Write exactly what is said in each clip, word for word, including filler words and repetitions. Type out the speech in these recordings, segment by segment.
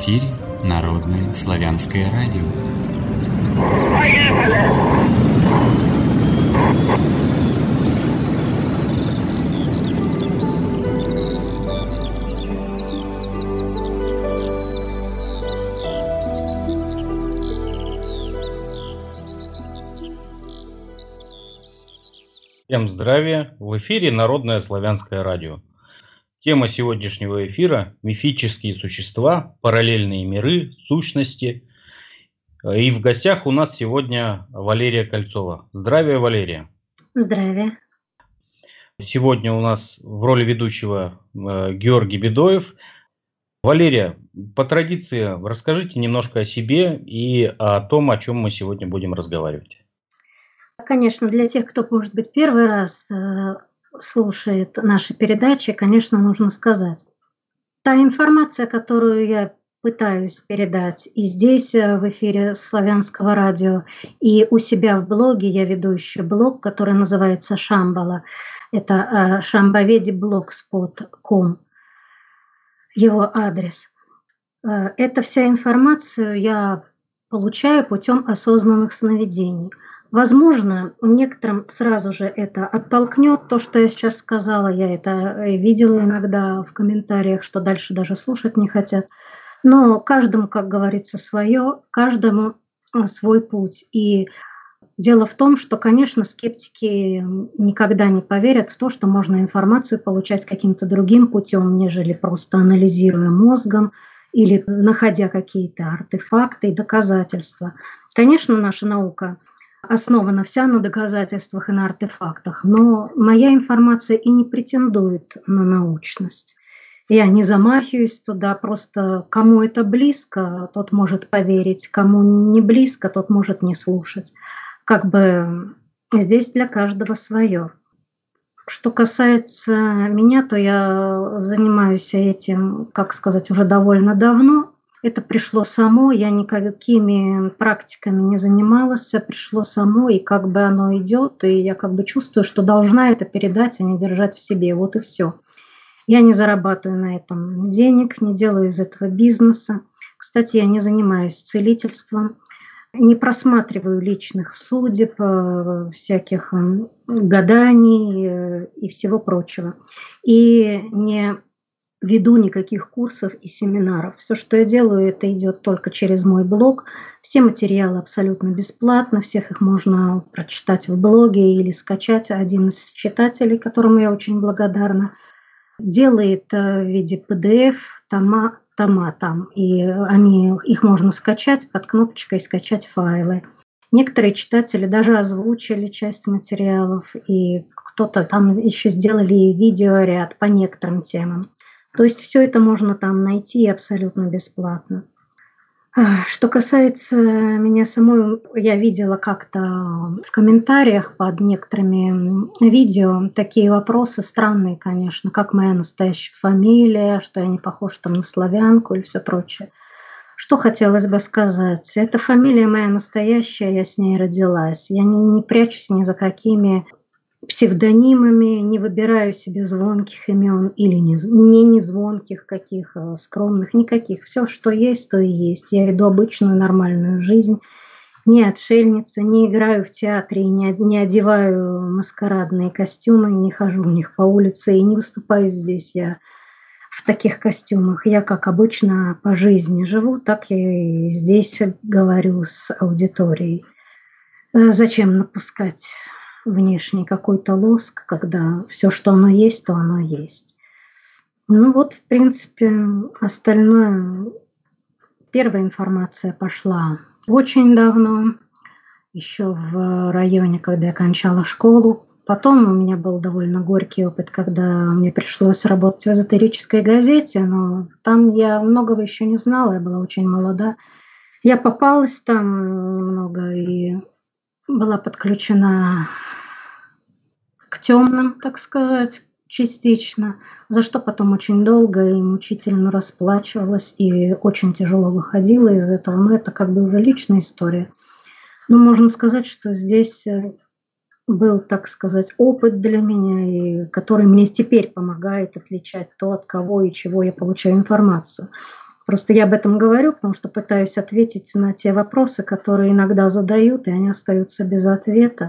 эфире Народное славянское радио. Поехали! Всем здравия! В эфире Народное славянское радио. Тема сегодняшнего эфира – мифические существа, параллельные миры, сущности. И в гостях у нас сегодня Валерия Кольцова. Здравия, Валерия! Здравия! Сегодня у нас в роли ведущего э, Георгий Бедоев. Валерия, по традиции расскажите немножко о себе и о том, о чем мы сегодня будем разговаривать. Конечно, для тех, кто, может быть, первый раз э, слушает наши передачи, конечно, нужно сказать. Та информация, которую я пытаюсь передать и здесь, э, в эфире Славянского радио, и у себя в блоге, я веду еще блог, который называется «Шамбала». Это э, шамбаведи блогспот точка ком, его адрес. Э, эта вся информацию я получаю путем осознанных сновидений. Возможно, некоторым сразу же это оттолкнет, то, что я сейчас сказала, я это видела иногда в комментариях, что дальше даже слушать не хотят. Но каждому, как говорится, свое, каждому свой путь. И дело в том, что, конечно, скептики никогда не поверят в то, что можно информацию получать каким-то другим путем, нежели просто анализируя мозгом или находя какие-то артефакты и доказательства. Конечно, наша наука основана вся на доказательствах и на артефактах, но моя информация и не претендует на научность. Я не замахиваюсь туда, просто кому это близко, тот может поверить, кому не близко, тот может не слушать. Как бы здесь для каждого свое. Что касается меня, то я занимаюсь этим, как сказать, уже довольно давно. Это пришло само, я никакими практиками не занималась, пришло само, и как бы оно идет, и я как бы чувствую, что должна это передать, а не держать в себе. Вот и все. Я не зарабатываю на этом денег, не делаю из этого бизнеса. Кстати, я не занимаюсь целительством, не просматриваю личных судеб, всяких гаданий и всего прочего. И не веду никаких курсов и семинаров. Все, что я делаю, это идет только через мой блог. Все материалы абсолютно бесплатно, всех их можно прочитать в блоге или скачать. Один из читателей, которому я очень благодарна, делает в виде пи ди эф тома, тома там, и они, их можно скачать под кнопочкой «Скачать файлы». Некоторые читатели даже озвучили часть материалов, и кто-то там еще сделали видеоряд по некоторым темам. То есть все это можно там найти абсолютно бесплатно. Что касается меня самой, я видела как-то в комментариях под некоторыми видео такие вопросы странные, конечно, как моя настоящая фамилия, что я не похожа там на славянку и все прочее. Что хотелось бы сказать? Эта фамилия моя настоящая, я с ней родилась. Я не, не прячусь ни за какими псевдонимами, не выбираю себе звонких имен или не, не незвонких каких, скромных, никаких. Все, что есть, то и есть. Я веду обычную нормальную жизнь, не отшельница, не играю в театре, не, не одеваю маскарадные костюмы, не хожу в них по улице и не выступаю здесь я в таких костюмах. Я, как обычно, по жизни живу, так я и здесь говорю с аудиторией. Зачем напускать внешний какой-то лоск, когда все, что оно есть, то оно есть. Ну вот, в принципе, остальное. Первая информация пошла очень давно, еще в районе, когда я кончала школу. Потом у меня был довольно горький опыт, когда мне пришлось работать в эзотерической газете, но там я многого еще не знала, я была очень молода. Я попалась там немного и была подключена к темным, так сказать, частично, за что потом очень долго и мучительно расплачивалась и очень тяжело выходила из этого. Но это как бы уже личная история. Но можно сказать, что здесь был, так сказать, опыт для меня, и который мне теперь помогает отличать то, от кого и чего я получаю информацию. Просто я об этом говорю, потому что пытаюсь ответить на те вопросы, которые иногда задают, и они остаются без ответа.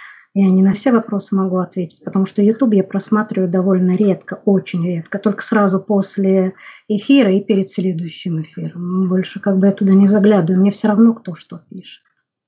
Я не на все вопросы могу ответить, потому что YouTube я просматриваю довольно редко, очень редко, только сразу после эфира и перед следующим эфиром. Больше как бы я туда не заглядываю, мне все равно, кто что пишет.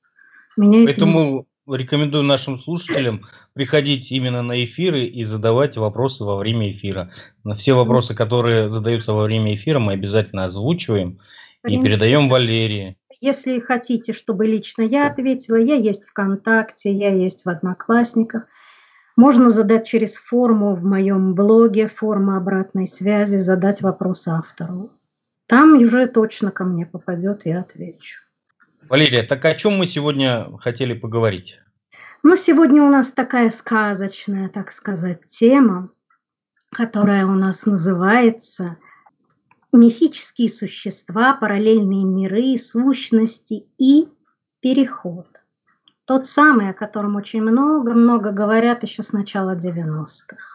Меня Поэтому это... рекомендую нашим слушателям приходить именно на эфиры и задавать вопросы во время эфира. На все вопросы, которые задаются во время эфира, мы обязательно озвучиваем и передаем Валерии. Если хотите, чтобы лично я ответила, я есть ВКонтакте, я есть в Одноклассниках. Можно задать через форму в моем блоге, форма обратной связи, задать вопрос автору. Там уже точно ко мне попадет, я отвечу. Валерия, так о чем мы сегодня хотели поговорить? Ну, сегодня у нас такая сказочная, так сказать, тема, которая у нас называется «Мифические существа, параллельные миры, сущности и переход». Тот самый, о котором очень много-много говорят еще с начала девяностых.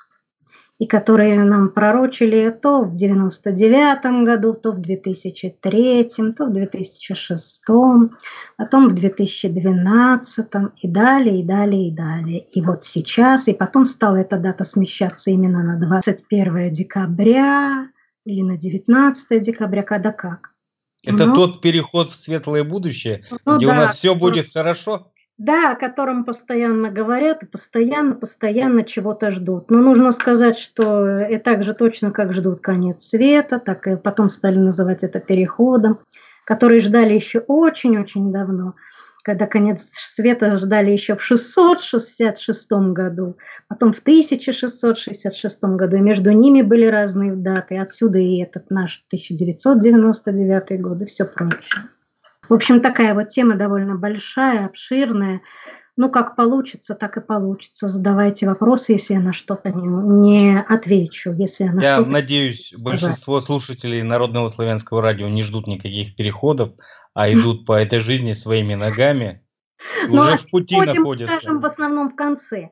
И которые нам пророчили то в девяносто девятом году, то в две тысячи третьем, то в две тысячи шестом, потом в две тысячи двенадцатом и далее, и далее, и далее. И вот сейчас, и потом стала эта дата смещаться именно на двадцать первое декабря или на девятнадцатое декабря, когда как. Это Но... тот переход в светлое будущее, ну, где да, у нас все будет хорошо? Да, о котором постоянно говорят и постоянно, постоянно чего-то ждут. Но нужно сказать, что и так же точно, как ждут конец света, так и потом стали называть это переходом, который ждали еще очень-очень давно, когда конец света ждали еще в шестьсот шестьдесят шестом году, потом в тысяча шестьсот шестьдесят шестом году, и между ними были разные даты, отсюда и этот наш тысяча девятьсот девяносто девятый год и все прочее. В общем, такая вот тема довольно большая, обширная. Ну, как получится, так и получится. Задавайте вопросы, если я на что-то не, не отвечу. Если я на я что-то надеюсь, большинство слушателей Народного славянского радио не ждут никаких переходов, а идут по этой жизни своими ногами. Уже в пути находятся. Скажем, в основном в конце.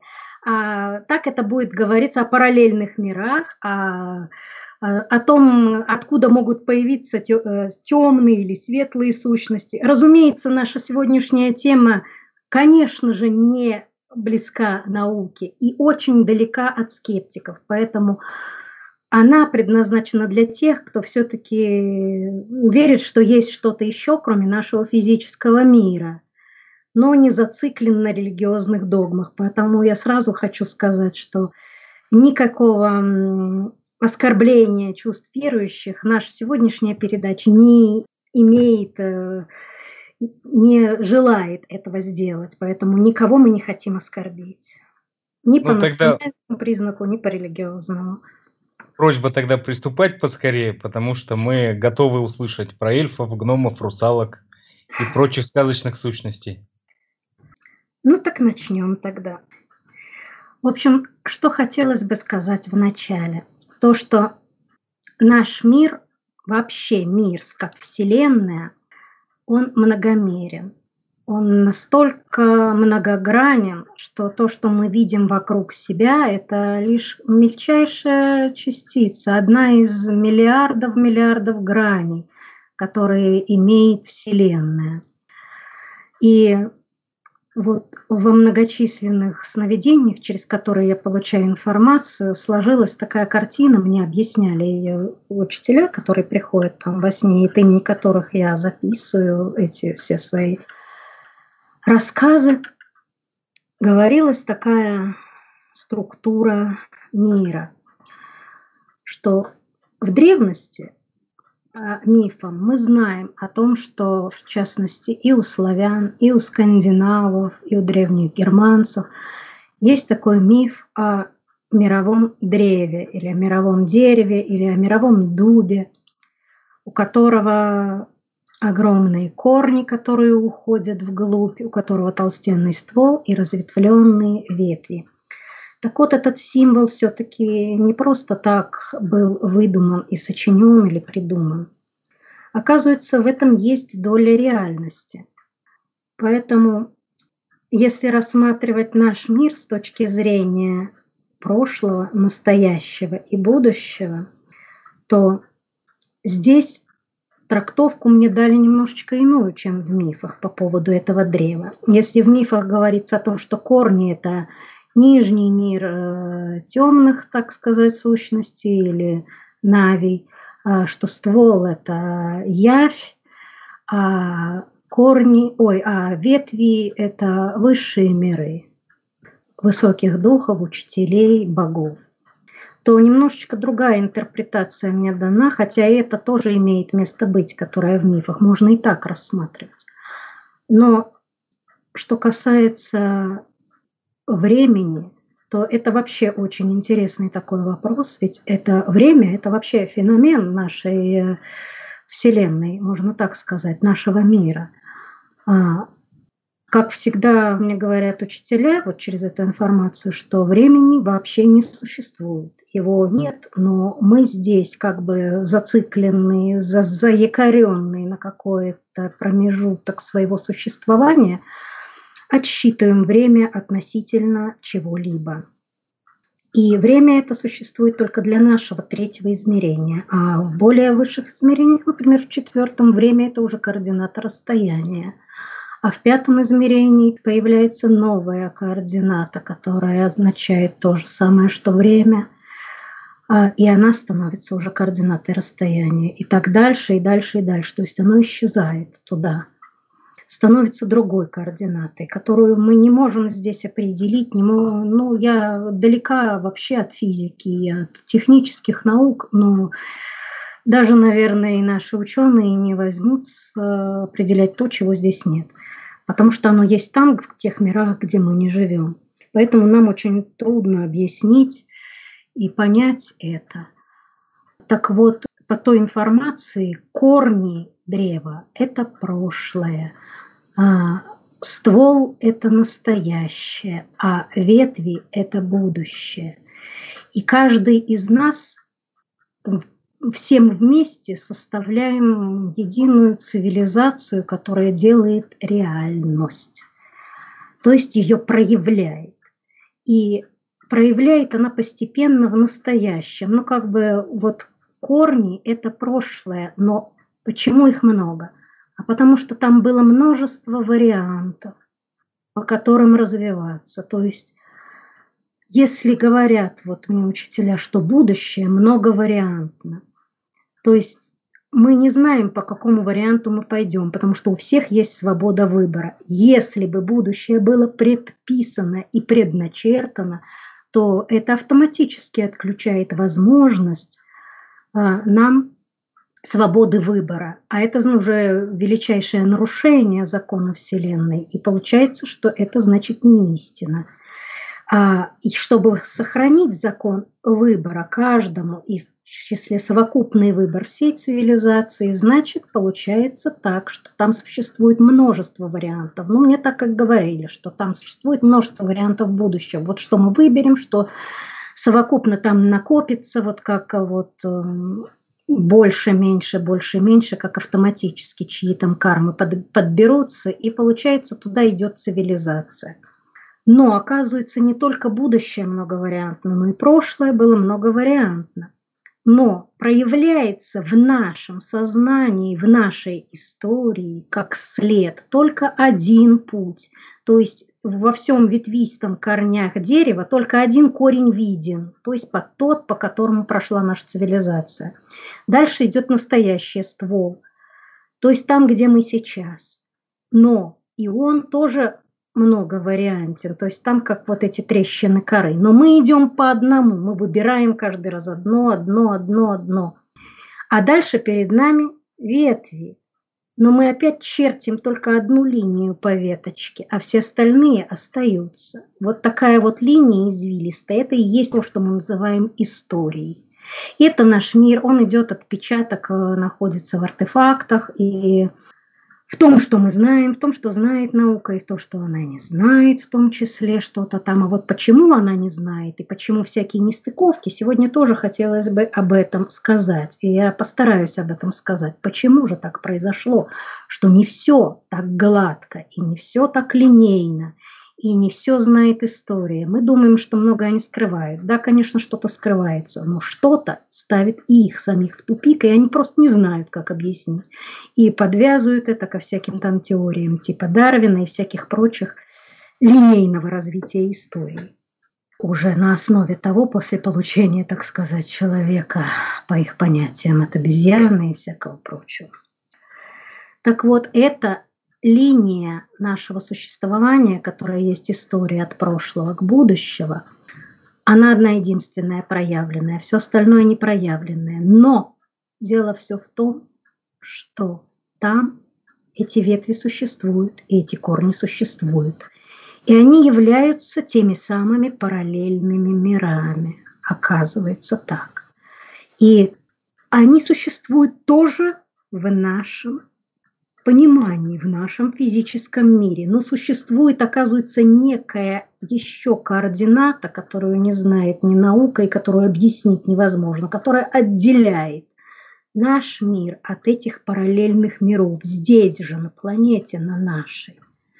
А, так это будет говориться о параллельных мирах, о, о том, откуда могут появиться темные или светлые сущности. Разумеется, наша сегодняшняя тема, конечно же, не близка науке и очень далека от скептиков, поэтому она предназначена для тех, кто все-таки верит, что есть что-то еще, кроме нашего физического мира, но не зациклен на религиозных догмах. Поэтому я сразу хочу сказать, что никакого оскорбления чувств верующих наша сегодняшняя передача не имеет, не желает этого сделать. Поэтому никого мы не хотим оскорбить. Ни по ну, национальному тогда... признаку, ни по религиозному. Просьба тогда приступать поскорее, потому что мы готовы услышать про эльфов, гномов, русалок и прочих сказочных сущностей. Ну так начнем тогда. В общем, что хотелось бы сказать в начале. То, что наш мир, вообще мир, как Вселенная, он многомерен. Он настолько многогранен, что то, что мы видим вокруг себя, это лишь мельчайшая частица, одна из миллиардов миллиардов граней, которые имеет Вселенная. И вот во многочисленных сновидениях, через которые я получаю информацию, сложилась такая картина, мне объясняли ее учителя, которые приходят там во сне, от имени которых я записываю эти все свои рассказы. Говорилась такая структура мира, что в древности мифом мы знаем о том, что в частности и у славян, и у скандинавов, и у древних германцев есть такой миф о мировом древе, или о мировом дереве, или о мировом дубе, у которого огромные корни, которые уходят вглубь, у которого толстенный ствол и разветвленные ветви. Так вот, этот символ все-таки не просто так был выдуман и сочинен или придуман. Оказывается, в этом есть доля реальности. Поэтому, если рассматривать наш мир с точки зрения прошлого, настоящего и будущего, то здесь трактовку мне дали немножечко иную, чем в мифах по поводу этого древа. Если в мифах говорится о том, что корни – это нижний мир э, темных, так сказать, сущностей или навий, э, что ствол – это явь, а корни, ой, а ветви – это высшие миры, высоких духов, учителей, богов, то немножечко другая интерпретация мне дана, хотя и это тоже имеет место быть, которое в мифах можно и так рассматривать. Но что касается времени, то это вообще очень интересный такой вопрос, ведь это время, это вообще феномен нашей Вселенной, можно так сказать, нашего мира. Как всегда мне говорят учителя, вот через эту информацию, что времени вообще не существует, его нет, но мы здесь как бы зацикленные, за, заякоренные на какой-то промежуток своего существования, отсчитываем время относительно чего-либо. И время это существует только для нашего третьего измерения, а в более высших измерениях, например, в четвертом, время это уже координата расстояния. А в пятом измерении появляется новая координата, которая означает то же самое, что время, и она становится уже координатой расстояния. И так дальше, и дальше, и дальше. То есть оно исчезает туда, становится другой координатой, которую мы не можем здесь определить. Не можем, ну, я далека вообще от физики и от технических наук, но даже, наверное, и наши ученые не возьмутся определять то, чего здесь нет. Потому что оно есть там, в тех мирах, где мы не живем. Поэтому нам очень трудно объяснить и понять это. Так вот, по той информации, корни древа – это прошлое, а ствол – это настоящее, а ветви – это будущее. И каждый из нас всем вместе составляем единую цивилизацию, которая делает реальность, то есть ее проявляет. И проявляет она постепенно в настоящем. Ну, как бы вот корни – это прошлое, но почему их много? А потому что там было множество вариантов, по которым развиваться. То есть если говорят вот мне учителя, что будущее многовариантно, то есть мы не знаем, по какому варианту мы пойдем, потому что у всех есть свобода выбора. Если бы будущее было предписано и предначертано, то это автоматически отключает возможность а, нам свободы выбора. А это уже величайшее нарушение закона Вселенной. И получается, что это значит не истина. А, и чтобы сохранить закон выбора каждому, и в числе совокупный выбор всей цивилизации, значит, получается так, что там существует множество вариантов. Ну, мне так как говорили, что там существует множество вариантов будущего. Вот что мы выберем, что совокупно там накопится, вот как вот больше, меньше, больше, меньше, как автоматически чьи там кармы под, подберутся, и получается, туда идет цивилизация. Но, оказывается, не только будущее многовариантно, но и прошлое было многовариантно. Но проявляется в нашем сознании, в нашей истории, как след, только один путь. То есть во всем ветвистом корнях дерева только один корень виден, то есть под тот, по которому прошла наша цивилизация. Дальше идет настоящий ствол, то есть там, где мы сейчас. Но и он тоже многовариантен, то есть там как вот эти трещины коры. Но мы идем по одному, мы выбираем каждый раз одно, одно, одно, одно. А дальше перед нами ветви. Но мы опять чертим только одну линию по веточке, а все остальные остаются. Вот такая вот линия извилистая, это и есть то, что мы называем историей. Это наш мир, он идет, отпечаток находится в артефактах, и в том, что мы знаем, в том, что знает наука, и в том, что она не знает, в том числе что-то там. А вот почему она не знает, и почему всякие нестыковки, сегодня тоже хотелось бы об этом сказать. И я постараюсь об этом сказать. Почему же так произошло, что не все так гладко, и не все так линейно, и не все знает история. Мы думаем, что многое они скрывают. Да, конечно, что-то скрывается, но что-то ставит и их самих в тупик, и они просто не знают, как объяснить. И подвязывают это ко всяким там теориям типа Дарвина и всяких прочих линейного развития истории. Уже на основе того, после получения, так сказать, человека, по их понятиям, от обезьяны и всякого прочего. Так вот, это линия нашего существования, которая есть история от прошлого к будущего, она одна единственная проявленная, все остальное не проявленное. Но дело все в том, что там эти ветви существуют, и эти корни существуют. И они являются теми самыми параллельными мирами. Оказывается так. И они существуют тоже в нашем понимании, в нашем физическом мире. Но существует, оказывается, некая еще координата, которую не знает ни наука и которую объяснить невозможно, которая отделяет наш мир от этих параллельных миров. Здесь же, на планете, на нашей.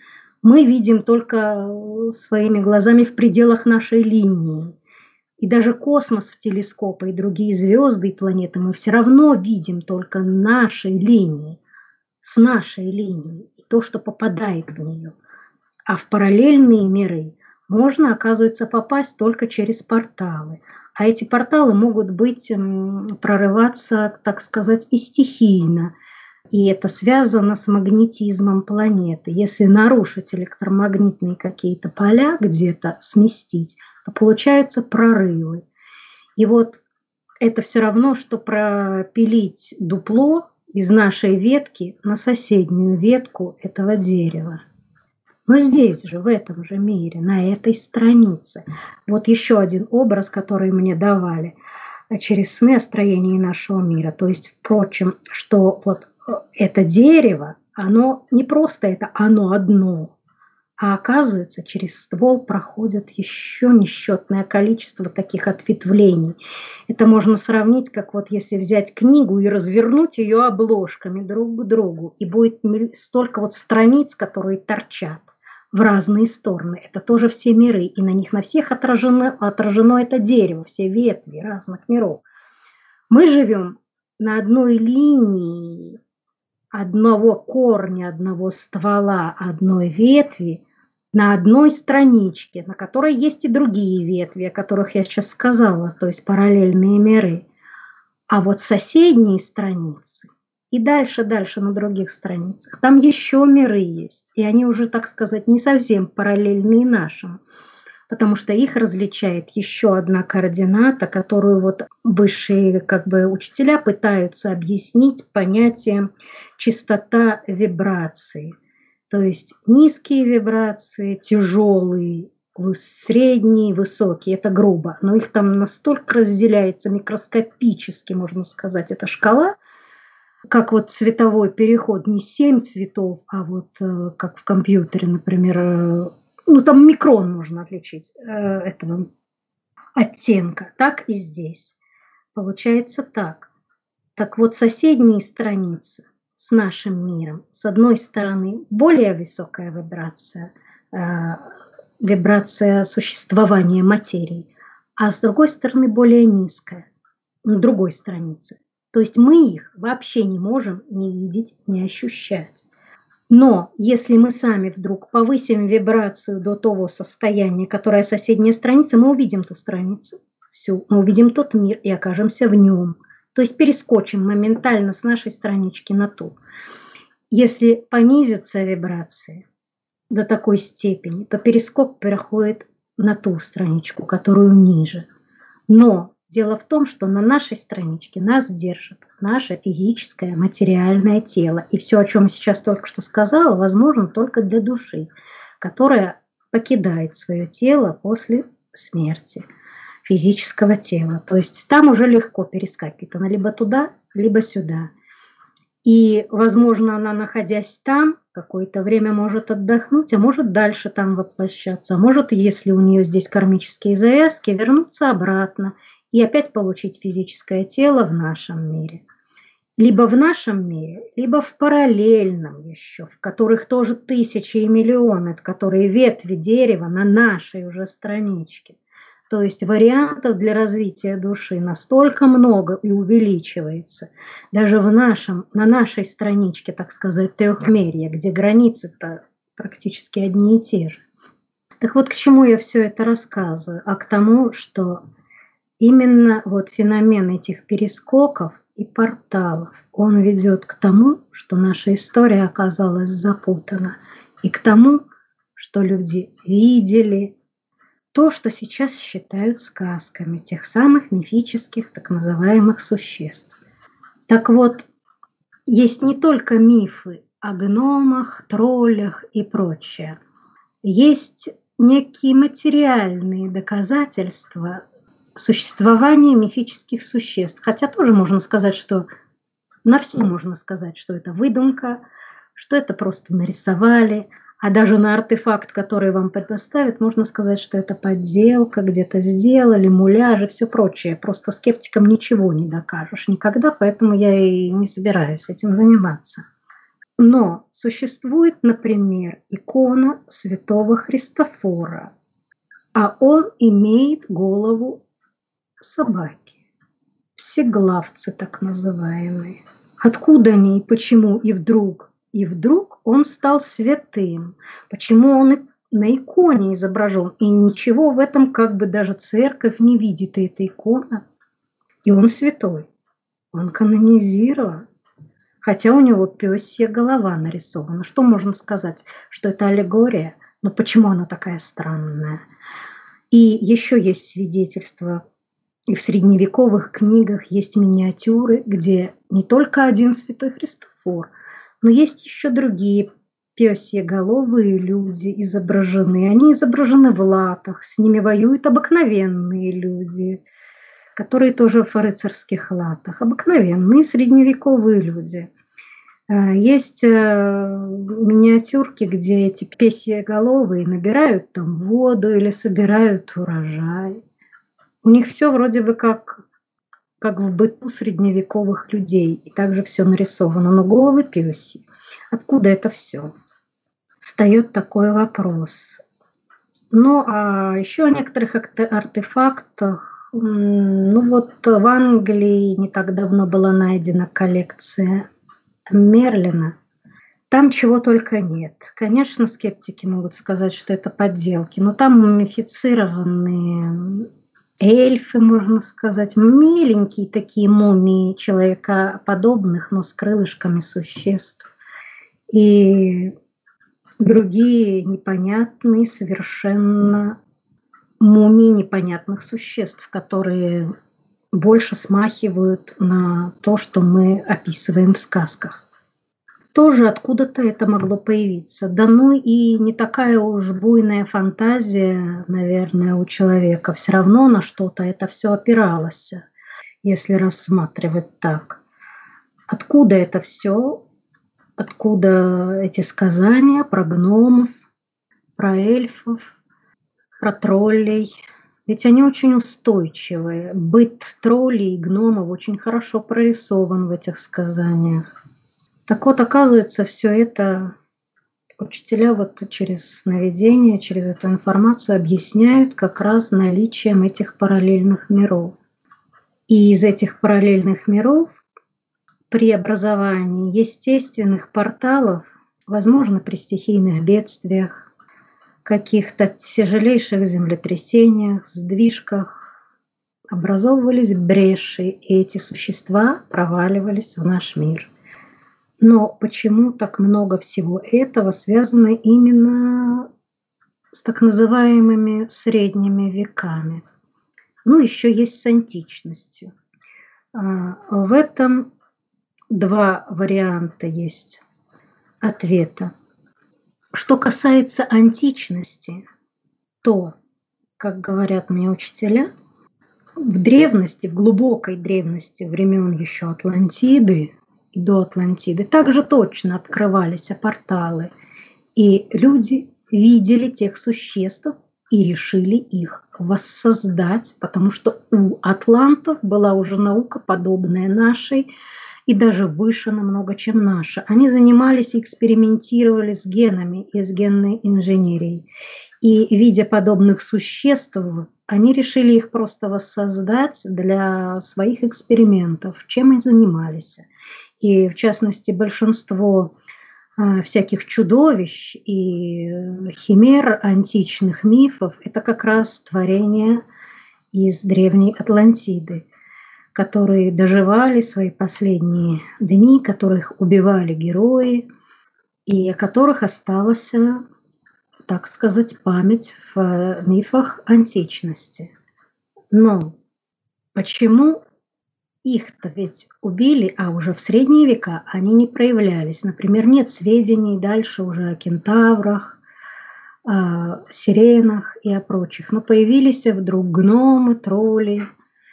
Мы видим только своими глазами в пределах нашей линии. И даже космос в телескопы и другие звезды и планеты мы все равно видим только нашей линии, с нашей линии, и то, что попадает в нее. А в параллельные миры можно, оказывается, попасть только через порталы. А эти порталы могут быть, прорываться, так сказать, и стихийно. И это связано с магнетизмом планеты. Если нарушить электромагнитные какие-то поля, где-то сместить, то получаются прорывы. И вот это все равно, что пропилить дупло из нашей ветки на соседнюю ветку этого дерева. Но здесь же, в этом же мире, на этой странице, вот еще один образ, который мне давали через сны о строении нашего мира. То есть, впрочем, что вот это дерево, оно не просто это оно одно, а оказывается, через ствол проходит еще несчетное количество таких ответвлений. Это можно сравнить, как вот если взять книгу и развернуть ее обложками друг к другу, и будет столько вот страниц, которые торчат в разные стороны. Это тоже все миры, и на них на всех отражено, отражено это дерево, все ветви разных миров. Мы живем на одной линии, одного корня, одного ствола, одной ветви, на одной страничке, на которой есть и другие ветви, о которых я сейчас сказала, то есть параллельные миры. А вот соседние страницы и дальше, дальше на других страницах, там еще миры есть, и они уже, так сказать, не совсем параллельные нашим, потому что их различает еще одна координата, которую вот высшие как бы учителя пытаются объяснить понятием частота вибрации. То есть низкие вибрации, тяжелые, средние, высокие, это грубо, но их там настолько разделяется микроскопически, можно сказать, эта шкала, как вот цветовой переход, не семь цветов, а вот как в компьютере, например, ну там микрон можно отличить э, этого оттенка, так и здесь. Получается так. Так вот, соседние страницы с нашим миром, с одной стороны, более высокая вибрация, э, вибрация существования материи, а с другой стороны, более низкая, на другой странице. То есть мы их вообще не можем ни видеть, ни ощущать. Но если мы сами вдруг повысим вибрацию до того состояния, которое соседняя страница, мы увидим ту страницу, всю, мы увидим тот мир и окажемся в нем. То есть перескочим моментально с нашей странички на ту. Если понизится вибрация до такой степени, то перескок переходит на ту страничку, которую ниже. Но дело в том, что на нашей страничке нас держит наше физическое, материальное тело. И все, о чем я сейчас только что сказала, возможно только для души, которая покидает свое тело после смерти физического тела. То есть там уже легко перескакивает. Она либо туда, либо сюда. И, возможно, она, находясь там, какое-то время может отдохнуть, а может дальше там воплощаться. А может, если у нее здесь кармические завязки, вернуться обратно и опять получить физическое тело в нашем мире. либо в нашем мире, либо в параллельном еще, в которых тоже тысячи и миллионы, которые ветви дерева на нашей уже страничке. То есть вариантов для развития души настолько много и увеличивается. Даже в нашем, на нашей страничке, так сказать, трехмерья, где границы-то практически одни и те же. Так вот, к чему я все это рассказываю? А к тому, что именно вот феномен этих перескоков и порталов, он ведет к тому, что наша история оказалась запутана, и к тому, что люди видели то, что сейчас считают сказками, тех самых мифических так называемых существ. Так вот, есть не только мифы о гномах, троллях и прочее. Есть некие материальные доказательства существования мифических существ. Хотя тоже можно сказать, что на все можно сказать, что это выдумка, что это просто нарисовали. А даже на артефакт, который вам предоставят, можно сказать, что это подделка, где-то сделали, муляжи, все прочее. Просто скептикам ничего не докажешь никогда, поэтому я и не собираюсь этим заниматься. Но существует, например, икона святого Христофора, а он имеет голову собаки, всеглавцы так называемые. Откуда они и почему и вдруг? И вдруг он стал святым. Почему он и на иконе изображен? И ничего в этом как бы даже церковь не видит, и эта икона. И он святой. Он канонизирован. Хотя у него пёсья голова нарисована. Что можно сказать? Что это аллегория? Но почему она такая странная? И еще есть свидетельства. И в средневековых книгах есть миниатюры, где не только один святой Христофор, но есть еще другие пёсьеголовые люди изображены. Они изображены в латах, с ними воюют обыкновенные люди, которые тоже в рыцарских латах. Обыкновенные средневековые люди. Есть миниатюрки, где эти пёсьеголовые набирают там воду или собирают урожай. У них все вроде бы как... как в быту средневековых людей. И также все нарисовано, но головы пёсьи. Откуда это все? Встает такой вопрос. Ну, а еще о некоторых артефактах. Ну вот в Англии не так давно была найдена коллекция Мерлина. Там чего только нет. Конечно, скептики могут сказать, что это подделки, но там мумифицированные эльфы, можно сказать, миленькие такие мумии человекоподобных, но с крылышками существ. И другие непонятные совершенно мумии непонятных существ, которые больше смахивают на то, что мы описываем в сказках. Тоже откуда-то это могло появиться. Да ну и не такая уж буйная фантазия, наверное, у человека. Все равно на что-то это все опиралось, если рассматривать так. Откуда это все? Откуда эти сказания про гномов, про эльфов, про троллей? Ведь они очень устойчивые. Быт троллей и гномов очень хорошо прорисован в этих сказаниях. Так вот, оказывается, все это учителя вот через сновидение, через эту информацию объясняют как раз наличием этих параллельных миров. И из этих параллельных миров при образовании естественных порталов, возможно, при стихийных бедствиях, каких-то тяжелейших землетрясениях, сдвижках, образовывались бреши, и эти существа проваливались в наш мир. Но почему так много всего этого связано именно с так называемыми средними веками? Ну, еще есть с античностью. В этом два варианта есть ответа. Что касается античности, то, как говорят мне учителя, в древности, в глубокой древности времен еще Атлантиды, до Атлантиды, также точно открывались порталы, и люди видели тех существ и решили их воссоздать, потому что у атлантов была уже наука, подобная нашей, и даже выше намного, чем наша. Они занимались и экспериментировали с генами и с генной инженерией. И, видя подобных существ, они решили их просто воссоздать для своих экспериментов, чем и занимались. И, в частности, большинство э, всяких чудовищ и химер античных мифов – это как раз творение из древней Атлантиды, которые доживали свои последние дни, которых убивали герои, и о которых осталась, так сказать, память в мифах античности. Но почему их-то ведь убили, а уже в средние века они не проявлялись? Например, нет сведений дальше уже о кентаврах, о сиренах и о прочих. Но появились вдруг гномы, тролли,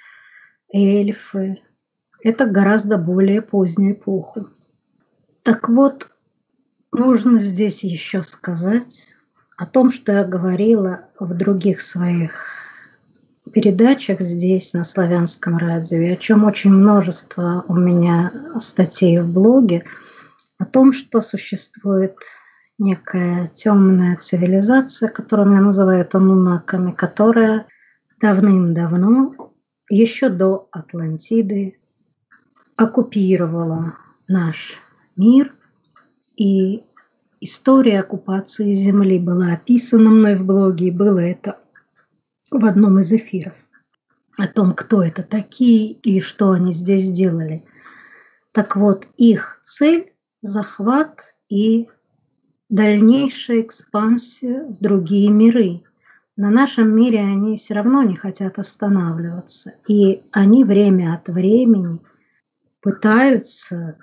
эльфы. Это гораздо более позднюю эпоху. Так вот, нужно здесь еще сказать о том, что я говорила в других своих передачах здесь, на Славянском радио, и о чем очень множество у меня статей в блоге, о том, что существует некая темная цивилизация, которую меня называют ануннаками, которая давным-давно, еще до Атлантиды, оккупировала наш мир, и история оккупации Земли была описана мной в блоге, и было это в одном из эфиров, о том, кто это такие и что они здесь делали. Так вот, их цель – захват и дальнейшая экспансия в другие миры. На нашем мире они все равно не хотят останавливаться, и они время от времени пытаются,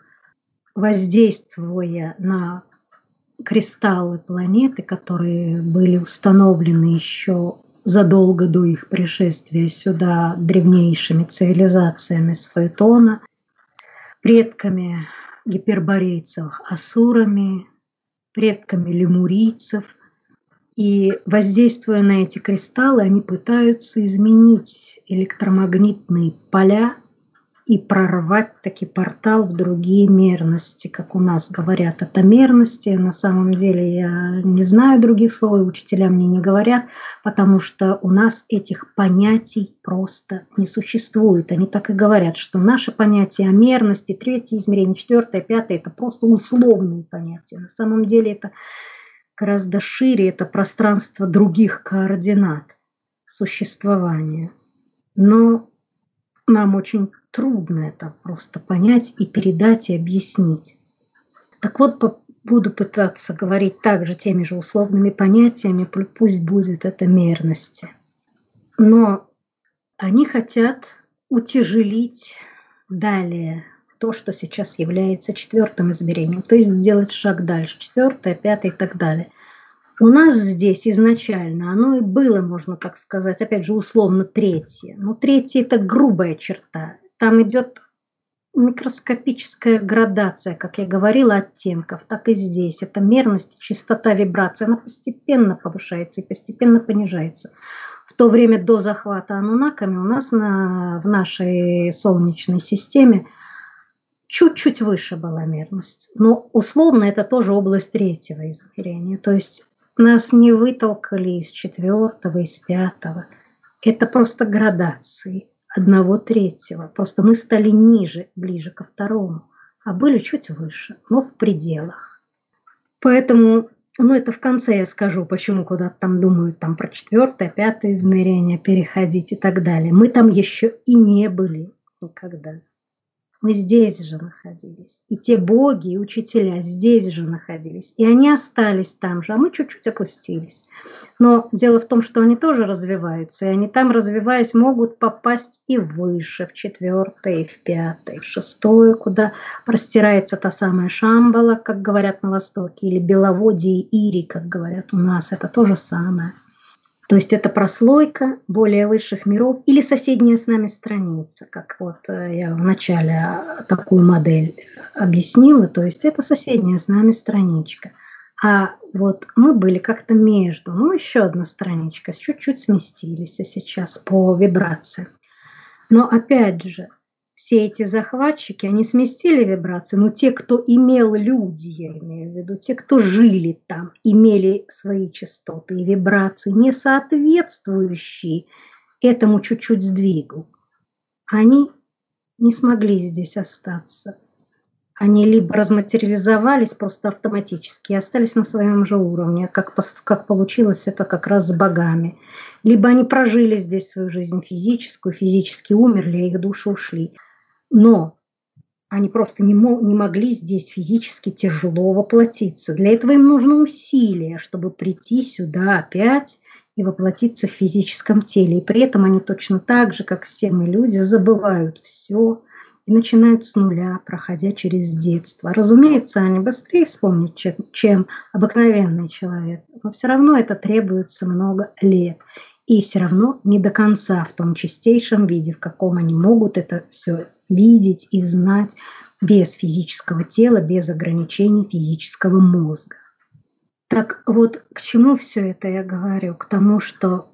воздействуя на кристаллы планеты, которые были установлены еще задолго до их пришествия сюда древнейшими цивилизациями с Фаэтона, предками гиперборейцев асурами, предками лемурийцев. И воздействуя на эти кристаллы, они пытаются изменить электромагнитные поля и прорвать таки портал в другие мерности, как у нас говорят. Это мерности, на самом деле я не знаю других слов, и учителя мне не говорят, потому что у нас этих понятий просто не существует. Они так и говорят, что наши понятия о мерности, третье измерение, четвертое, пятое, это просто условные понятия. На самом деле это гораздо шире, это пространство других координат существования. Но нам очень трудно это просто понять и передать, и объяснить. Так вот, буду пытаться говорить также теми же условными понятиями, пусть будет это мерности. Но они хотят утяжелить далее то, что сейчас является четвертым измерением, то есть сделать шаг дальше, четвертое, пятое и так далее. У нас здесь изначально оно и было, можно так сказать, опять же, условно третье. Но третье – это грубая черта. Там идет микроскопическая градация, как я говорила, оттенков. Так и здесь. Это мерность, частота вибрации. Она постепенно повышается и постепенно понижается. В то время до захвата ануннаками у нас на, в нашей Солнечной системе чуть-чуть выше была мерность. Но условно это тоже область третьего измерения. То есть нас не вытолкали из четвертого, из пятого. Это просто градации одного третьего. Просто мы стали ниже, ближе ко второму, а были чуть выше, но в пределах. Поэтому, ну это в конце я скажу, почему куда-то там думают там про четвертое, пятое измерение переходить и так далее. Мы там еще и не были никогда. Мы здесь же находились. И те боги, и учителя здесь же находились. И они остались там же, а мы чуть-чуть опустились. Но дело в том, что они тоже развиваются. И они там, развиваясь, могут попасть и выше, в четвертое, и в пятое, и в шестое, куда простирается та самая Шамбала, как говорят на Востоке, или Беловодье и Ири, как говорят у нас. Это то же самое. То есть это прослойка более высших миров или соседняя с нами страница, как вот я вначале такую модель объяснила. То есть это соседняя с нами страничка. А вот мы были как-то между, ну еще одна страничка, чуть-чуть сместились сейчас по вибрации. Но опять же, все эти захватчики, они сместили вибрации, но те, кто имел люди, я имею в виду, те, кто жили там, имели свои частоты и вибрации, не соответствующие этому чуть-чуть сдвигу, они не смогли здесь остаться. Они либо разматериализовались просто автоматически и остались на своем же уровне, как, как получилось это как раз с богами. Либо они прожили здесь свою жизнь физическую, физически умерли, а их души ушли. Но они просто не, мо- не могли здесь физически тяжело воплотиться. Для этого им нужно усилие, чтобы прийти сюда опять и воплотиться в физическом теле. И при этом они точно так же, как все мы люди, забывают все и начинают с нуля, проходя через детство. Разумеется, они быстрее вспомнят, чем, чем обыкновенный человек, но все равно это требуется много лет. И все равно не до конца в том чистейшем виде, в каком они могут это все видеть и знать без физического тела, без ограничений физического мозга. Так вот, к чему все это я говорю? К тому, что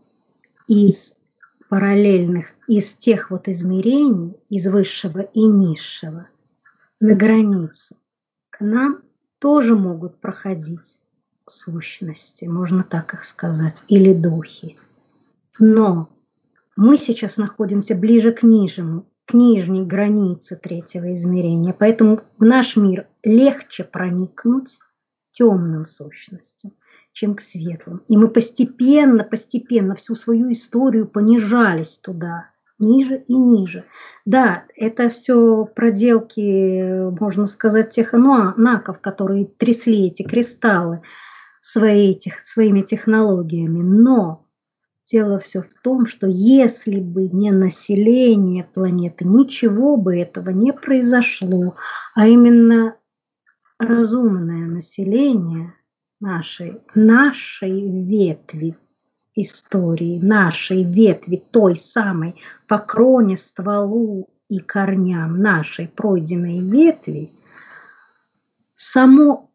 из параллельных, из тех вот измерений, из высшего и низшего, на границу, к нам тоже могут проходить сущности, можно так их сказать, или духи. Но мы сейчас находимся ближе к нижнему, к нижней границе третьего измерения, поэтому в наш мир легче проникнуть темным сущностям, чем к светлым. И мы постепенно, постепенно всю свою историю понижались туда, ниже и ниже. Да, это все проделки, можно сказать, тех анаков, которые трясли эти кристаллы свои, своими технологиями. Но дело все в том, что если бы не население планеты, ничего бы этого не произошло, а именно разумное население нашей, нашей ветви истории, нашей ветви, той самой по кроне, стволу и корням нашей пройденной ветви, само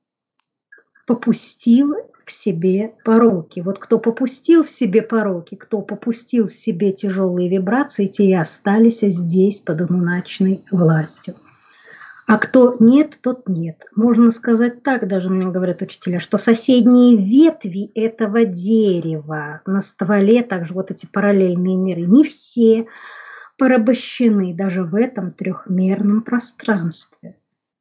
попустило к себе пороки. Вот кто попустил в себе пороки, кто попустил в себе тяжелые вибрации, те и остались здесь под инуначной властью. А кто нет, тот нет. Можно сказать так, даже мне говорят учителя, что соседние ветви этого дерева на стволе, также вот эти параллельные миры, не все порабощены даже в этом трехмерном пространстве.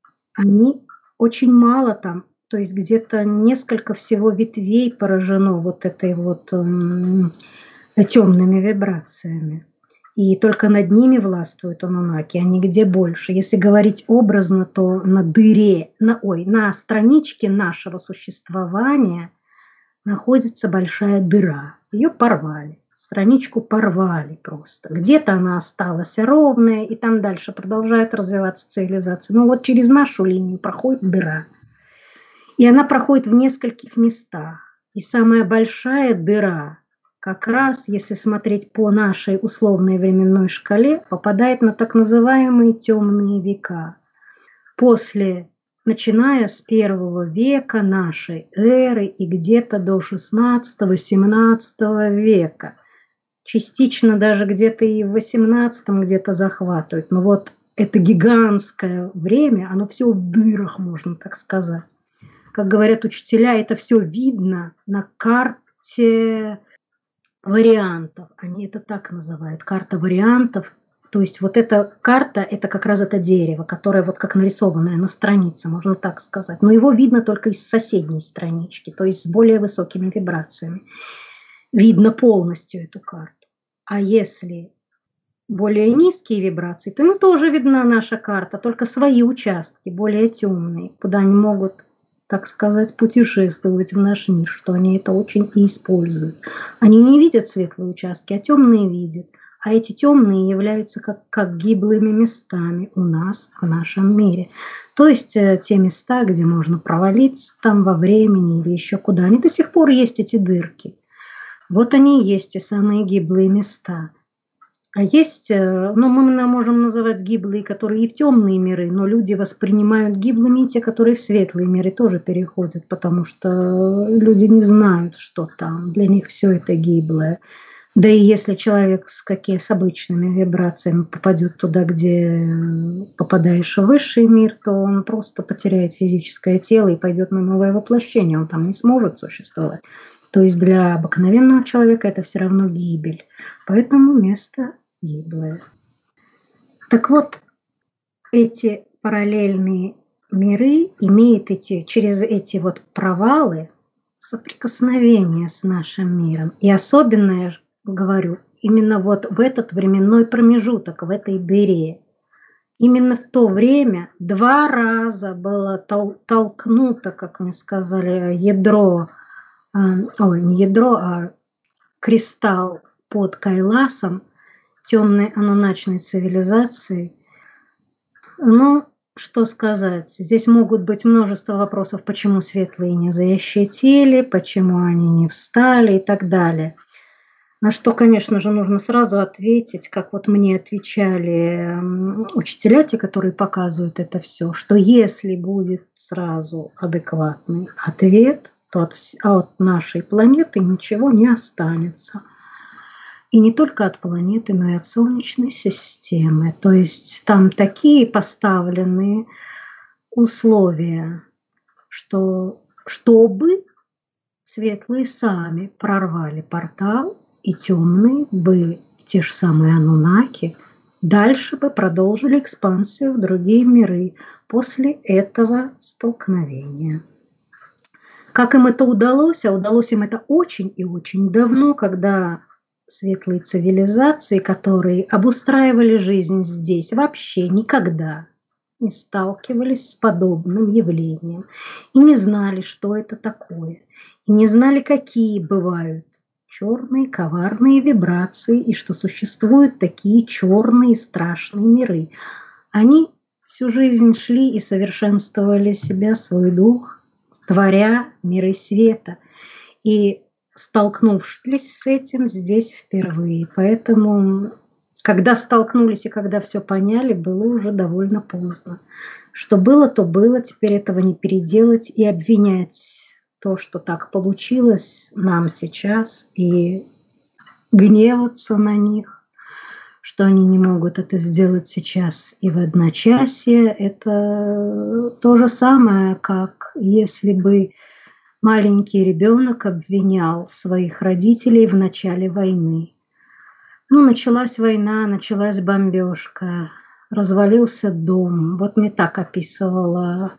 Они очень мало там, то есть где-то несколько всего ветвей поражено вот этой вот м- темными вибрациями. И только над ними властвуют анунаки, а нигде больше. Если говорить образно, то на дыре, на, ой, на страничке нашего существования находится большая дыра. Ее порвали, страничку порвали просто. Где-то она осталась ровная, и там дальше продолжает развиваться цивилизация. Но вот через нашу линию проходит дыра. И она проходит в нескольких местах. И самая большая дыра, как раз, если смотреть по нашей условной временной шкале, попадает на так называемые темные века. После, начиная с первого века нашей эры и где-то до шестнадцатого-семнадцатого века. Частично даже где-то и в восемнадцатом где-то захватывают. Но вот это гигантское время, оно все в дырах, можно так сказать. Как говорят учителя, это все видно на карте вариантов, они это так называют, карта вариантов, то есть вот эта карта, это как раз это дерево, которое вот как нарисованное на странице, можно так сказать, но его видно только из соседней странички, то есть с более высокими вибрациями, видно полностью эту карту. А если более низкие вибрации, то им тоже видна наша карта, только свои участки, более темные, куда они могут, так сказать, путешествовать в наш мир, что они это очень и используют. Они не видят светлые участки, а темные видят. А эти темные являются как, как гиблыми местами у нас, в нашем мире. То есть те места, где можно провалиться там во времени или еще куда. Они до сих пор есть, эти дырки. Вот они и есть те самые гиблые места. А есть, ну, мы можем называть гиблые, которые и в темные миры, но люди воспринимают гиблыми и те, которые в светлые миры тоже переходят, потому что люди не знают, что там, для них все это гиблое. Да и если человек с, какими, с обычными вибрациями попадет туда, где попадаешь в высший мир, то он просто потеряет физическое тело и пойдет на новое воплощение. Он там не сможет существовать. То есть для обыкновенного человека это все равно гибель. Поэтому место гиблое. Так вот, эти параллельные миры имеют эти, через эти вот провалы соприкосновения с нашим миром. И особенно, я говорю, именно вот в этот временной промежуток, в этой дыре. Именно в то время два раза было тол- толкнуто, как мне сказали, ядро, э, ой, не ядро, а кристалл под Кайласом темной анунначной цивилизации. Но что сказать? Здесь могут быть множество вопросов, почему светлые не защитили, почему они не встали и так далее. На что, конечно же, нужно сразу ответить, как вот мне отвечали учителя, те, которые показывают это все, что если будет сразу адекватный ответ, то от, от нашей планеты ничего не останется. И не только от планеты, но и от Солнечной системы. То есть там такие поставленные условия, что чтобы светлые сами прорвали портал, и темные бы, те же самые анунаки, дальше бы продолжили экспансию в другие миры после этого столкновения. Как им это удалось? А удалось им это очень и очень давно, когда светлые цивилизации, которые обустраивали жизнь здесь, вообще никогда не сталкивались с подобным явлением и не знали, что это такое, и не знали, какие бывают черные коварные вибрации и что существуют такие черные страшные миры. Они всю жизнь шли и совершенствовали себя, свой дух, творя миры света. И столкнувшись с этим здесь впервые. Поэтому, когда столкнулись и когда все поняли, было уже довольно поздно. Что было, то было, теперь этого не переделать и обвинять то, что так получилось нам сейчас, и гневаться на них, что они не могут это сделать сейчас и в одночасье, это то же самое, как если бы маленький ребенок обвинял своих родителей в начале войны. Ну, началась война, началась бомбежка, развалился дом. Вот мне так описывала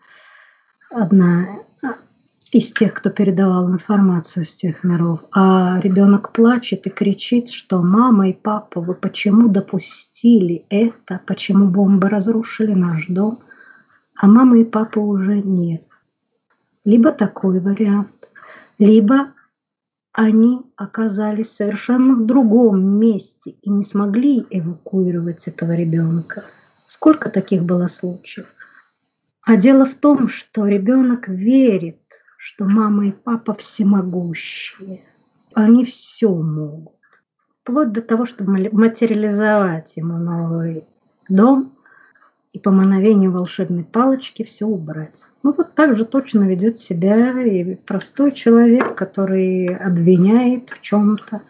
одна из тех, кто передавал информацию с тех миров. А ребенок плачет и кричит, что мама и папа, вы почему допустили это? Почему бомбы разрушили наш дом? А мамы и папы уже нет. Либо такой вариант, либо они оказались совершенно в другом месте и не смогли эвакуировать этого ребенка. Сколько таких было случаев? А дело в том, что ребенок верит, что мама и папа всемогущие. Они все могут. Вплоть до того, чтобы материализовать ему новый дом и по мановению волшебной палочки все убрать. Ну вот так же точно ведет себя и простой человек, который обвиняет в чем-то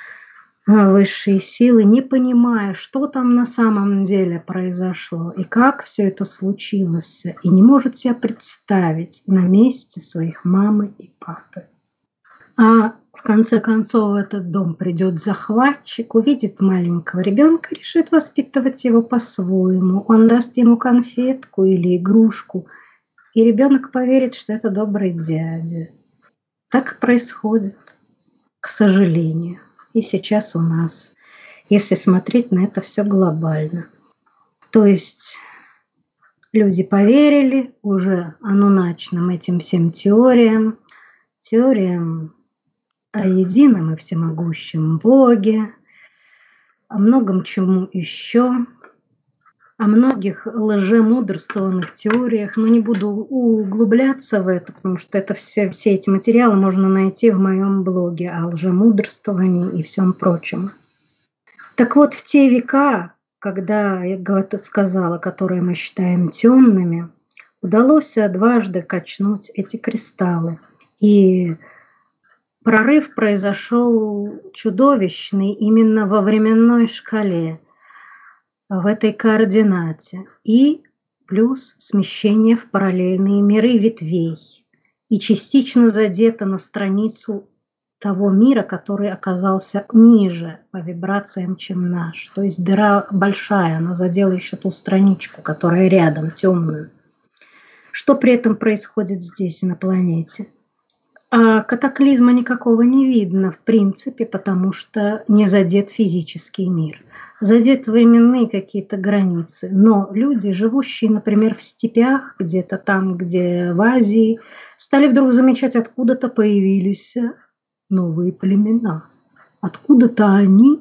высшие силы, не понимая, что там на самом деле произошло и как все это случилось, и не может себя представить на месте своих мамы и папы. А в конце концов в этот дом придет захватчик, увидит маленького ребенка, решит воспитывать его по-своему. Он даст ему конфетку или игрушку, и ребенок поверит, что это добрый дядя. Так происходит, к сожалению. И сейчас у нас, если смотреть на это все глобально. То есть люди поверили уже ануначным этим всем теориям, теориям о едином и всемогущем Боге, о многом чему еще, о многих лжемудрствованных теориях, но не буду углубляться в это, потому что это все, все эти материалы можно найти в моем блоге о лжемудрствовании и всем прочем. Так вот, в те века, когда, я сказала, которые мы считаем темными, удалось дважды качнуть эти кристаллы. И прорыв произошел чудовищный именно во временной шкале, в этой координате, и плюс смещение в параллельные миры ветвей, и частично задето на страницу того мира, который оказался ниже по вибрациям, чем наш. То есть дыра большая, она задела еще ту страничку, которая рядом, темную. Что при этом происходит здесь, на планете? А катаклизма никакого не видно, в принципе, потому что не задет физический мир. Задет временные какие-то границы. Но люди, живущие, например, в степях, где-то там, где в Азии, стали вдруг замечать, откуда-то появились новые племена. Откуда-то они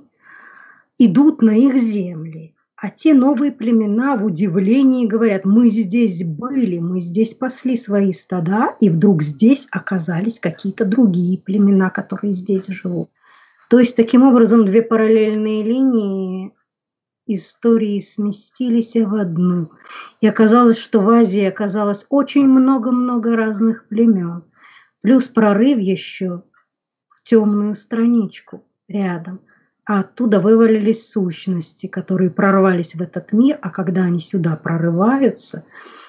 идут на их земли. А те новые племена в удивлении говорят: мы здесь были, мы здесь пасли свои стада, и вдруг здесь оказались какие-то другие племена, которые здесь живут. То есть, таким образом, две параллельные линии истории сместились в одну. И оказалось, что в Азии оказалось очень много-много разных племен. Плюс прорыв еще в темную страничку рядом. А оттуда вывалились сущности, которые прорвались в этот мир, а когда они сюда прорываются,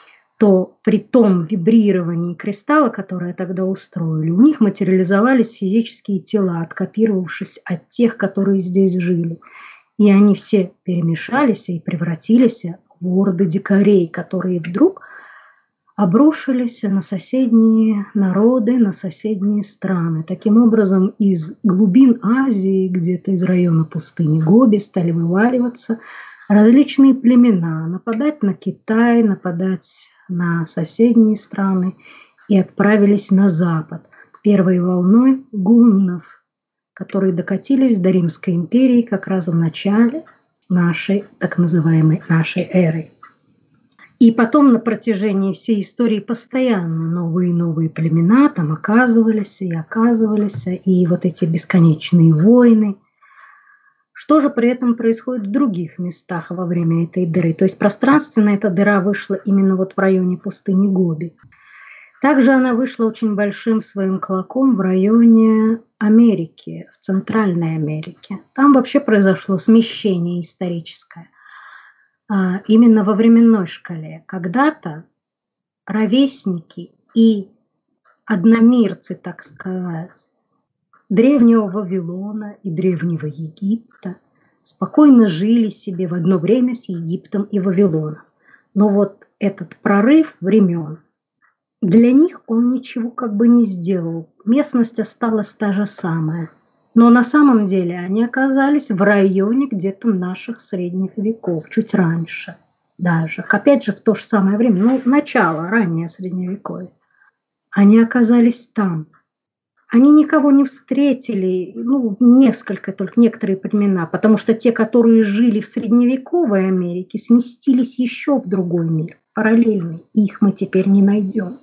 то при том вибрировании кристалла, которое тогда устроили, у них материализовались физические тела, откопировавшись от тех, которые здесь жили. И они все перемешались и превратились в орды дикарей, которые вдруг обрушились на соседние народы, на соседние страны. Таким образом, из глубин Азии, где-то из района пустыни Гоби, стали вываливаться различные племена, нападать на Китай, нападать на соседние страны, и отправились на запад первой волной гуннов, которые докатились до Римской империи как раз в начале нашей, так называемой, нашей эры. И потом на протяжении всей истории постоянно новые и новые племена там оказывались и оказывались, и вот эти бесконечные войны. Что же при этом происходит в других местах во время этой дыры? То есть пространственно эта дыра вышла именно вот в районе пустыни Гоби. Также она вышла очень большим своим клоком в районе Америки, в Центральной Америке. Там вообще произошло смещение историческое. Именно во временной шкале. Когда-то ровесники и одномирцы, так сказать, древнего Вавилона и древнего Египта спокойно жили себе в одно время с Египтом и Вавилоном. Но вот этот прорыв времен, для них он ничего как бы не сделал. Местность осталась та же самая. Но на самом деле они оказались в районе где-то наших средних веков, чуть раньше даже. Опять же, в то же самое время, ну, начало, раннее средневековье. Они оказались там. Они никого не встретили, ну, несколько, только некоторые племена, потому что те, которые жили в средневековой Америке, сместились еще в другой мир, параллельный. Их мы теперь не найдем.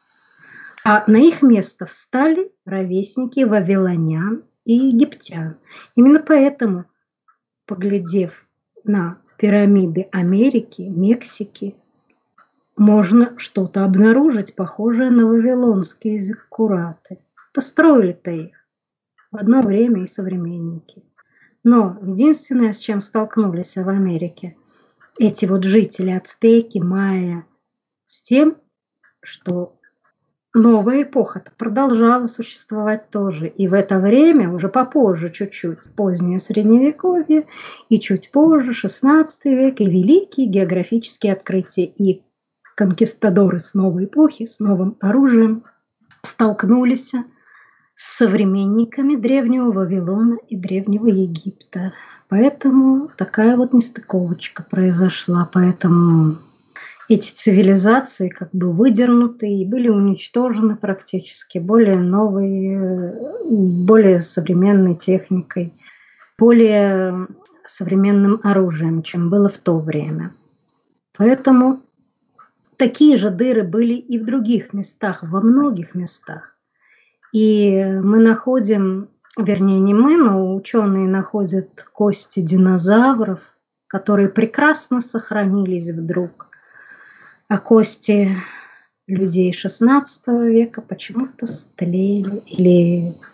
А на их место встали ровесники вавилонян и египтян. Именно поэтому, поглядев на пирамиды Америки, Мексики, можно что-то обнаружить, похожее на вавилонские зиккураты. Построили-то их в одно время и современники. Но единственное, с чем столкнулись в Америке эти вот жители, ацтеки, майя, с тем, что новая эпоха продолжала существовать тоже. И в это время, уже попозже чуть-чуть, позднее Средневековье, и чуть позже, шестнадцатый век, и великие географические открытия, и конкистадоры с новой эпохи, с новым оружием столкнулись с современниками древнего Вавилона и древнего Египта. Поэтому такая вот нестыковочка произошла. Поэтому эти цивилизации как бы выдернуты и были уничтожены практически более новой, более современной техникой, более современным оружием, чем было в то время. Поэтому такие же дыры были и в других местах, во многих местах. И мы находим, вернее не мы, но ученые находят кости динозавров, которые прекрасно сохранились вдруг. А кости людей шестнадцатого века почему-то стлели или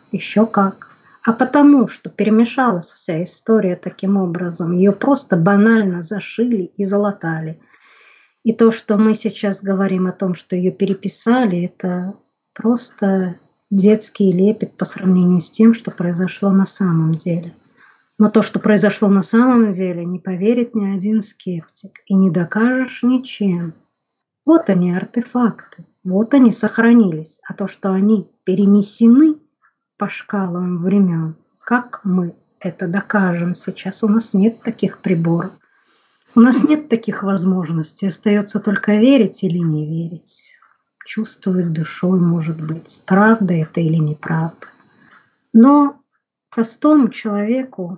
Еще как. А потому что перемешалась вся история таким образом. Ее просто банально зашили и залатали. И то, что мы сейчас говорим о том, что ее переписали, это просто детский лепет по сравнению с тем, что произошло на самом деле. Но то, что произошло на самом деле, не поверит ни один скептик. И не докажешь ничем. Вот они, артефакты. Вот они сохранились. А то, что они перенесены по шкалам времен, как мы это докажем сейчас? У нас нет таких приборов. У нас нет таких возможностей. Остается только верить или не верить. Чувствовать душой, может быть, правда это или неправда. Но простому человеку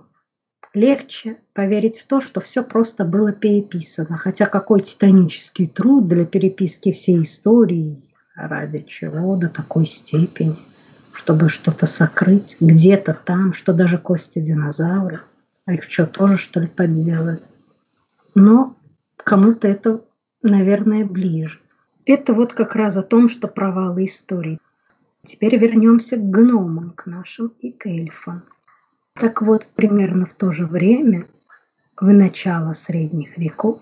легче поверить в то, что все просто было переписано. Хотя какой титанический труд для переписки всей истории, ради чего до такой степени, чтобы что-то сокрыть где-то там, что даже кости динозавров. А их что, тоже что ли подделали? Но кому-то это, наверное, ближе. Это вот как раз о том, что провалы истории. Теперь вернемся к гномам, к нашим и к эльфам. Так вот, примерно в то же время, в начало средних веков,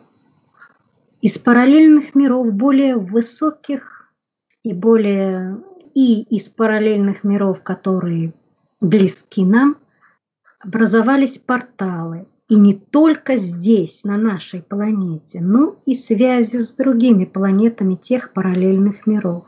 из параллельных миров более высоких и более и из параллельных миров, которые близки нам, образовались порталы. И не только здесь, на нашей планете, но и связи с другими планетами тех параллельных миров.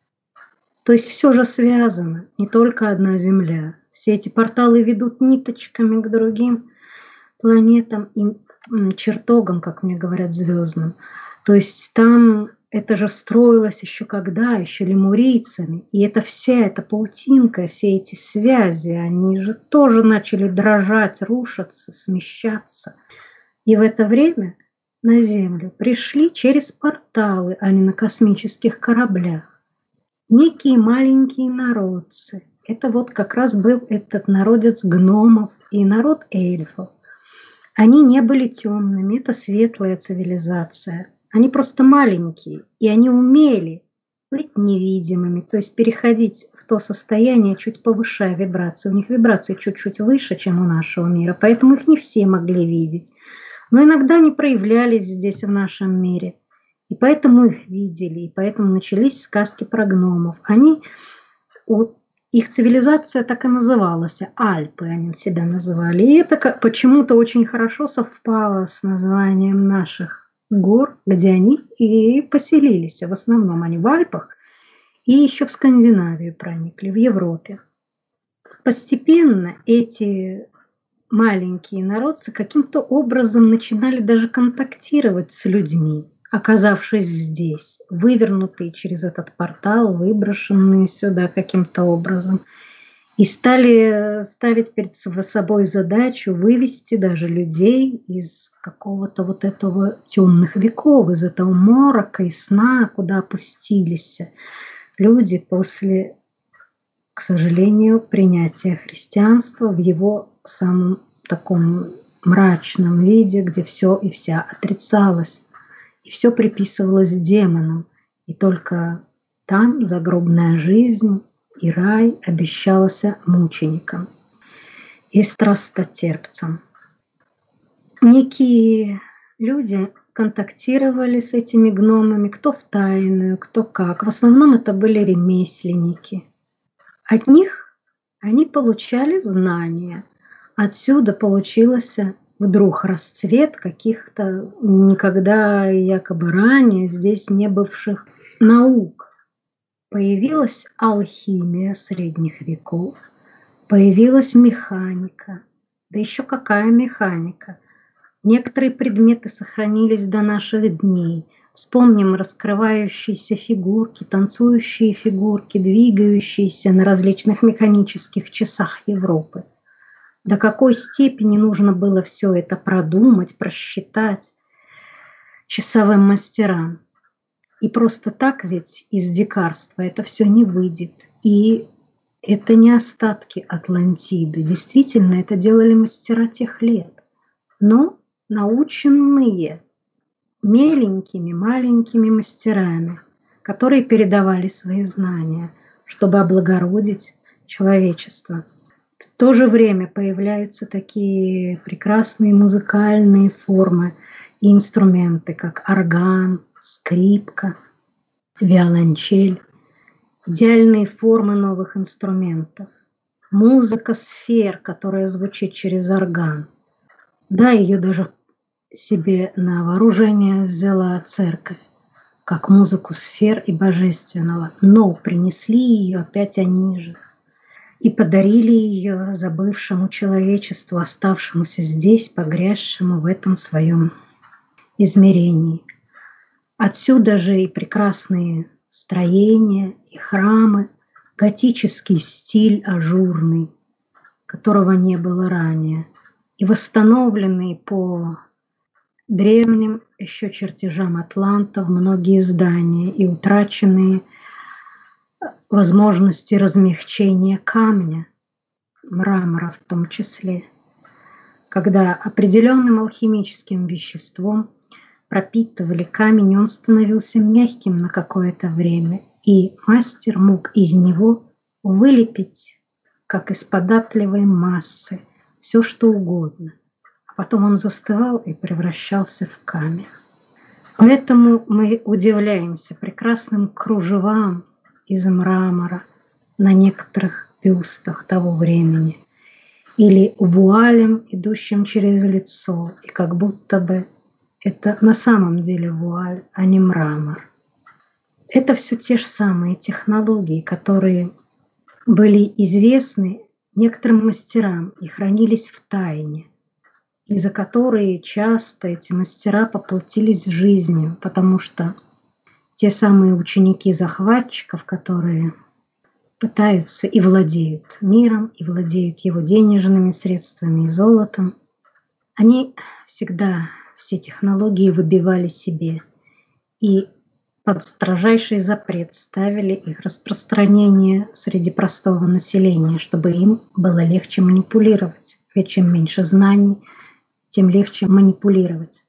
То есть все же связано, не только одна Земля. Все эти порталы ведут ниточками к другим планетам и чертогам, как мне говорят, звездным. То есть там это же строилось еще когда, еще лемурийцами. И это вся эта паутинка, все эти связи, они же тоже начали дрожать, рушиться, смещаться. И в это время на Землю пришли через порталы, а не на космических кораблях, некие маленькие народцы. Это вот как раз был этот народец гномов и народ эльфов. Они не были темными, это светлая цивилизация. Они просто маленькие, и они умели быть невидимыми, то есть переходить в то состояние, чуть повышая вибрации. У них вибрации чуть-чуть выше, чем у нашего мира, поэтому их не все могли видеть. Но иногда они проявлялись здесь, в нашем мире, и поэтому их видели, и поэтому начались сказки про гномов. Они, их цивилизация так и называлась, Альпы они себя называли, и это почему-то очень хорошо совпало с названием наших гор, где они и поселились. В основном они в Альпах и еще в Скандинавию проникли, в Европе. Постепенно эти маленькие народцы каким-то образом начинали даже контактировать с людьми, оказавшись здесь, вывернутые через этот портал, выброшенные сюда каким-то образом. И стали ставить перед собой задачу вывести даже людей из какого-то вот этого темных веков, из этого морока и сна, куда опустились люди после, к сожалению, принятия христианства в его самом таком мрачном виде, где все и вся отрицалось, и все приписывалось демонам, и только там загробная жизнь и рай обещался мученикам и страстотерпцам. Некие люди контактировали с этими гномами, кто в тайную, кто как. В основном это были ремесленники. От них они получали знания. Отсюда получился вдруг расцвет каких-то никогда якобы ранее здесь не бывших наук. Появилась алхимия средних веков, появилась механика. Да еще какая механика! Некоторые предметы сохранились до наших дней. Вспомним раскрывающиеся фигурки, танцующие фигурки, двигающиеся на различных механических часах Европы. До какой степени нужно было все это продумать, просчитать часовым мастерам. И просто так ведь из дикарства это все не выйдет. И это не остатки Атлантиды. Действительно, это делали мастера тех лет. Но наученные меленькими, маленькими мастерами, которые передавали свои знания, чтобы облагородить человечества. В то же время появляются такие прекрасные музыкальные формы и инструменты, как орган, скрипка, виолончель, идеальные формы новых инструментов. Музыка сфер, которая звучит через орган. Да, ее даже себе на вооружение взяла церковь, как музыку сфер и божественного, но принесли ее опять они же и подарили ее забывшему человечеству, оставшемуся здесь, погрязшему в этом своем измерении. Отсюда же и прекрасные строения, и храмы, готический стиль ажурный, которого не было ранее, и восстановленные по древним еще чертежам атлантов многие здания и утраченные возможности размягчения камня, мрамора в том числе, когда определенным алхимическим веществом пропитывали камень, он становился мягким на какое-то время, и мастер мог из него вылепить, как из податливой массы, все что угодно. А потом он застывал и превращался в камень. Поэтому мы удивляемся прекрасным кружевам из мрамора на некоторых бюстах того времени или вуалям, идущим через лицо, и как будто бы это на самом деле вуаль, а не мрамор. Это все те же самые технологии, которые были известны некоторым мастерам и хранились в тайне, и за которые часто эти мастера поплатились жизнью, потому что те самые ученики захватчиков, которые пытаются и владеют миром, и владеют его денежными средствами и золотом, они всегда все технологии выбивали себе и под строжайший запрет ставили их распространение среди простого населения, чтобы им было легче манипулировать. Ведь чем меньше знаний, тем легче манипулировать.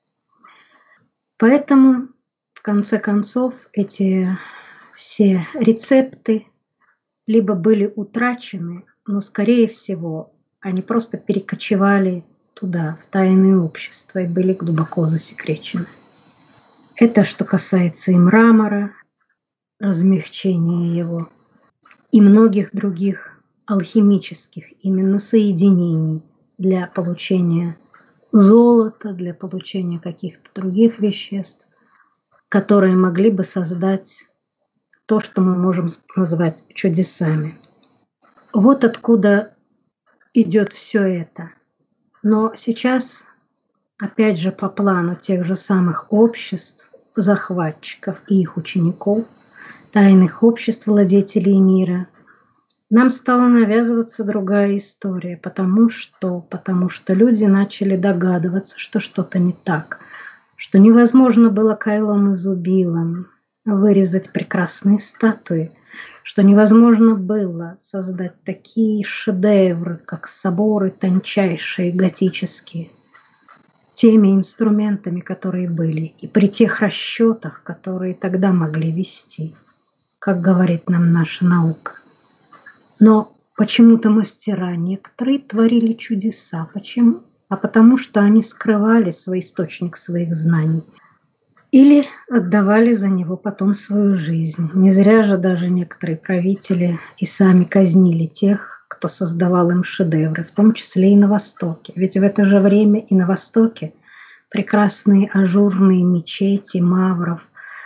Поэтому, в конце концов, эти все рецепты либо были утрачены, но, скорее всего, они просто перекочевали туда, в тайные общества, и были глубоко засекречены. Это что касается и мрамора, размягчения его, и многих других алхимических именно соединений для получения золота, для получения каких-то других веществ, которые могли бы создать то, что мы можем назвать чудесами. Вот откуда идет все это. Но сейчас, опять же, по плану тех же самых обществ, захватчиков и их учеников, тайных обществ владетелей мира, нам стала навязываться другая история, потому что, потому что люди начали догадываться, что что-то не так, что невозможно было Кайлом и Зубилом вырезать прекрасные статуи, что невозможно было создать такие шедевры, как соборы тончайшие, готические, теми инструментами, которые были, и при тех расчетах, которые тогда могли вести, как говорит нам наша наука. Но почему-то мастера некоторые творили чудеса. Почему? А потому что они скрывали свой источник своих знаний или отдавали за него потом свою жизнь. Не зря же даже некоторые правители и сами казнили тех, кто создавал им шедевры, в том числе и на Востоке. Ведь в это же время и на Востоке прекрасные ажурные мечети мавров,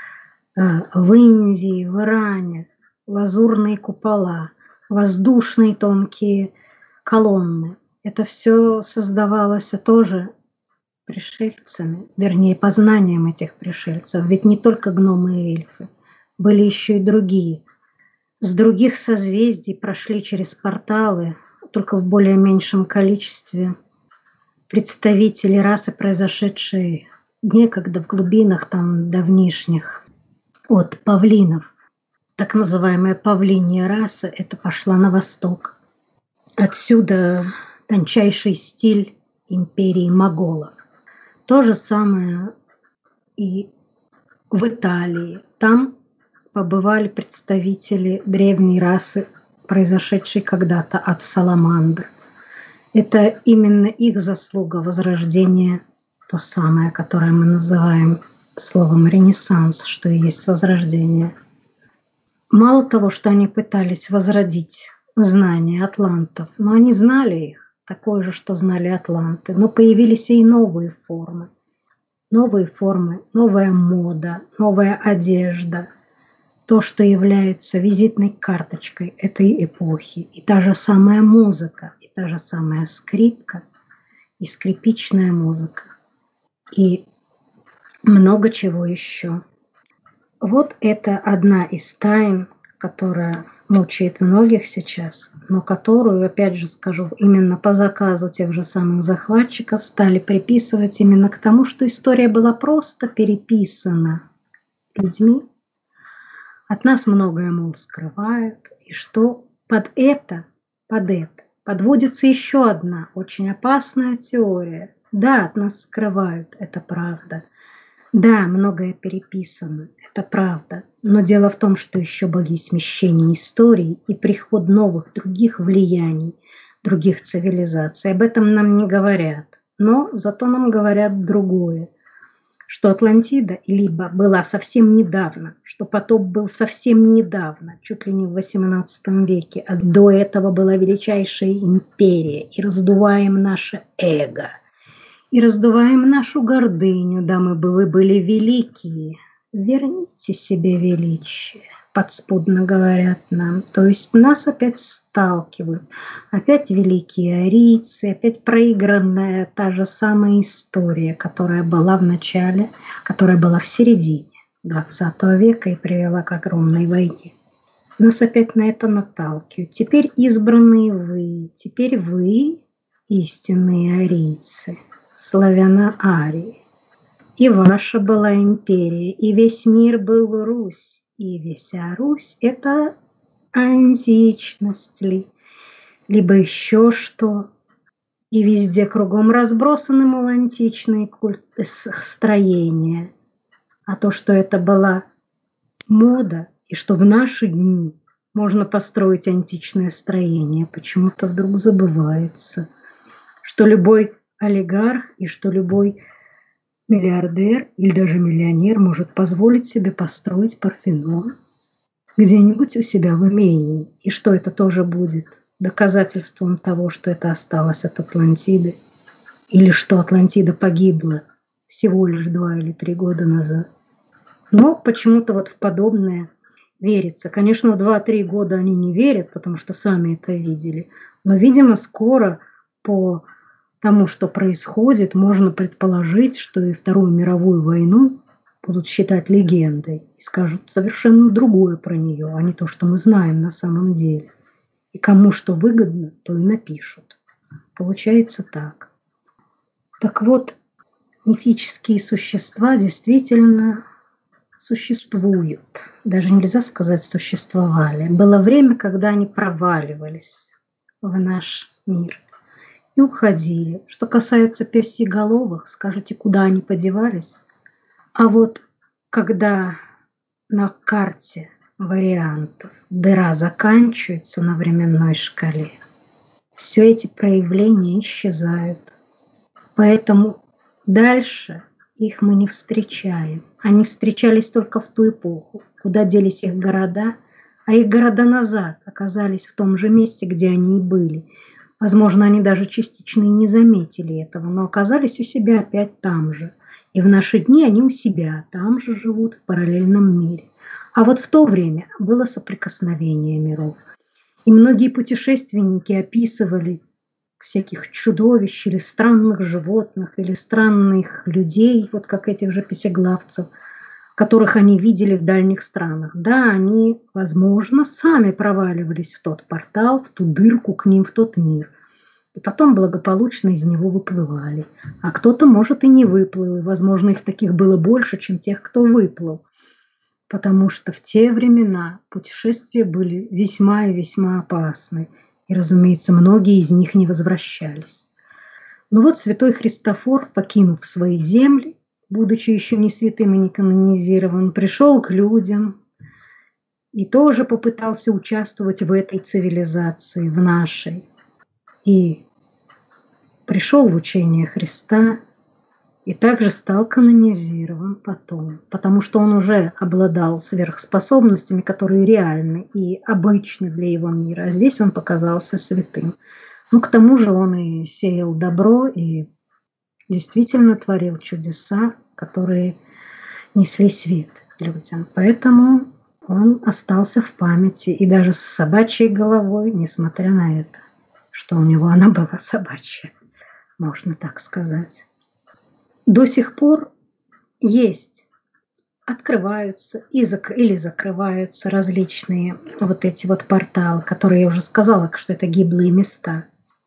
в Индии, в Иране, лазурные купола, воздушные тонкие колонны. Это все создавалось тоже пришельцами, вернее, познанием этих пришельцев. Ведь не только гномы и эльфы, были еще и другие. С других созвездий прошли через порталы, только в более меньшем количестве, представители расы, произошедшие некогда в глубинах там давнишних от павлинов. Так называемая павлинья раса, это пошла на восток. Отсюда тончайший стиль империи моголов. То же самое и в Италии. Там побывали представители древней расы произошедший когда-то от саламандр. Это именно их заслуга возрождения, то самое, которое мы называем словом «ренессанс», что и есть возрождение. Мало того, что они пытались возродить знания атлантов, но они знали их, такое же, что знали атланты, но появились и новые формы. Новые формы, новая мода, новая одежда, то, что является визитной карточкой этой эпохи. И та же самая музыка, и та же самая скрипка, и скрипичная музыка, и много чего еще. Вот это одна из тайн, которая мучает многих сейчас, но которую, опять же скажу, именно по заказу тех же самых захватчиков стали приписывать именно к тому, что история была просто переписана людьми. От нас многое, мол, скрывают, и что под это, под это подводится еще одна очень опасная теория. Да, от нас скрывают, это правда. Да, многое переписано, это правда. Но дело в том, что еще боюсь смещения истории и приход новых других влияний, других цивилизаций. Об этом нам не говорят. Но зато нам говорят другое. Что Атлантида либо была совсем недавно, что потоп был совсем недавно, чуть ли не в восемнадцатом веке, а до этого была величайшая империя, и раздуваем наше эго, и раздуваем нашу гордыню, дамы бы вы были великие, верните себе величие, подспудно говорят нам. То есть нас опять сталкивают, опять великие арийцы, опять проигранная та же самая история, которая была в начале, которая была в середине двадцатого века и привела к огромной войне. Нас опять на это наталкивают. Теперь избранные вы, теперь вы истинные арийцы, славяно-арии. И ваша была империя, и весь мир был Русь, и вся Русь – это античность ли, либо еще что. И везде кругом разбросаны, мол, античные культ... строения. А то, что это была мода, и что в наши дни можно построить античное строение, почему-то вдруг забывается, что любой олигарх и что любой миллиардер или даже миллионер может позволить себе построить Парфенон где-нибудь у себя в имении. И что это тоже будет доказательством того, что это осталось от Атлантиды, или что Атлантида погибла всего лишь два или три года назад. Но почему-то вот в подобное верится. Конечно, в два-три года они не верят, потому что сами это видели. Но, видимо, скоро по тому, что происходит, можно предположить, что и Вторую мировую войну будут считать легендой и скажут совершенно другое про нее, а не то, что мы знаем на самом деле. И кому что выгодно, то и напишут. Получается так. Так вот, мифические существа действительно существуют. Даже нельзя сказать существовали. Было время, когда они проваливались в наш мир и уходили. Что касается пёсеголовых, скажите, куда они подевались? А вот когда на карте вариантов дыра заканчивается на временной шкале, все эти проявления исчезают. Поэтому дальше их мы не встречаем. Они встречались только в ту эпоху, куда делись их города, а их города назад оказались в том же месте, где они и были. Возможно, они даже частично и не заметили этого, но оказались у себя опять там же. И в наши дни они у себя там же живут, в параллельном мире. А вот в то время было соприкосновение миров. И многие путешественники описывали всяких чудовищ или странных животных, или странных людей, вот как этих же песеглавцев, которых они видели в дальних странах. Да, они, возможно, сами проваливались в тот портал, в ту дырку к ним, в тот мир. И потом благополучно из него выплывали. А кто-то, может, и не выплыл. И, возможно, их таких было больше, чем тех, кто выплыл. Потому что в те времена путешествия были весьма и весьма опасны. И, разумеется, многие из них не возвращались. Но вот святой Христофор, покинув свои земли, будучи еще не святым и не канонизирован, пришел к людям, и тоже попытался участвовать в этой цивилизации, в нашей. И пришел в учение Христа, и также стал канонизирован потом, потому что он уже обладал сверхспособностями, которые реальны и обычны для его мира, а здесь он показался святым. Ну, к тому же он и сеял добро, и действительно творил чудеса, которые несли свет людям. Поэтому он остался в памяти, и даже с собачьей головой, несмотря на это, что у него она была собачья, можно так сказать. До сих пор есть, открываются и зак- или закрываются различные вот эти вот порталы, которые я уже сказала, что это гиблые места.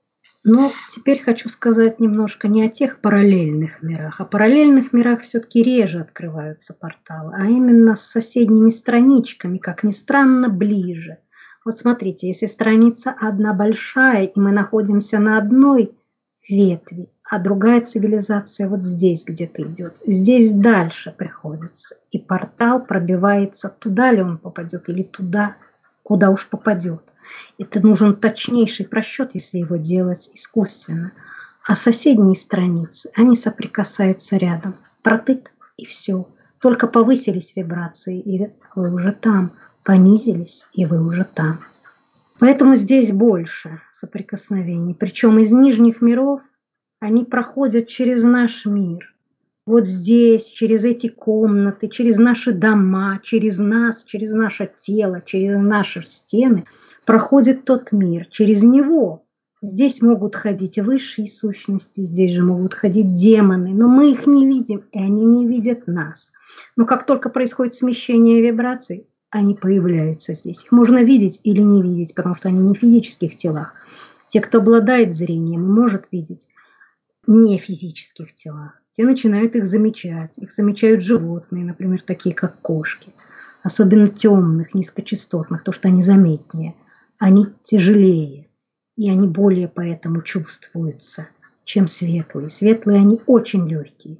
Но теперь хочу сказать немножко не о тех параллельных мирах. О параллельных мирах все-таки реже открываются порталы, а именно с соседними страничками, как ни странно, ближе. Вот смотрите, если страница одна большая, и мы находимся на одной ветви, а другая цивилизация вот здесь где-то идет, здесь дальше приходится, и портал пробивается, туда ли он попадет или туда, куда уж попадет. Это нужен точнейший просчет, если его делать искусственно. А соседние страницы, они соприкасаются рядом. Протык и все. Только повысились вибрации, и вы уже там. Понизились, и вы уже там. Поэтому здесь больше соприкосновений. Причем из нижних миров они проходят через наш мир. Вот здесь, через эти комнаты, через наши дома, через нас, через наше тело, через наши стены проходит тот мир. Через него здесь могут ходить высшие сущности, здесь же могут ходить демоны, но мы их не видим, и они не видят нас. Но как только происходит смещение вибраций, они появляются здесь. Их можно видеть или не видеть, потому что они не в физических телах. Те, кто обладает зрением, может видеть не в физических телах. Те начинают их замечать. Их замечают животные, например, такие как кошки. Особенно темных, низкочастотных, потому что они заметнее. Они тяжелее. И они более поэтому чувствуются, чем светлые. Светлые они очень легкие.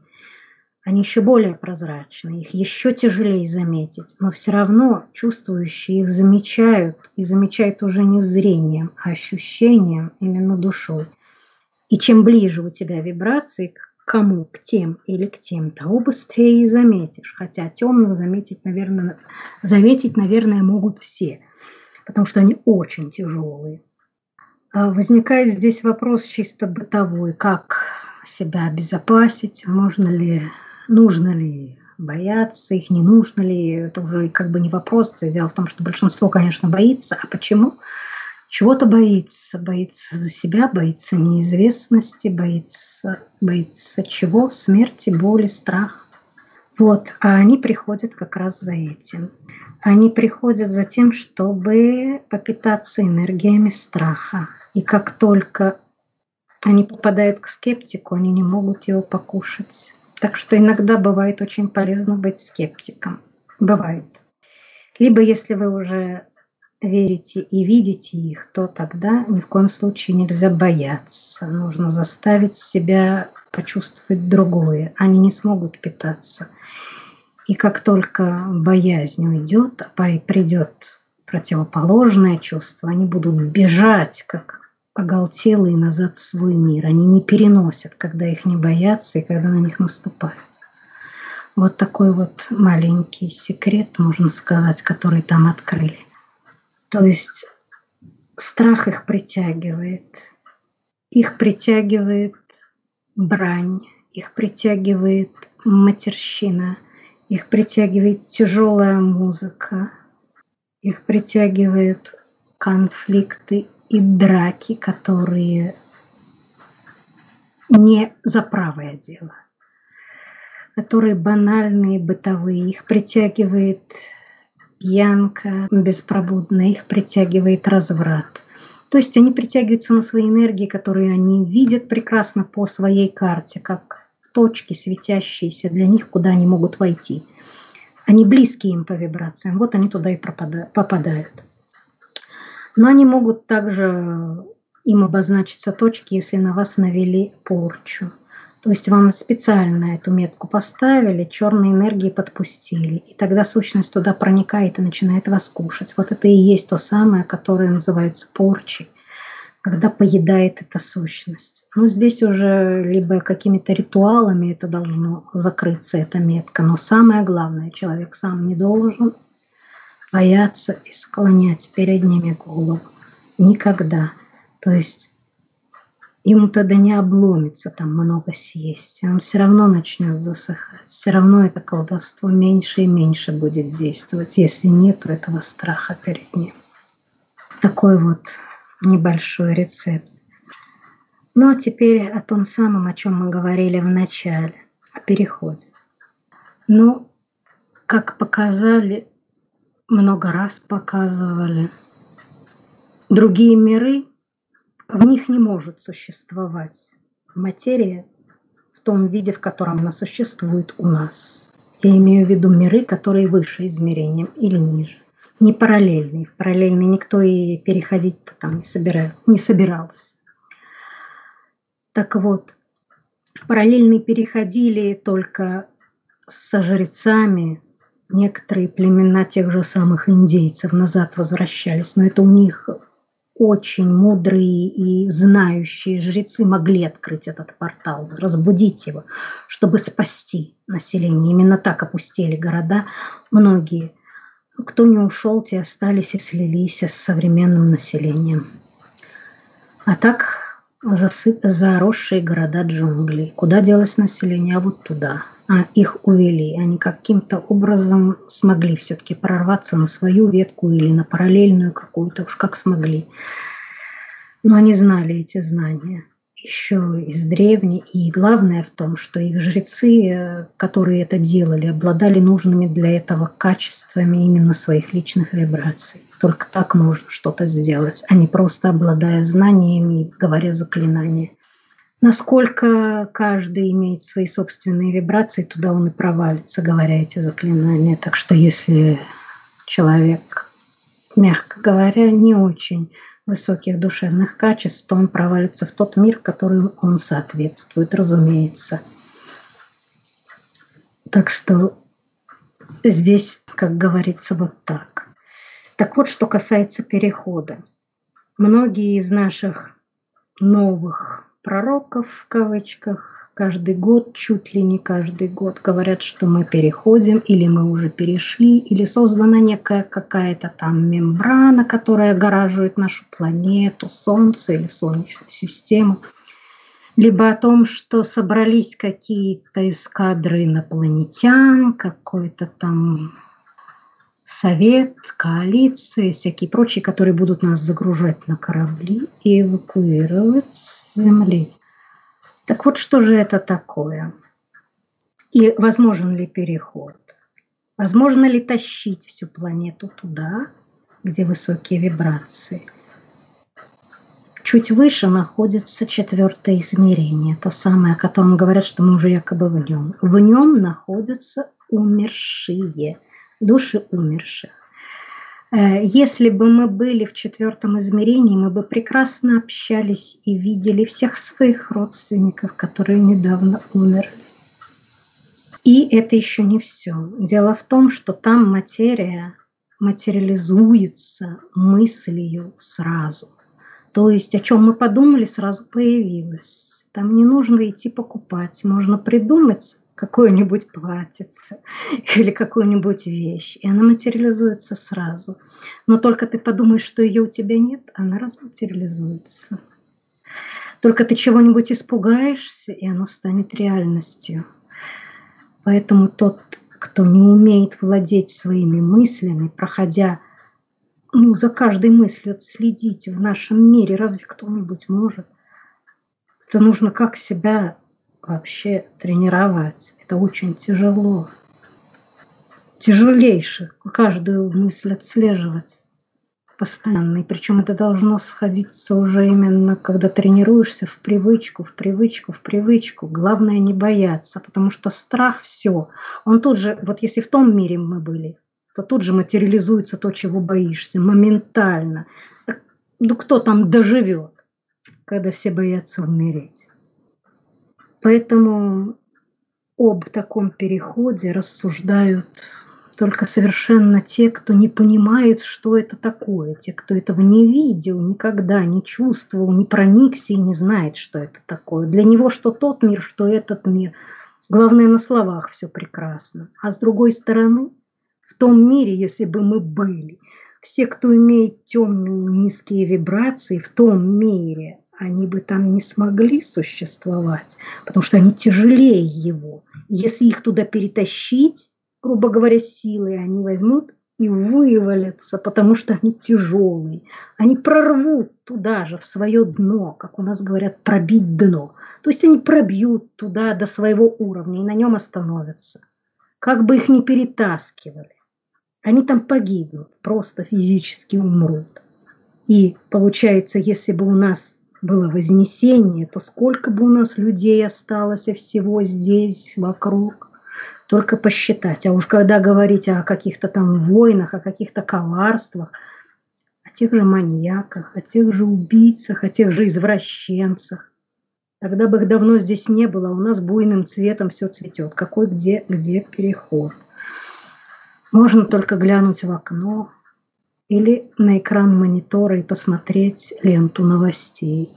Они еще более прозрачные, их еще тяжелее заметить, но все равно чувствующие их замечают, и замечают уже не зрением, а ощущением, именно душой. И чем ближе у тебя вибрации к кому, к тем или к тем, того быстрее и заметишь. Хотя темных заметить, наверное, заметить, наверное, могут все, потому что они очень тяжелые. Возникает здесь вопрос чисто бытовой, как себя обезопасить, можно ли... Нужно ли бояться их, не нужно ли, это уже как бы не вопрос. Дело в том, что большинство, конечно, боится. А почему? Чего-то боится. Боится за себя, боится неизвестности, боится, боится чего? Смерти, боли, страх. Вот. А они приходят как раз за этим. Они приходят за тем, чтобы попитаться энергиями страха. И как только они попадают к скептику, они не могут его покушать. Так что иногда бывает очень полезно быть скептиком. Бывает. Либо если вы уже верите и видите их, то тогда ни в коем случае нельзя бояться. Нужно заставить себя почувствовать другое. Они не смогут питаться. И как только боязнь уйдет, а придет противоположное чувство, они будут бежать, как оголтелые назад в свой мир. Они не переносят, когда их не боятся и когда на них наступают. Вот такой вот маленький секрет, можно сказать, который там открыли. То есть страх их притягивает. Их притягивает брань, их притягивает матерщина, их притягивает тяжелая музыка, их притягивает конфликты и драки, которые не за правое дело, которые банальные, бытовые. Их притягивает пьянка беспробудная, их притягивает разврат. То есть они притягиваются на свои энергии, которые они видят прекрасно по своей карте, как точки светящиеся для них, куда они могут войти. Они близкие им по вибрациям, вот они туда и попадают. Но они могут также им обозначиться точки, если на вас навели порчу. То есть вам специально эту метку поставили, черные энергии подпустили, и тогда сущность туда проникает и начинает вас кушать. Вот это и есть то самое, которое называется порчей, когда поедает эта сущность. Ну, здесь уже либо какими-то ритуалами это должно закрыться, эта метка, но самое главное, человек сам не должен бояться и склонять перед ними голову. Никогда. То есть ему тогда не обломится там много съесть, он все равно начнет засыхать, все равно это колдовство меньше и меньше будет действовать, если нет этого страха перед ним. Такой вот небольшой рецепт. Ну а теперь о том самом, о чем мы говорили в начале, о переходе. Ну, как показали, много раз показывали, другие миры, в них не может существовать материя в том виде, в котором она существует у нас. Я имею в виду миры, которые выше измерением или ниже. Не параллельные. В параллельные никто и переходить-то там не, собирал, не собирался. Так вот, в параллельные переходили только со жрецами. Некоторые племена тех же самых индейцев назад возвращались, но это у них очень мудрые и знающие жрецы могли открыть этот портал, разбудить его, чтобы спасти население. Именно так опустели города многие. Кто не ушел, те остались и слились с современным населением. А так засып... заросшие города джунглей. Куда делось население? А вот туда. А их увели. Они каким-то образом смогли все-таки прорваться на свою ветку или на параллельную какую-то, уж как смогли. Но они знали эти знания еще из древней. И главное в том, что их жрецы, которые это делали, обладали нужными для этого качествами именно своих личных вибраций. Только так можно что-то сделать, а не просто обладая знаниями и говоря заклинания. Насколько каждый имеет свои собственные вибрации, туда он и провалится, говоря эти заклинания. Так что если человек, мягко говоря, не очень высоких душевных качеств, то он провалится в тот мир, который он соответствует, разумеется. Так что здесь, как говорится, вот так. Так вот, что касается перехода. Многие из наших новых пророков, в кавычках, каждый год, чуть ли не каждый год говорят, что мы переходим, или мы уже перешли, или создана некая какая-то там мембрана, которая огораживает нашу планету, Солнце или Солнечную систему. Либо о том, что собрались какие-то эскадры инопланетян, какой-то там совет, коалиции, всякие прочие, которые будут нас загружать на корабли и эвакуировать с Земли. Так вот, что же это такое? И возможен ли переход? Возможно ли тащить всю планету туда, где высокие вибрации? Чуть выше находится четвертое измерение, то самое, о котором говорят, что мы уже якобы в нем. В нем находятся умершие, души умерших. Если бы мы были в четвертом измерении, мы бы прекрасно общались и видели всех своих родственников, которые недавно умерли. И это еще не все. Дело в том, что там материя материализуется мыслью сразу. То есть о чем мы подумали, сразу появилось. Там не нужно идти покупать, можно придумать какое-нибудь платьице или какую-нибудь вещь, и она материализуется сразу. Но только ты подумаешь, что ее у тебя нет, она разматериализуется. Только ты чего-нибудь испугаешься, и оно станет реальностью. Поэтому тот, кто не умеет владеть своими мыслями, проходя, ну, за каждой мыслью отследить в нашем мире, разве кто-нибудь может? Это нужно как себя вообще тренировать. Это очень тяжело. Тяжелейше каждую мысль отслеживать постоянно. И причем это должно сходиться уже именно, когда тренируешься в привычку, в привычку, в привычку. Главное не бояться, потому что страх все. Он тут же, вот если в том мире мы были, то тут же материализуется то, чего боишься, моментально. Ну кто там доживет, когда все боятся умереть? Поэтому об таком переходе рассуждают только совершенно те, кто не понимает, что это такое, те, кто этого не видел никогда, не чувствовал, не проникся и не знает, что это такое. Для него что тот мир, что этот мир. Главное, на словах все прекрасно. А с другой стороны, в том мире, если бы мы были, все, кто имеет темные низкие вибрации, в том мире, они бы там не смогли существовать, потому что они тяжелее его. И если их туда перетащить, грубо говоря, силой, они возьмут и вывалятся, потому что они тяжелые. Они прорвут туда же, в свое дно, как у нас говорят, пробить дно. То есть они пробьют туда до своего уровня и на нем остановятся. Как бы их ни перетаскивали, они там погибнут, просто физически умрут. И получается, если бы у нас было вознесение, то сколько бы у нас людей осталось всего здесь, вокруг. Только посчитать. А уж когда говорить о каких-то там войнах, о каких-то коварствах, о тех же маньяках, о тех же убийцах, о тех же извращенцах, тогда бы их давно здесь не было, а у нас буйным цветом все цветет. Какой где, где переход. Можно только глянуть в окно или на экран монитора и посмотреть ленту новостей.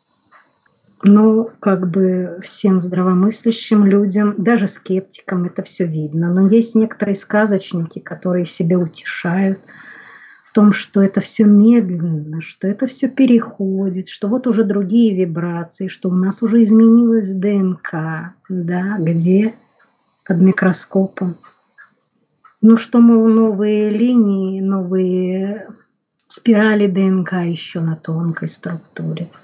Ну, как бы всем здравомыслящим людям, даже скептикам это все видно. Но есть некоторые сказочники, которые себя утешают в том, что это все медленно, что это все переходит, что вот уже другие вибрации, что у нас уже изменилась ДНК, да, где? Под микроскопом. Ну, что, мол, новые линии, новые спирали ДНК еще на тонкой структуре.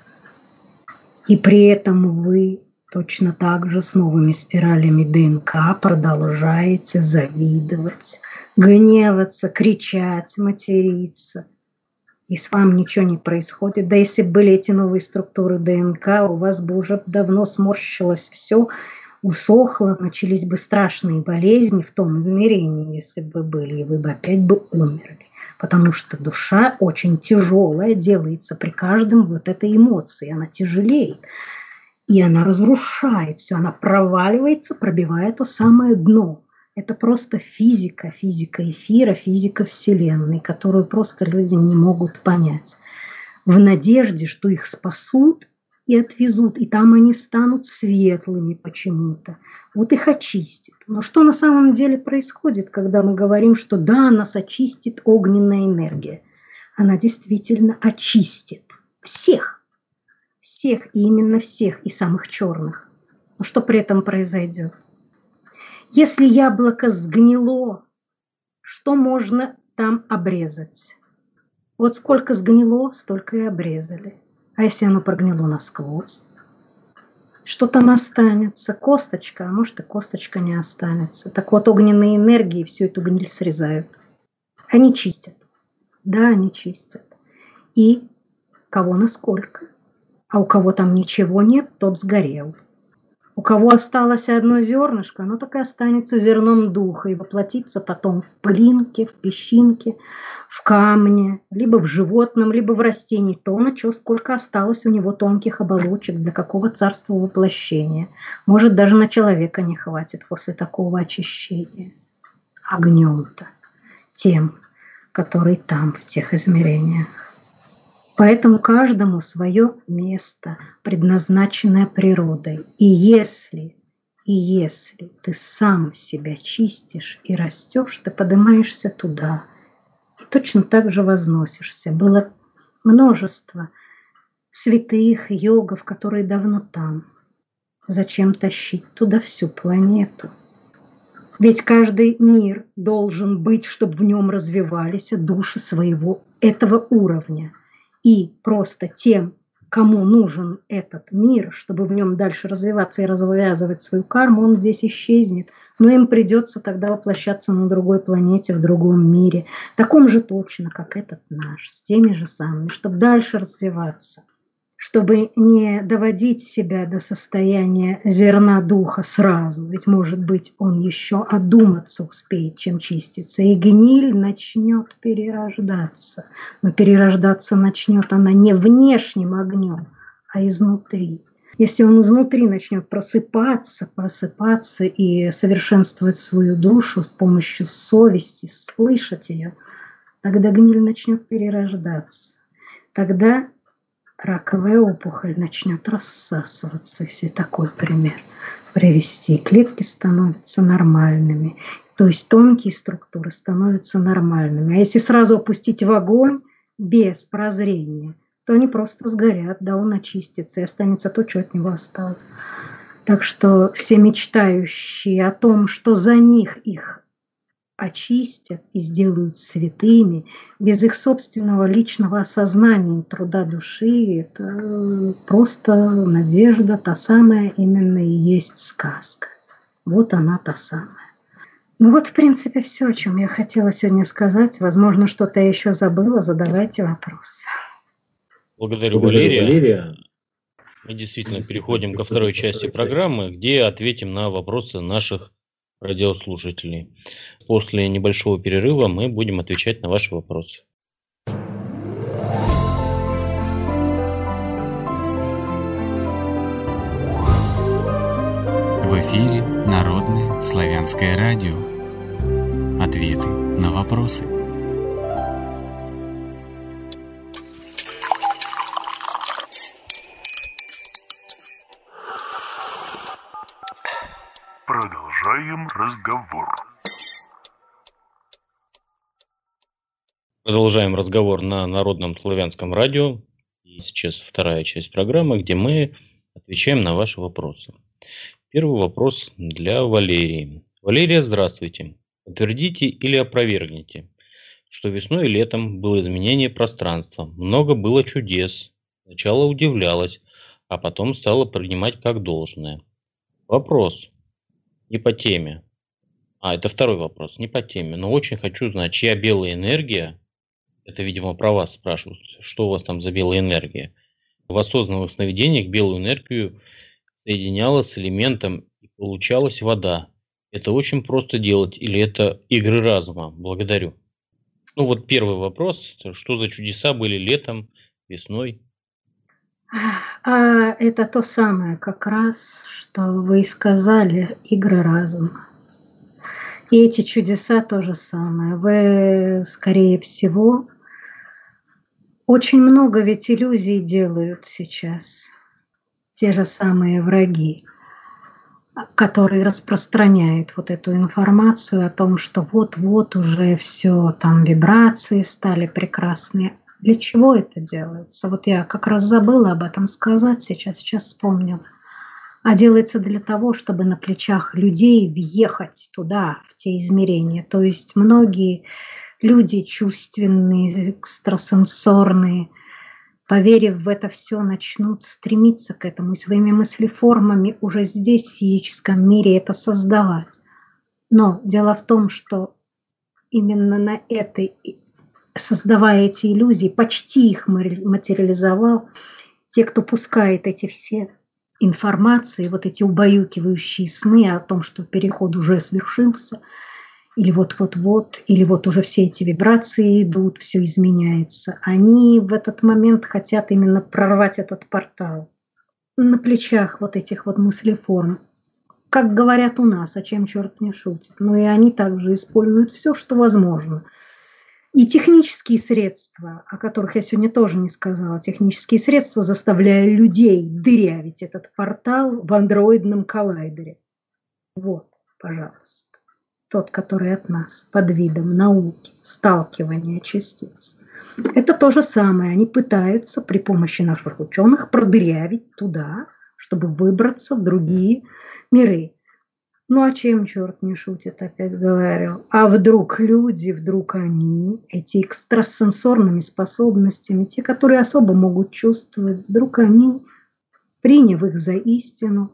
И при этом вы точно так же с новыми спиралями ДНК продолжаете завидовать, гневаться, кричать, материться. И с вами ничего не происходит. Да если бы были эти новые структуры ДНК, у вас бы уже давно сморщилось все, усохло, начались бы страшные болезни в том измерении, если бы были, и вы бы опять бы умерли. Потому что душа очень тяжелая делается при каждом вот этой эмоции. Она тяжелеет. И она разрушает все. Она проваливается, пробивая то самое дно. Это просто физика, физика эфира, физика Вселенной, которую просто люди не могут понять. В надежде, что их спасут и отвезут, и там они станут светлыми почему-то. Вот их очистит. Но что на самом деле происходит, когда мы говорим, что да, нас очистит огненная энергия? Она действительно очистит всех. Всех, и именно всех, и самых черных. Но что при этом произойдет? Если яблоко сгнило, что можно там обрезать? Вот сколько сгнило, столько и обрезали. А если оно прогнило насквозь? Что там останется? Косточка, а может и косточка не останется. Так вот, огненные энергии всю эту гниль срезают. Они чистят. Да, они чистят. И кого насколько? А у кого там ничего нет, тот сгорел. У кого осталось одно зернышко, оно так и останется зерном духа и воплотится потом в пылинке, в песчинке, в камне, либо в животном, либо в растении. То, на что сколько осталось у него тонких оболочек, для какого царства воплощения. Может, даже на человека не хватит после такого очищения. Огнем-то, тем, который там, в тех измерениях. Поэтому каждому свое место, предназначенное природой. И если, и если ты сам себя чистишь и растешь, ты поднимаешься туда. И точно так же возносишься. Было множество святых, йогов, которые давно там. Зачем тащить туда всю планету? Ведь каждый мир должен быть, чтобы в нем развивались души своего этого уровня. И просто тем, кому нужен этот мир, чтобы в нем дальше развиваться и развязывать свою карму, он здесь исчезнет. Но им придется тогда воплощаться на другой планете, в другом мире, таком же точно, как этот наш, с теми же самыми, чтобы дальше развиваться, чтобы не доводить себя до состояния зерна духа сразу, ведь, может быть, он еще одуматься успеет, чем чиститься, и гниль начнет перерождаться. Но перерождаться начнет она не внешним огнем, а изнутри. Если он изнутри начнет просыпаться, просыпаться и совершенствовать свою душу с помощью совести, слышать ее, тогда гниль начнет перерождаться. Тогда раковая опухоль начнет рассасываться, если такой пример привести. Клетки становятся нормальными, то есть тонкие структуры становятся нормальными. А если сразу опустить в огонь без прозрения, то они просто сгорят, да, он очистится, и останется то, что от него осталось. Так что все мечтающие о том, что за них их очистят и сделают святыми, без их собственного личного осознания труда души, это просто надежда, та самая именно и есть сказка. Вот она та самая. Ну вот, в принципе, все, о чем я хотела сегодня сказать. Возможно, что-то я еще забыла. Задавайте вопросы. Благодарю, Валерия. Валерия. Мы действительно переходим ко второй части программы, где ответим на вопросы наших радиослушателей. После небольшого перерыва мы будем отвечать на ваши вопросы. В эфире Народное славянское радио. Ответы на вопросы. Продолжаем разговор. Продолжаем разговор на Народном славянском радио. И сейчас вторая часть программы, где мы отвечаем на ваши вопросы. Первый вопрос для Валерии. Валерия, здравствуйте. Подтвердите или опровергните, что весной и летом было изменение пространства. Много было чудес. Сначала удивлялась, а потом стала принимать как должное. Вопрос. Не по теме. А, это второй вопрос. Не по теме. Но очень хочу знать, чья белая энергия, это, видимо, про вас спрашивают, что у вас там за белая энергия. В осознанных сновидениях белую энергию соединяла с элементом и получалась вода. Это очень просто делать или это игры разума? Благодарю. Ну вот первый вопрос. Что за чудеса были летом, весной? А это то самое как раз, что вы и сказали, игры разума. И эти чудеса то же самое. Вы, скорее всего, очень много ведь иллюзий делают сейчас. Те же самые враги, которые распространяют вот эту информацию о том, что вот-вот уже все, там вибрации стали прекрасные. Для чего это делается? Вот я как раз забыла об этом сказать, сейчас, сейчас вспомнила. А делается для того, чтобы на плечах людей въехать туда, в те измерения. То есть многие люди чувственные, экстрасенсорные, поверив в это все, начнут стремиться к этому и своими мыслеформами уже здесь, в физическом мире, это создавать. Но дело в том, что именно на этой, создавая эти иллюзии, почти их материализовал, те, кто пускает эти все информации, вот эти убаюкивающие сны о том, что переход уже свершился, или вот-вот-вот, или вот уже все эти вибрации идут, все изменяется. Они в этот момент хотят именно прорвать этот портал. На плечах вот этих вот мыслеформ. Как говорят у нас, а чем черт не шутит. Но и они также используют все, что возможно. И технические средства, о которых я сегодня тоже не сказала, технические средства, заставляя людей дырявить этот портал в андроидном коллайдере. Вот, пожалуйста. Тот, который от нас, под видом науки, сталкивания частиц. Это то же самое. Они пытаются при помощи наших ученых продырявить туда, чтобы выбраться в другие миры. Ну, а чем черт не шутит, опять говорю. А вдруг люди, вдруг они, эти экстрасенсорными способностями, те, которые особо могут чувствовать, вдруг они, приняв их за истину,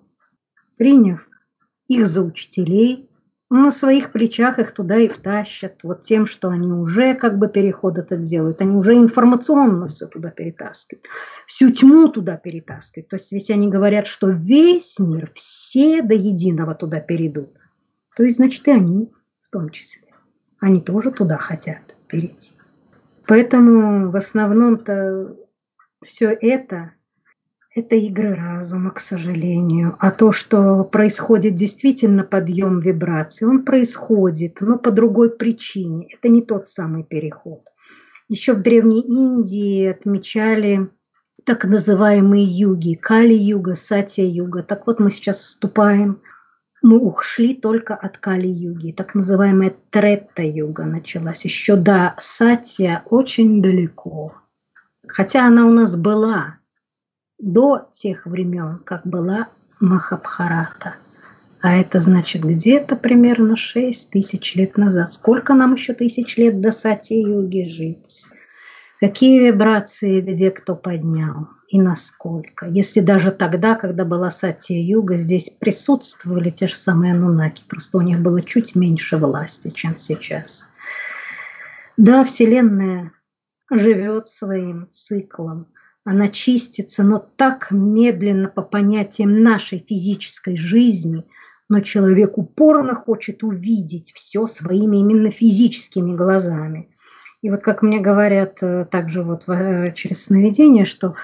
приняв их за учителей, на своих плечах их туда и втащат, вот тем, что они уже как бы переход этот делают, они уже информационно все туда перетаскивают, всю тьму туда перетаскивают. То есть ведь они говорят, что весь мир, все до единого туда перейдут. То есть, значит, и они в том числе. Они тоже туда хотят перейти. Поэтому в основном-то все это, Это игры разума, к сожалению. А то, что происходит действительно подъем вибраций, он происходит, но по другой причине. Это не тот самый переход. Еще в Древней Индии отмечали так называемые юги. Кали-юга, Сатья-юга. Так вот, мы сейчас вступаем, мы ушли только от Кали-юги. Так называемая Третта-юга началась. Еще до Сатья очень далеко. Хотя она у нас была до тех времен, как была Махабхарата. А это значит где-то примерно шесть тысяч лет назад. Сколько нам еще тысяч лет до Сатья-юги жить? Какие вибрации где кто поднял и насколько? Если даже тогда, когда была Сатья-юга, здесь присутствовали те же самые анунаки, просто у них было чуть меньше власти, чем сейчас. Да, Вселенная живет своим циклом. Она чистится, но так медленно по понятиям нашей физической жизни, но человек упорно хочет увидеть все своими именно физическими глазами. И вот как мне говорят также вот через сновидение, что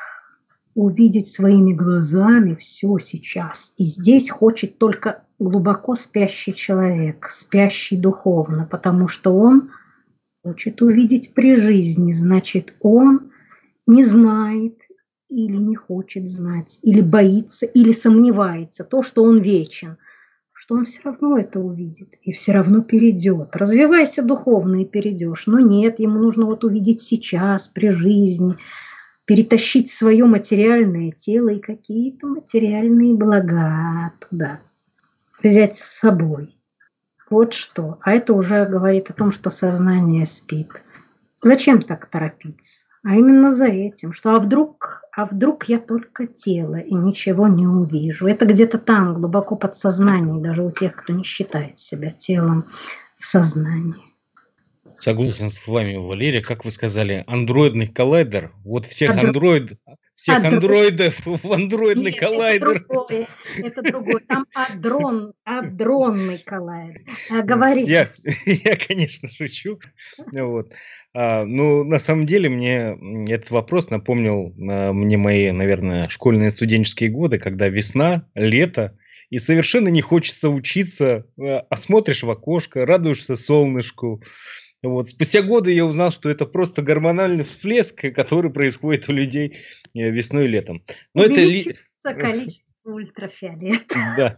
увидеть своими глазами все сейчас. И здесь хочет только глубоко спящий человек, спящий духовно, потому что он хочет увидеть при жизни, значит, он не знает или не хочет знать, или боится, или сомневается, то, что он вечен, что он все равно это увидит и все равно перейдет. Развивайся духовно и перейдешь. Но нет, ему нужно вот увидеть сейчас, при жизни, перетащить свое материальное тело и какие-то материальные блага туда, взять с собой. Вот что. А это уже говорит о том, что сознание спит. Зачем так торопиться? А именно за этим, что а вдруг, а вдруг я только тело и ничего не увижу. Это где-то там, глубоко подсознании, даже у тех, кто не считает себя телом в сознании. Согласен с вами, Валерия. Как вы сказали, андроидный коллайдер. Вот всех, Андро... андроид... всех Андро... андроидов в андроидный Нет, коллайдер. Это другое. Это другое. Там адрон, адронный коллайдер. Говорите. Я, я, конечно, шучу. Вот. А, ну, на самом деле, мне этот вопрос напомнил а, мне мои, наверное, школьные студенческие годы, когда весна, лето, и совершенно не хочется учиться, а смотришь в окошко, радуешься солнышку. Вот. Спустя годы я узнал, что это просто гормональный всплеск, который происходит у людей весной и летом. Но увеличивается это... количество ультрафиолета. Да.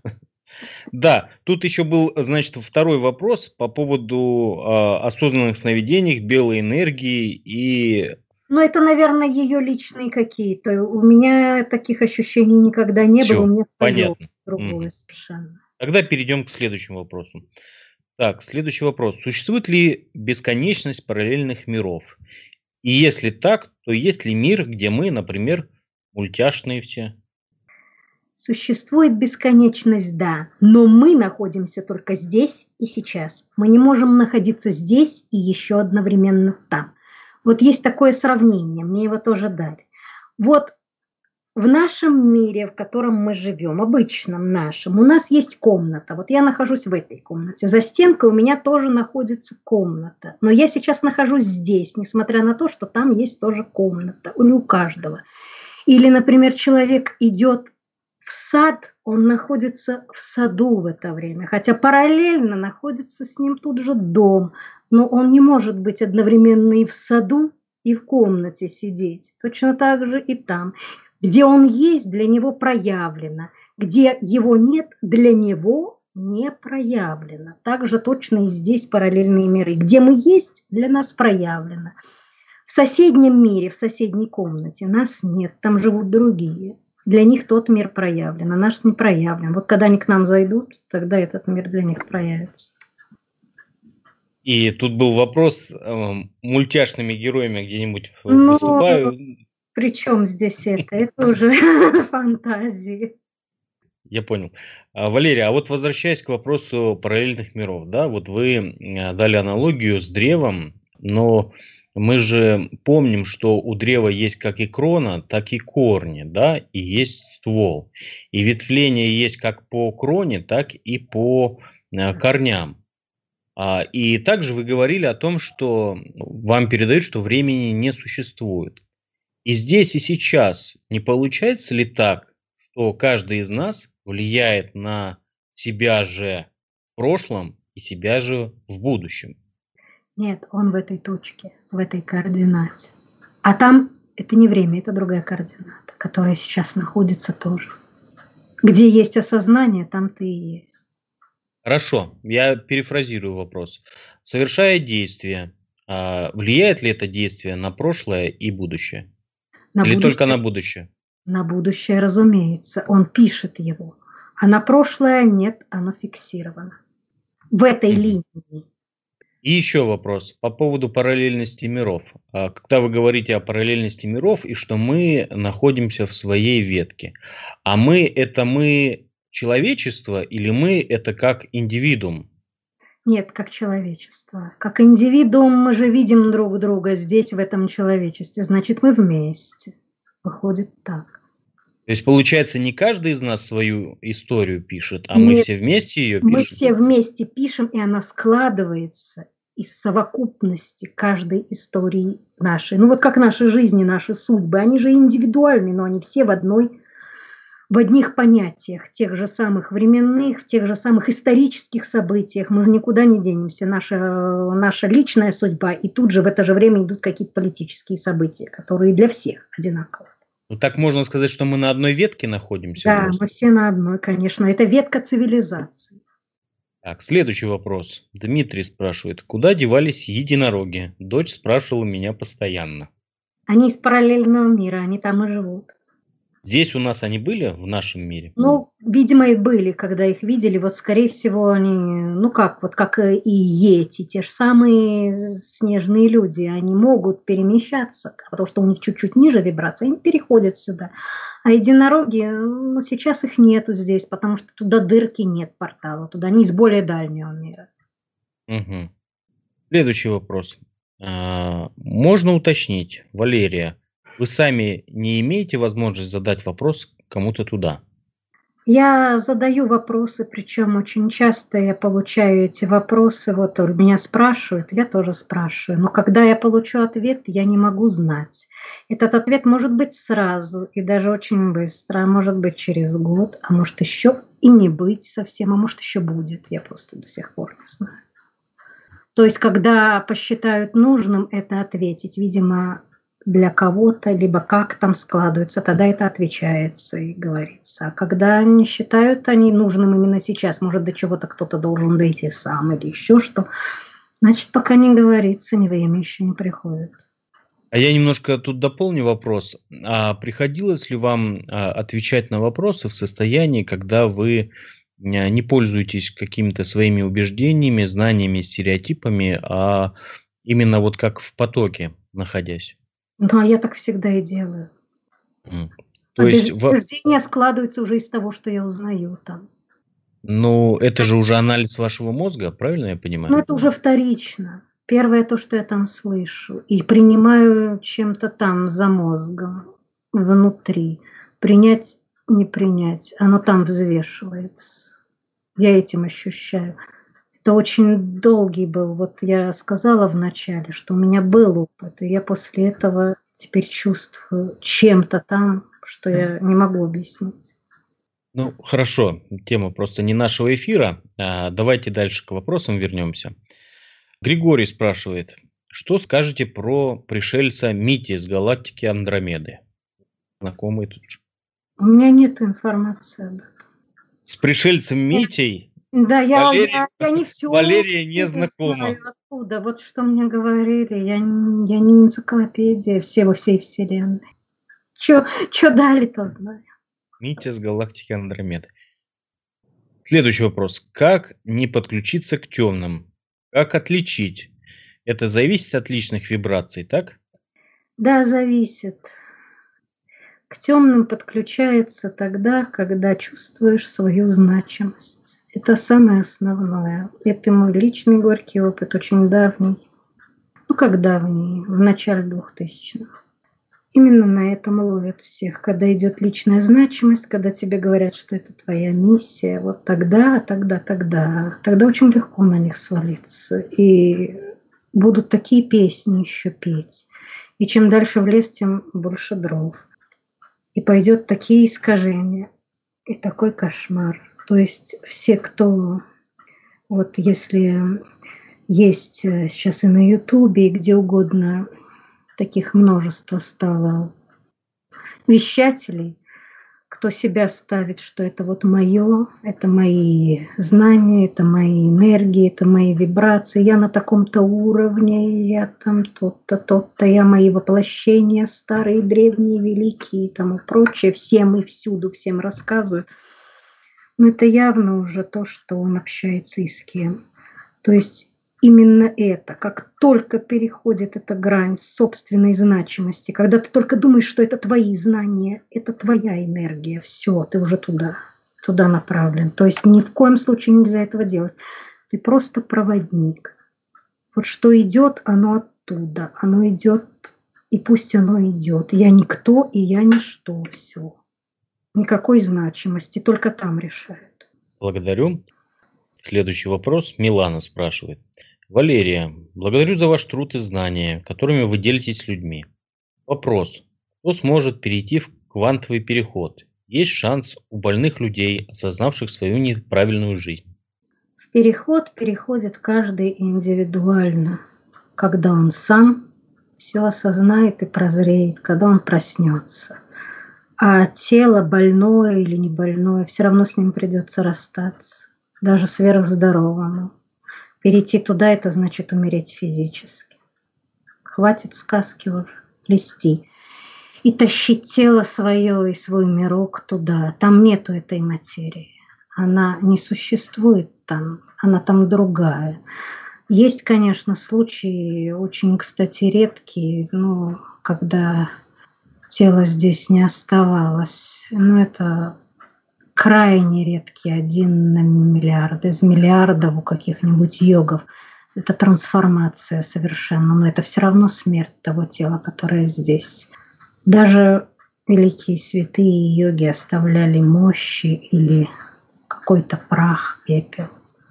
Да, тут еще был, значит, второй вопрос по поводу э, осознанных сновидений, белой энергии и... Ну, это, наверное, ее личные какие-то. У меня таких ощущений никогда не Всё, было. У меня свое, понятно. другое Мгм. совершенно. Тогда перейдем к следующему вопросу. Так, следующий вопрос. Существует ли бесконечность параллельных миров? И если так, то есть ли мир, где мы, например, мультяшные все? Существует бесконечность, да, но мы находимся только здесь и сейчас. Мы не можем находиться здесь и еще одновременно там. Вот есть такое сравнение, мне его тоже дали. Вот в нашем мире, в котором мы живем, обычном нашем, у нас есть комната. Вот я нахожусь в этой комнате. За стенкой у меня тоже находится комната. Но я сейчас нахожусь здесь, несмотря на то, что там есть тоже комната. Или у каждого. Или, например, человек идет в сад, он находится в саду в это время, хотя параллельно находится с ним тут же дом, но он не может быть одновременно и в саду, и в комнате сидеть. Точно так же и там. Где он есть, для него проявлено. Где его нет, для него не проявлено. Также точно и здесь параллельные миры. Где мы есть, для нас проявлено. В соседнем мире, в соседней комнате нас нет, там живут другие. Для них тот мир проявлен, а наш не проявлен. Вот когда они к нам зайдут, тогда этот мир для них проявится. И тут был вопрос, э, мультяшными героями где-нибудь Ну, выступаю. при чем здесь это? Это уже фантазии. Я понял. А, Валерия, а вот возвращаясь к вопросу параллельных миров, да, вот вы э, дали аналогию с древом, но мы же помним, что у древа есть как и крона, так и корни, да, и есть ствол. И ветвление есть как по кроне, так и по э, корням. А, и также вы говорили о том, что вам передают, что времени не существует. И здесь и сейчас не получается ли так, что каждый из нас влияет на себя же в прошлом и себя же в будущем? Нет, он в этой точке, в этой координате. А там это не время, это другая координата, которая сейчас находится тоже. Где есть осознание, там ты и есть. Хорошо, я перефразирую вопрос. Совершая действие, а, влияет ли это действие на прошлое и будущее? На Или только на будущее, будущее? на будущее, разумеется, он пишет его. А на прошлое нет, оно фиксировано. В этой Мгм. линии. И еще вопрос по поводу параллельности миров. А, Когда вы говорите о параллельности миров и что мы находимся в своей ветке, а мы это мы человечество или мы это как индивидуум? Нет, как человечество. Как индивидуум мы же видим друг друга здесь, в этом человечестве. Значит, мы вместе. Выходит так. То есть получается не каждый из нас свою историю пишет, а мы Нет, все вместе ее мы пишем? все вместе пишем, и она складывается из совокупности каждой истории нашей. Ну вот как наши жизни, наши судьбы. Они же индивидуальны, но они все в одной, в одних понятиях, тех же самых временных, в тех же самых исторических событиях. Мы же никуда не денемся. Наша, наша личная судьба, и тут же в это же время идут какие-то политические события, которые для всех одинаковы. Ну так можно сказать, что мы на одной ветке находимся Да, просто. мы все на одной, конечно. Это ветка цивилизации. Так, следующий вопрос. Дмитрий спрашивает, куда девались единороги? Дочь спрашивала меня постоянно. Они из параллельного мира, они там и живут. Здесь у нас они были, в нашем мире? Ну, видимо, и были, когда их видели. Вот, скорее всего, они, ну как, вот как и йети, те же самые снежные люди, они могут перемещаться, потому что у них чуть-чуть ниже вибрация, они переходят сюда. А единороги, ну, сейчас их нету здесь, потому что туда дырки нет портала, туда они из более дальнего мира. Угу. Следующий вопрос. А, можно уточнить, Валерия, вы сами не имеете возможность задать вопрос кому-то туда? Я задаю вопросы, причем очень часто я получаю эти вопросы, вот меня спрашивают, я тоже спрашиваю. Но когда я получу ответ, я не могу знать. Этот ответ может быть сразу и даже очень быстро, а может быть через год, а может еще и не быть совсем, а может еще будет, я просто до сих пор не знаю. То есть, когда посчитают нужным это ответить, видимо, для кого-то, либо как там складывается, тогда это отвечается и говорится. А когда не считают они нужным именно сейчас, может, до чего-то кто-то должен дойти сам или еще что, значит, пока не говорится, ни время еще не приходит. А я немножко тут дополню вопрос. А приходилось ли вам а, отвечать на вопросы в состоянии, когда вы а, не пользуетесь какими-то своими убеждениями, знаниями, стереотипами, а именно вот как в потоке находясь? Ну, а я так всегда и делаю. М. То есть, во- Убеждения складываются уже из того, что я узнаю там. ну, это же уже анализ вашего мозга, правильно я Но понимаю? это уже вторично. Первое то, что я там слышу. И принимаю чем-то там за мозгом, внутри. Принять, не принять. Оно там взвешивается. Я этим ощущаю. Это очень долгий был. Вот я сказала в начале, что у меня был опыт. И я после этого теперь чувствую чем-то там, что я не могу объяснить. Ну, хорошо, тема просто не нашего эфира. А, давайте дальше к вопросам вернемся. Григорий спрашивает, что скажете про пришельца Мити с галактики Андромеды? Знакомый тут же. У меня нет информации об этом. С пришельцем Митей Да, я, Валерия- я, я не все Валерия не знакома. знаю откуда. Вот что мне говорили. Я, не- я не энциклопедия всего всей вселенной. Что дали, то знаю. Митя с галактики Андромеды. Следующий вопрос. Как не подключиться к темным? Как отличить? Это зависит от личных вибраций, так? Да, зависит. К темным подключается тогда, когда чувствуешь свою значимость. Это самое основное. Это мой личный горький опыт, очень давний. Ну, как давний? В начале двухтысячных. Именно на этом ловят всех. Когда идет личная значимость, когда тебе говорят, что это твоя миссия, вот тогда, тогда, тогда. Тогда очень легко на них свалиться. И будут такие песни еще петь. И чем дальше в лес, тем больше дров. И пойдет такие искажения и такой кошмар. То есть все, кто... Вот если есть сейчас и на Ютубе, и где угодно, таких множество стало вещателей, кто себя ставит, что это вот мое, это мои знания, это мои энергии, это мои вибрации, я на таком-то уровне, я там тот-то, тот-то, я мои воплощения старые, древние, великие и тому прочее, всем и всюду всем рассказывают. Но это явно уже то, что он общается и с кем. То есть именно это, как только переходит эта грань собственной значимости, когда ты только думаешь, что это твои знания, это твоя энергия, все, ты уже туда, туда направлен. То есть ни в коем случае нельзя этого делать. Ты просто проводник. Вот что идет, оно оттуда, оно идет, и пусть оно идет. Я никто, и я ничто, все. Никакой значимости, только там решают. Благодарю. Следующий вопрос. Милана спрашивает. Валерия, благодарю за ваш труд и знания, которыми вы делитесь с людьми. Вопрос. Кто сможет перейти в квантовый переход? Есть шанс у больных людей, осознавших свою неправильную жизнь? В переход переходит каждый индивидуально, когда он сам все осознает и прозреет, когда он проснется. А тело больное или не больное, все равно с ним придется расстаться, даже сверхздоровому. Перейти туда – это значит умереть физически. Хватит сказки уже, плести. И тащить тело свое и свой мирок туда. Там нету этой материи. Она не существует там, она там другая. Есть, конечно, случаи, очень, кстати, редкие, ну, когда тело здесь не оставалось. Но это крайне редкий, один на миллиард. Из миллиардов у каких-нибудь йогов. Это трансформация совершенно, но это все равно смерть того тела, которое здесь. Даже великие святые йоги оставляли мощи или какой-то прах, пепел.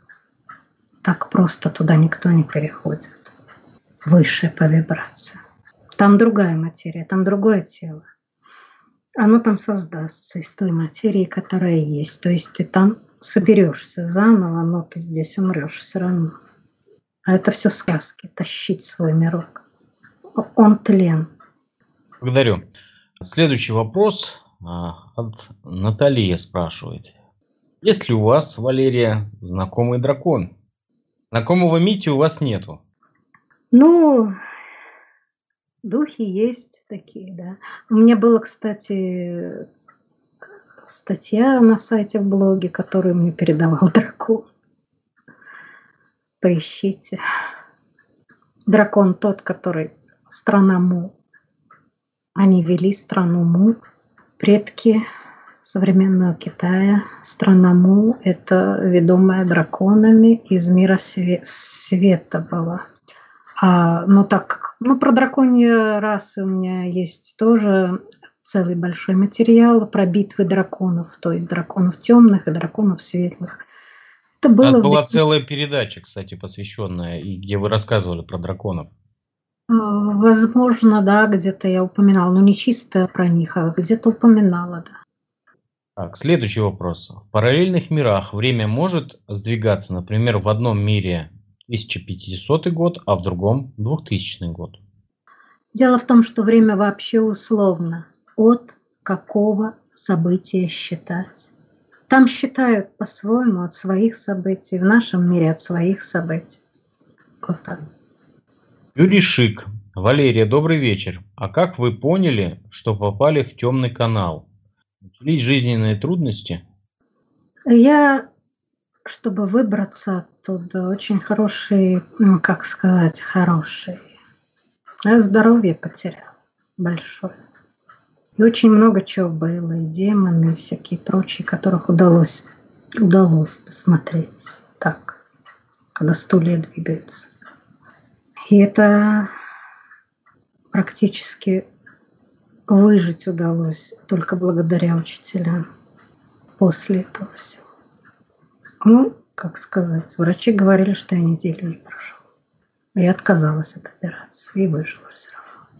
Так просто туда никто не переходит. Выше по вибрации. Там другая материя, там другое тело. Оно там создастся из той материи, которая есть. То есть ты там соберешься заново, но ты здесь умрешь все равно. А это все сказки, тащить свой мирок. Он тлен. Благодарю. Следующий вопрос от Натальи спрашивает. Есть ли у вас, Валерия, знакомый дракон? Знакомого Мити у вас нету? Ну, духи есть такие, да. У меня была, кстати, статья на сайте в блоге, которую мне передавал дракон. Поищите. Дракон тот, который страна Му. Они вели страну Му. Предки современного Китая. Страна Му – это ведомая драконами из мира све- света была. А, ну так как, ну про драконьи расы у меня есть тоже целый большой материал про битвы драконов, то есть драконов темных и драконов светлых. Это было У нас была в... целая передача, кстати, посвященная, и где вы рассказывали про драконов. Возможно, да, где-то я упоминала, но не чисто про них, а где-то упоминала, да. Так, следующий вопрос. В параллельных мирах время может сдвигаться, например, в одном мире тысяча пятисотый год, а в другом двухтысячный год? Дело в том, что время вообще условно. От какого события считать? Там считают по-своему от своих событий, в нашем мире от своих событий. Вот так. Юрий Шик. Валерия, добрый вечер. А как вы поняли, что попали в темный канал? Начались жизненные трудности? Я, чтобы выбраться оттуда, очень хороший, ну, как сказать, хороший. Я здоровье потеряла большое. И очень много чего было, и демоны, и всякие прочие, которых удалось, удалось посмотреть, как, когда стулья двигаются. И это практически выжить удалось только благодаря учителям после этого всего. Ну, как сказать, врачи говорили, что я неделю не проживу. Я отказалась от операции и выжила все равно.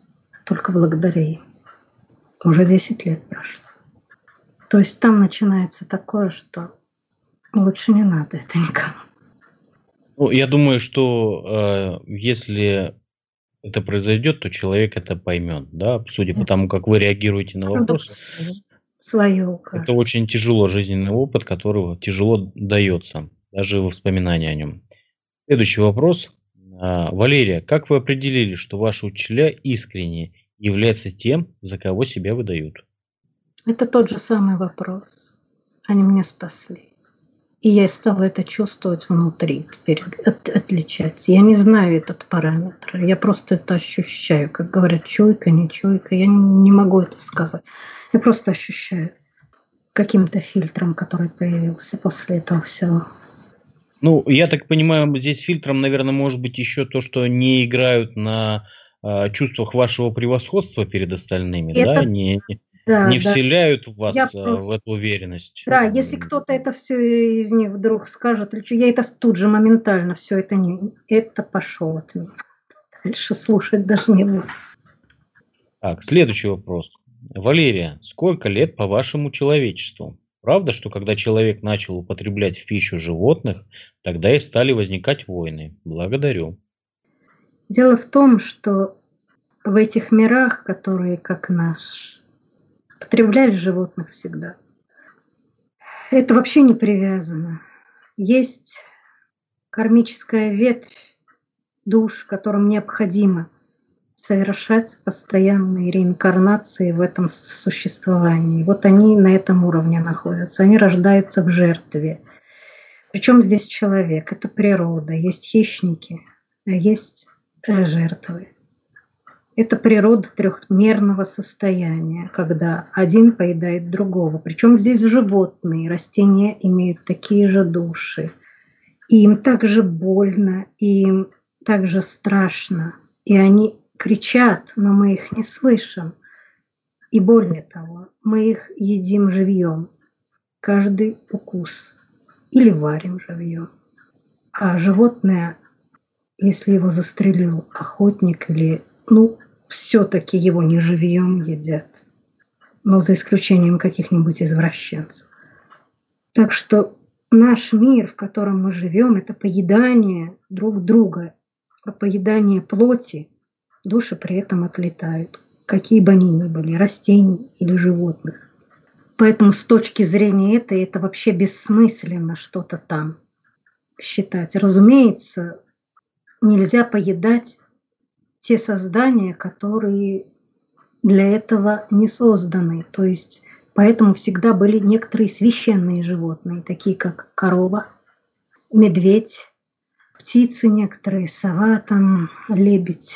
только благодаря им. Уже десять лет прошло. То есть там начинается такое, что лучше не надо это никому. Ну, я думаю, что э, если это произойдет, то человек это поймет, да, судя по тому, как вы реагируете на вопросы. Свое. Это очень тяжело, жизненный опыт, которого тяжело дается, даже воспоминания о нем. Следующий вопрос. А, Валерия, как вы определили, что ваши учителя искренне являются тем, за кого себя выдают? Это тот же самый вопрос. Они меня спасли. И я стала это чувствовать внутри, теперь от, отличать. Я не знаю этот параметр, я просто это ощущаю. Как говорят, чуйка, не чуйка, я не, не могу это сказать. Я просто ощущаю каким-то фильтром, который появился после этого всего. Ну, я так понимаю, здесь фильтром, наверное, может быть еще то, что не играют на э, чувствах вашего превосходства перед остальными, это... да? Не, Да, не да. вселяют в вас я в просто... эту уверенность. Да, если кто-то это все из них вдруг скажет, я это тут же моментально все это не, это пошел от меня. Дальше слушать даже не буду. Так, следующий вопрос. Валерия, сколько лет по вашему человечеству? Правда, что когда человек начал употреблять в пищу животных, тогда и стали возникать войны? Благодарю. Дело в том, что в этих мирах, которые как наш, потребляли животных всегда. Это вообще не привязано. Есть кармическая ветвь душ, которым необходимо совершать постоянные реинкарнации в этом существовании. Вот они на этом уровне находятся. Они рождаются в жертве. Причем здесь человек? Это природа. Есть хищники, а есть жертвы. Это природа трехмерного состояния, когда один поедает другого. Причем здесь животные, растения имеют такие же души. И им так же больно, и им так же страшно. И они кричат, но мы их не слышим. И более того, мы их едим живьем. Каждый укус. Или варим живьем. А животное, если его застрелил охотник или... Ну, все-таки его не живьем едят. Но за исключением каких-нибудь извращенцев. Так что наш мир, в котором мы живем, это поедание друг друга. А поедание плоти, души при этом отлетают. Какие бы они ни были, растений или животных. Поэтому с точки зрения этой, это вообще бессмысленно что-то там считать. Разумеется, нельзя поедать те создания, которые для этого не созданы. То есть поэтому всегда были некоторые священные животные, такие как корова, медведь, птицы некоторые, сова, там, лебедь.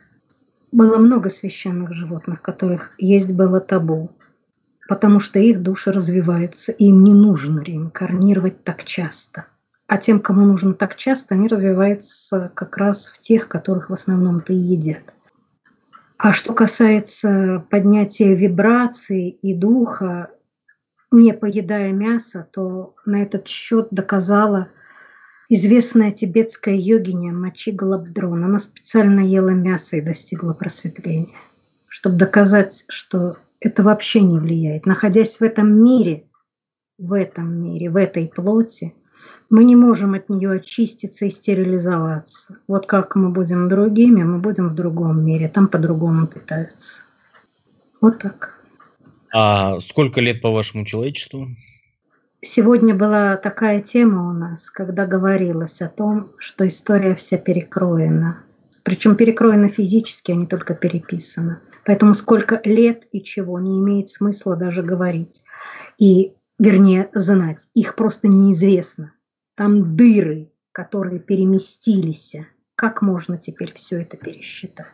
Было много священных животных, которых есть было табу, потому что их души развиваются, и им не нужно реинкарнировать так часто. А тем, кому нужно так часто, они развиваются как раз в тех, которых в основном-то и едят. А что касается поднятия вибраций и духа, не поедая мясо, то на этот счет доказала известная тибетская йогиня Мачи Галабдрон. Она специально ела мясо и достигла просветления, чтобы доказать, что это вообще не влияет. Находясь в этом мире, в этом мире, в этой плоти, мы не можем от нее очиститься и стерилизоваться. Вот как мы будем другими, мы будем в другом мире. Там по-другому питаются. Вот так. А сколько лет по вашему человечеству? Сегодня была такая тема у нас, когда говорилось о том, что история вся перекроена. Причем перекроена физически, а не только переписана. Поэтому сколько лет и чего не имеет смысла даже говорить. И, вернее, знать. Их просто неизвестно. Там дыры, которые переместились. Как можно теперь все это пересчитать?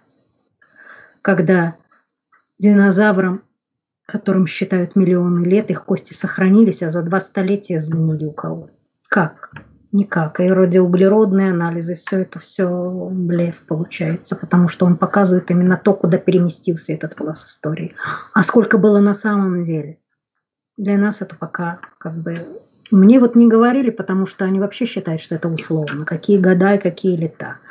Когда динозаврам, которым считают миллионы лет, их кости сохранились, а за два столетия сгнили у кого? Как? Никак. И радиоуглеродные анализы, все это все блеф получается, потому что он показывает именно то, куда переместился этот класс истории. А сколько было на самом деле? Для нас это пока как бы... Мне вот не говорили, потому что они вообще считают, что это условно. Какие года и какие лета.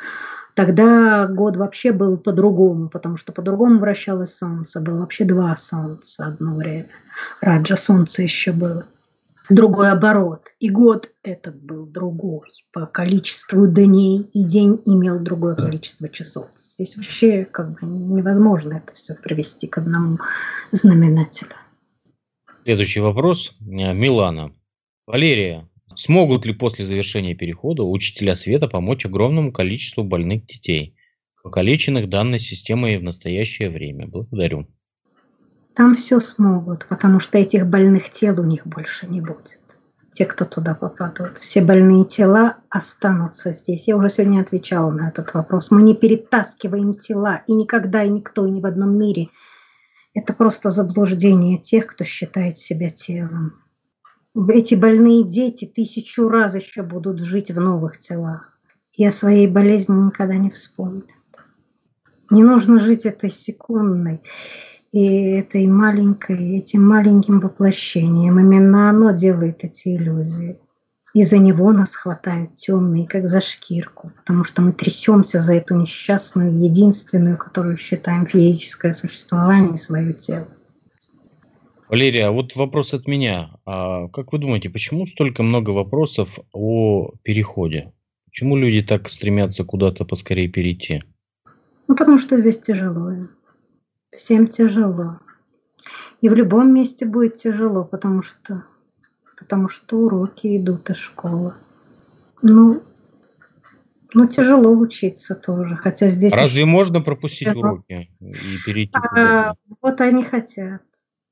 Тогда год вообще был по-другому, потому что по-другому вращалось Солнце. Было вообще два Солнца одно время. Раджа Солнце еще было. Другой оборот. И год этот был другой по количеству дней, и день имел другое количество часов. Здесь вообще как бы невозможно это все привести к одному знаменателю. Следующий вопрос. Милана. Валерия, смогут ли после завершения перехода учителя света помочь огромному количеству больных детей, покалеченных данной системой в настоящее время? Благодарю. Там все смогут, потому что этих больных тел у них больше не будет. Те, кто туда попадут. Все больные тела останутся здесь. Я уже сегодня отвечала на этот вопрос. Мы не перетаскиваем тела, и никогда, и никто, и ни в одном мире. Это просто заблуждение тех, кто считает себя телом. Эти больные дети тысячу раз еще будут жить в новых телах. И о своей болезни никогда не вспомнят. Не нужно жить этой секундной. И этой маленькой, этим маленьким воплощением. Именно оно делает эти иллюзии. И за него нас хватают темные, как за шкирку. Потому что мы трясемся за эту несчастную, единственную, которую считаем физическое существование, свое тело. Валерия, а вот вопрос от меня. А как вы думаете, почему столько много вопросов о переходе? Почему люди так стремятся куда-то поскорее перейти? Ну, потому что здесь тяжело им. Всем тяжело. И в любом месте будет тяжело, потому что, потому что уроки идут из школы. Ну, ну, тяжело учиться тоже, хотя здесь... Разве еще можно пропустить всё равно. уроки и перейти А, куда-то? вот они хотят.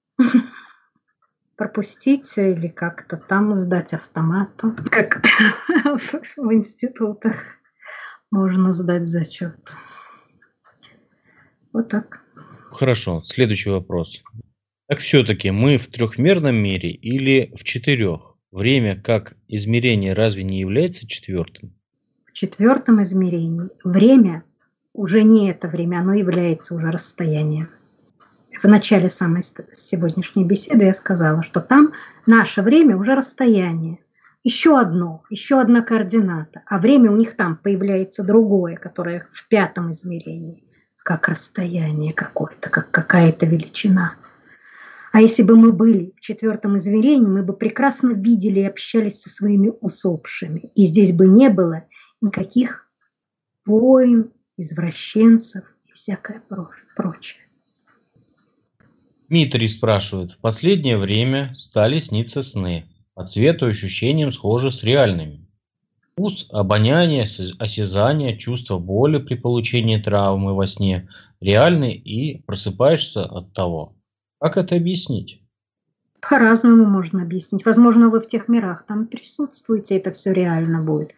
Пропустить или как-то там сдать автоматом, как в институтах можно сдать зачет. Вот так. Хорошо, следующий вопрос. Так все-таки мы в трехмерном мире или в четырех? Время как измерение разве не является четвертым? В четвертом измерении время уже не это время, оно является уже расстоянием. В начале самой сегодняшней беседы я сказала, что там наше время уже расстояние. Еще одно, еще одна координата. А время у них там появляется другое, которое в пятом измерении. Как расстояние какое-то, как какая-то величина. А если бы мы были в четвертом измерении, мы бы прекрасно видели и общались со своими усопшими. И здесь бы не было никаких войн, извращенцев и всякое прочее. Дмитрий спрашивает. В последнее время стали сниться сны. По цвету и ощущениям схожи с реальными. Вкус, обоняние, осязание, чувство боли при получении травмы во сне реальны и просыпаешься от того. Как это объяснить? По-разному можно объяснить. Возможно, вы в тех мирах там присутствуете, это все реально будет.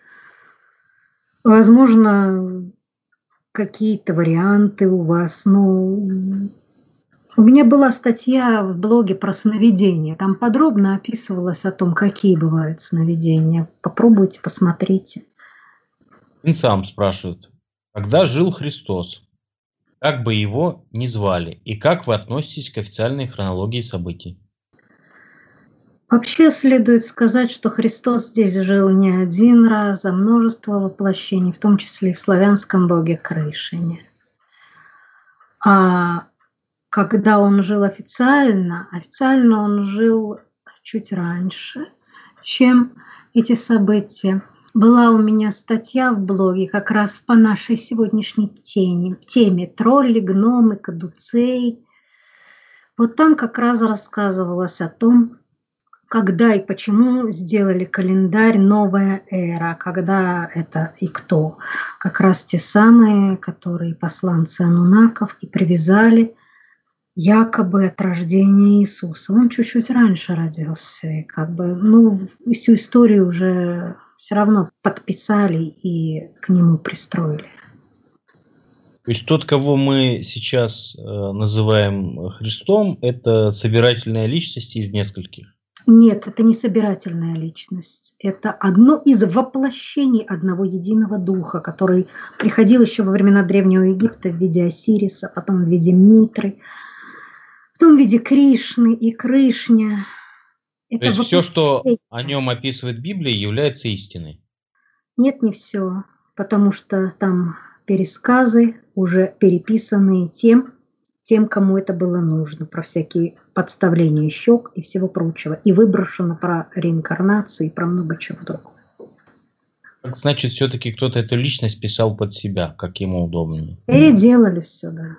Возможно, какие-то варианты у вас. Но у меня была статья в блоге про сновидения. Там подробно описывалось о том, какие бывают сновидения. Попробуйте, посмотрите. Он сам спрашивает. Когда жил Христос? Как бы его ни звали? И как вы относитесь к официальной хронологии событий? Вообще следует сказать, что Христос здесь жил не один раз, а множество воплощений, в том числе и в славянском боге Крышине. А когда он жил официально, официально он жил чуть раньше, чем эти события. Была у меня статья в блоге как раз по нашей сегодняшней теме, теме тролли, гномы, кадуцей. Вот там как раз рассказывалось о том, когда и почему сделали календарь «Новая эра», когда это и кто. Как раз те самые, которые посланцы анунаков и привязали якобы от рождения Иисуса. Он чуть-чуть раньше родился. И как бы, ну, всю историю уже все равно подписали и к нему пристроили. То есть тот, кого мы сейчас э, называем Христом, это собирательная личность из нескольких? Нет, это не собирательная личность. Это одно из воплощений одного единого духа, который приходил еще во времена Древнего Египта в виде Осириса, потом в виде Митры, потом в виде Кришны и Крышня. Это То есть воплощение. все, что о нем описывает Библия, является истиной? Нет, не все, потому что там пересказы, уже переписанные тем, тем, кому это было нужно, про всякие подставления щек и всего прочего. И выброшено про реинкарнации и про много чего другого. Значит, все-таки кто-то эту личность писал под себя, как ему удобнее. Переделали все, да.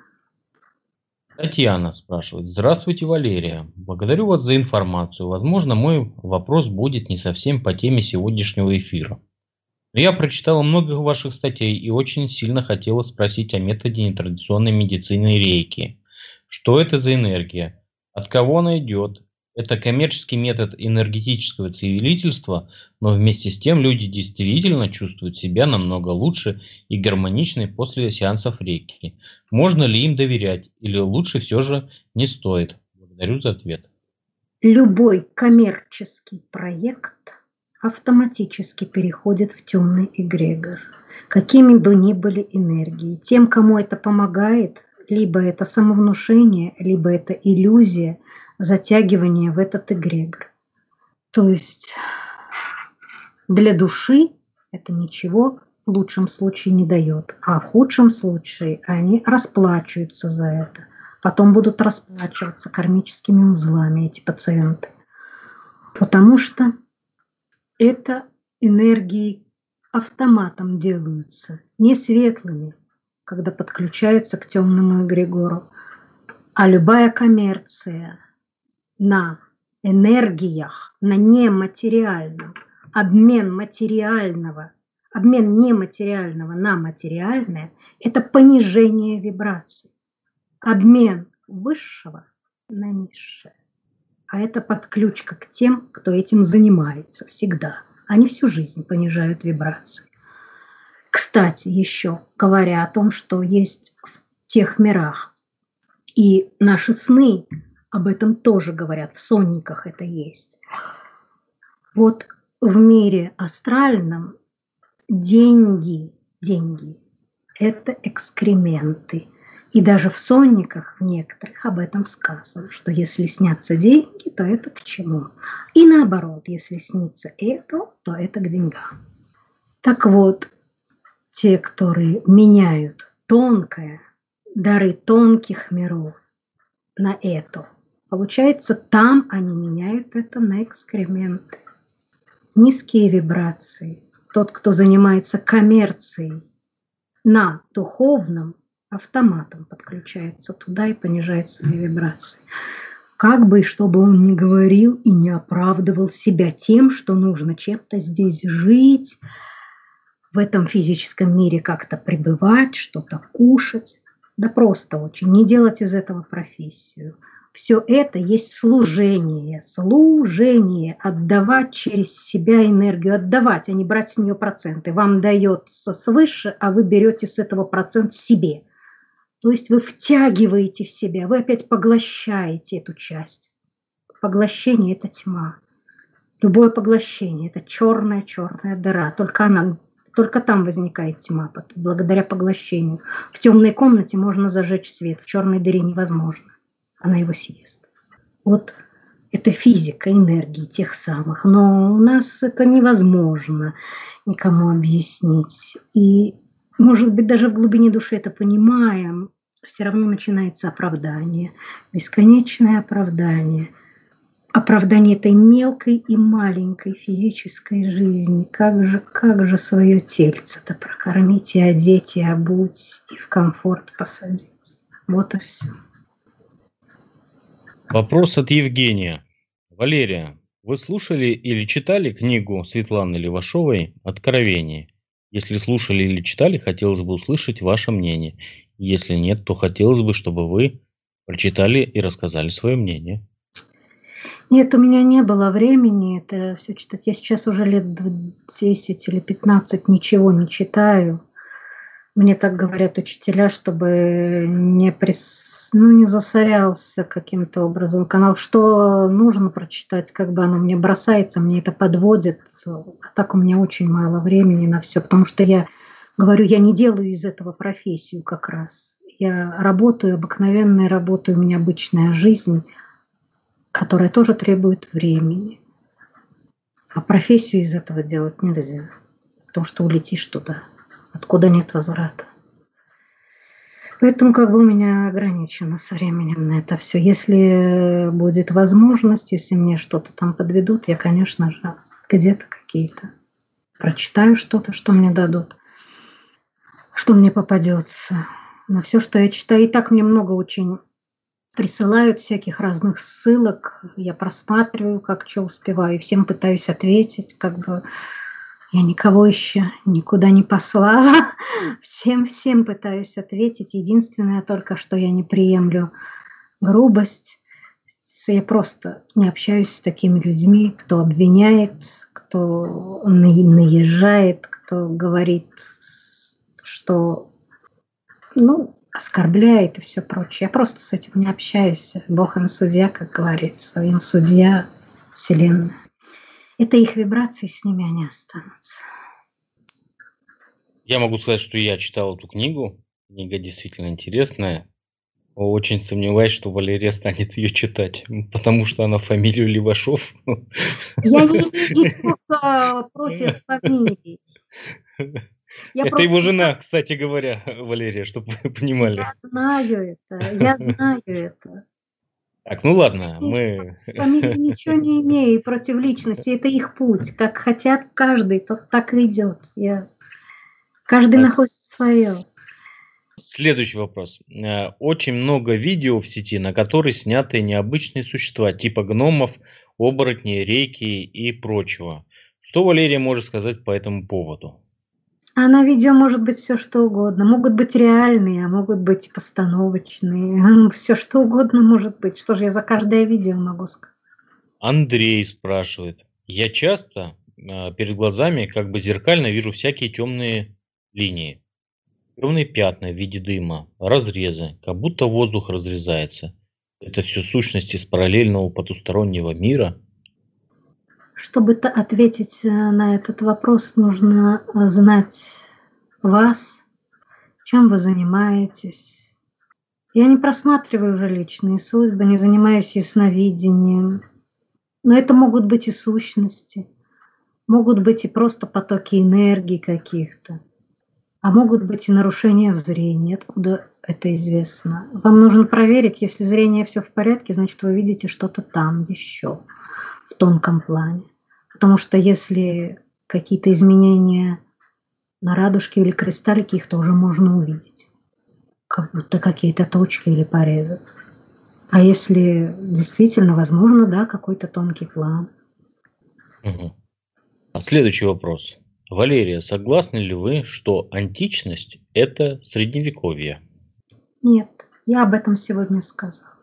Татьяна спрашивает. Здравствуйте, Валерия. Благодарю вас за информацию. Возможно, мой вопрос будет не совсем по теме сегодняшнего эфира. Но я прочитала много ваших статей и очень сильно хотела спросить о методе нетрадиционной медицины рейки. Что это за энергия? От кого она идет? Это коммерческий метод энергетического целительства, но вместе с тем люди действительно чувствуют себя намного лучше и гармоничнее после сеансов рейки. Можно ли им доверять или лучше все же не стоит? Благодарю за ответ. Любой коммерческий проект автоматически переходит в темный эгрегор, какими бы ни были энергии. Тем, кому это помогает, либо это самовнушение, либо это иллюзия, затягивание в этот эгрегор. То есть для души это ничего в лучшем случае не дает, а в худшем случае они расплачиваются за это. Потом будут расплачиваться кармическими узлами эти пациенты. Потому что это энергии автоматом делаются, не светлыми, когда подключаются к темному эгрегору. А любая коммерция на энергиях, на нематериальном, обмен материального, обмен нематериального на материальное – это понижение вибраций. Обмен высшего на низшее. А это подключка к тем, кто этим занимается всегда. Они всю жизнь понижают вибрации. Кстати, еще говоря о том, что есть в тех мирах, и наши сны об этом тоже говорят, в сонниках это есть. Вот в мире астральном деньги, деньги – это экскременты. И даже в сонниках в некоторых об этом сказано, что если снятся деньги, то это к чему? И наоборот, если снится это, то это к деньгам. Так вот, те, которые меняют тонкое, дары тонких миров на это, получается, там они меняют это на экскременты. Низкие вибрации. Тот, кто занимается коммерцией на духовном, автоматом подключается туда и понижает свои вибрации. Как бы, чтобы он ни говорил и не оправдывал себя тем, что нужно чем-то здесь жить, в этом физическом мире как-то пребывать, что-то кушать. Да просто очень. Не делать из этого профессию. Все это есть служение. Служение. Отдавать через себя энергию. Отдавать, а не брать с нее проценты. Вам дается свыше, а вы берете с этого процент себе. То есть вы втягиваете в себя, вы опять поглощаете эту часть. Поглощение – это тьма. Любое поглощение – это черная-черная дыра. Только она, только там возникает тьма, благодаря поглощению. В темной комнате можно зажечь свет, в черной дыре невозможно. Она его съест. Вот это физика энергии тех самых. Но у нас это невозможно никому объяснить. И может быть, даже в глубине души это понимаем, все равно начинается оправдание, бесконечное оправдание. Оправдание этой мелкой и маленькой физической жизни. Как же, как же свое тельце-то прокормить и одеть, и обуть, и в комфорт посадить. Вот и все. Вопрос от Евгения. Валерия, вы слушали или читали книгу Светланы Левашовой «Откровение»? Если слушали или читали, хотелось бы услышать ваше мнение. Если нет, то хотелось бы, чтобы вы прочитали и рассказали свое мнение. Нет, у меня не было времени это все читать. Я сейчас уже лет десять или пятнадцать ничего не читаю. Мне так говорят учителя, чтобы не, прис... ну, не засорялся каким-то образом канал. Что нужно прочитать, как бы оно мне бросается, мне это подводит. А так у меня очень мало времени на все, потому что я говорю, я не делаю из этого профессию как раз. Я работаю, обыкновенная работа, у меня обычная жизнь, которая тоже требует времени. А профессию из этого делать нельзя, потому что улетишь туда, откуда нет возврата. Поэтому как бы у меня ограничено со временем на это все. Если будет возможность, если мне что-то там подведут, я, конечно же, где-то какие-то прочитаю что-то, что мне дадут, что мне попадется. Но все, что я читаю, и так мне много очень присылают всяких разных ссылок, я просматриваю, как что успеваю, и всем пытаюсь ответить, как бы я никого еще никуда не послала, всем-всем пытаюсь ответить. Единственное только, что я не приемлю грубость. Я просто не общаюсь с такими людьми, кто обвиняет, кто наезжает, кто говорит, что, ну, оскорбляет и все прочее. Я просто с этим не общаюсь. Бог им судья, как говорится, им судья Вселенная. Это их вибрации, с ними они останутся. Я могу сказать, что я читал эту книгу. Книга действительно интересная. Очень сомневаюсь, что Валерия станет ее читать, потому что она фамилию Левашов. Я не имею ничего против фамилии. Я Это просто его жена, знаю, кстати говоря, Валерия, чтобы вы понимали. я знаю это, я знаю это. Так, ну ладно, И мы... против фамилии ничего не имею, против личности. Это их путь. Как хотят каждый, тот так и идет. Я... Каждый А находит свое. с- Следующий вопрос. Э, Очень много видео в сети, на которые сняты необычные существа, типа гномов, оборотней, рейки и прочего. Что Валерия может сказать по этому поводу? А на видео может быть все что угодно. Могут быть реальные, а могут быть постановочные. Все что угодно может быть. Что же я за каждое видео могу сказать? Андрей спрашивает. Я часто э, перед глазами как бы зеркально вижу всякие темные линии. Темные пятна в виде дыма, разрезы, как будто воздух разрезается. Это все сущности из параллельного потустороннего мира. Чтобы та- ответить э, на этот вопрос, нужно э, знать вас, чем вы занимаетесь. Я не просматриваю уже личные судьбы, не занимаюсь ясновидением. Но это могут быть и сущности, могут быть и просто потоки энергии каких-то, а могут быть и нарушения в зрении. Откуда это известно? Вам нужно проверить, если зрение все в порядке, значит, вы видите что-то там еще, в тонком плане. Потому что если какие-то изменения на радужке или кристаллике, их тоже можно увидеть. Как будто какие-то точки или порезы. А если действительно возможно, да, какой-то тонкий план. Мгм. А Следующий вопрос. Валерия, согласны ли вы, что античность – это средневековье? Нет, я об этом сегодня сказала.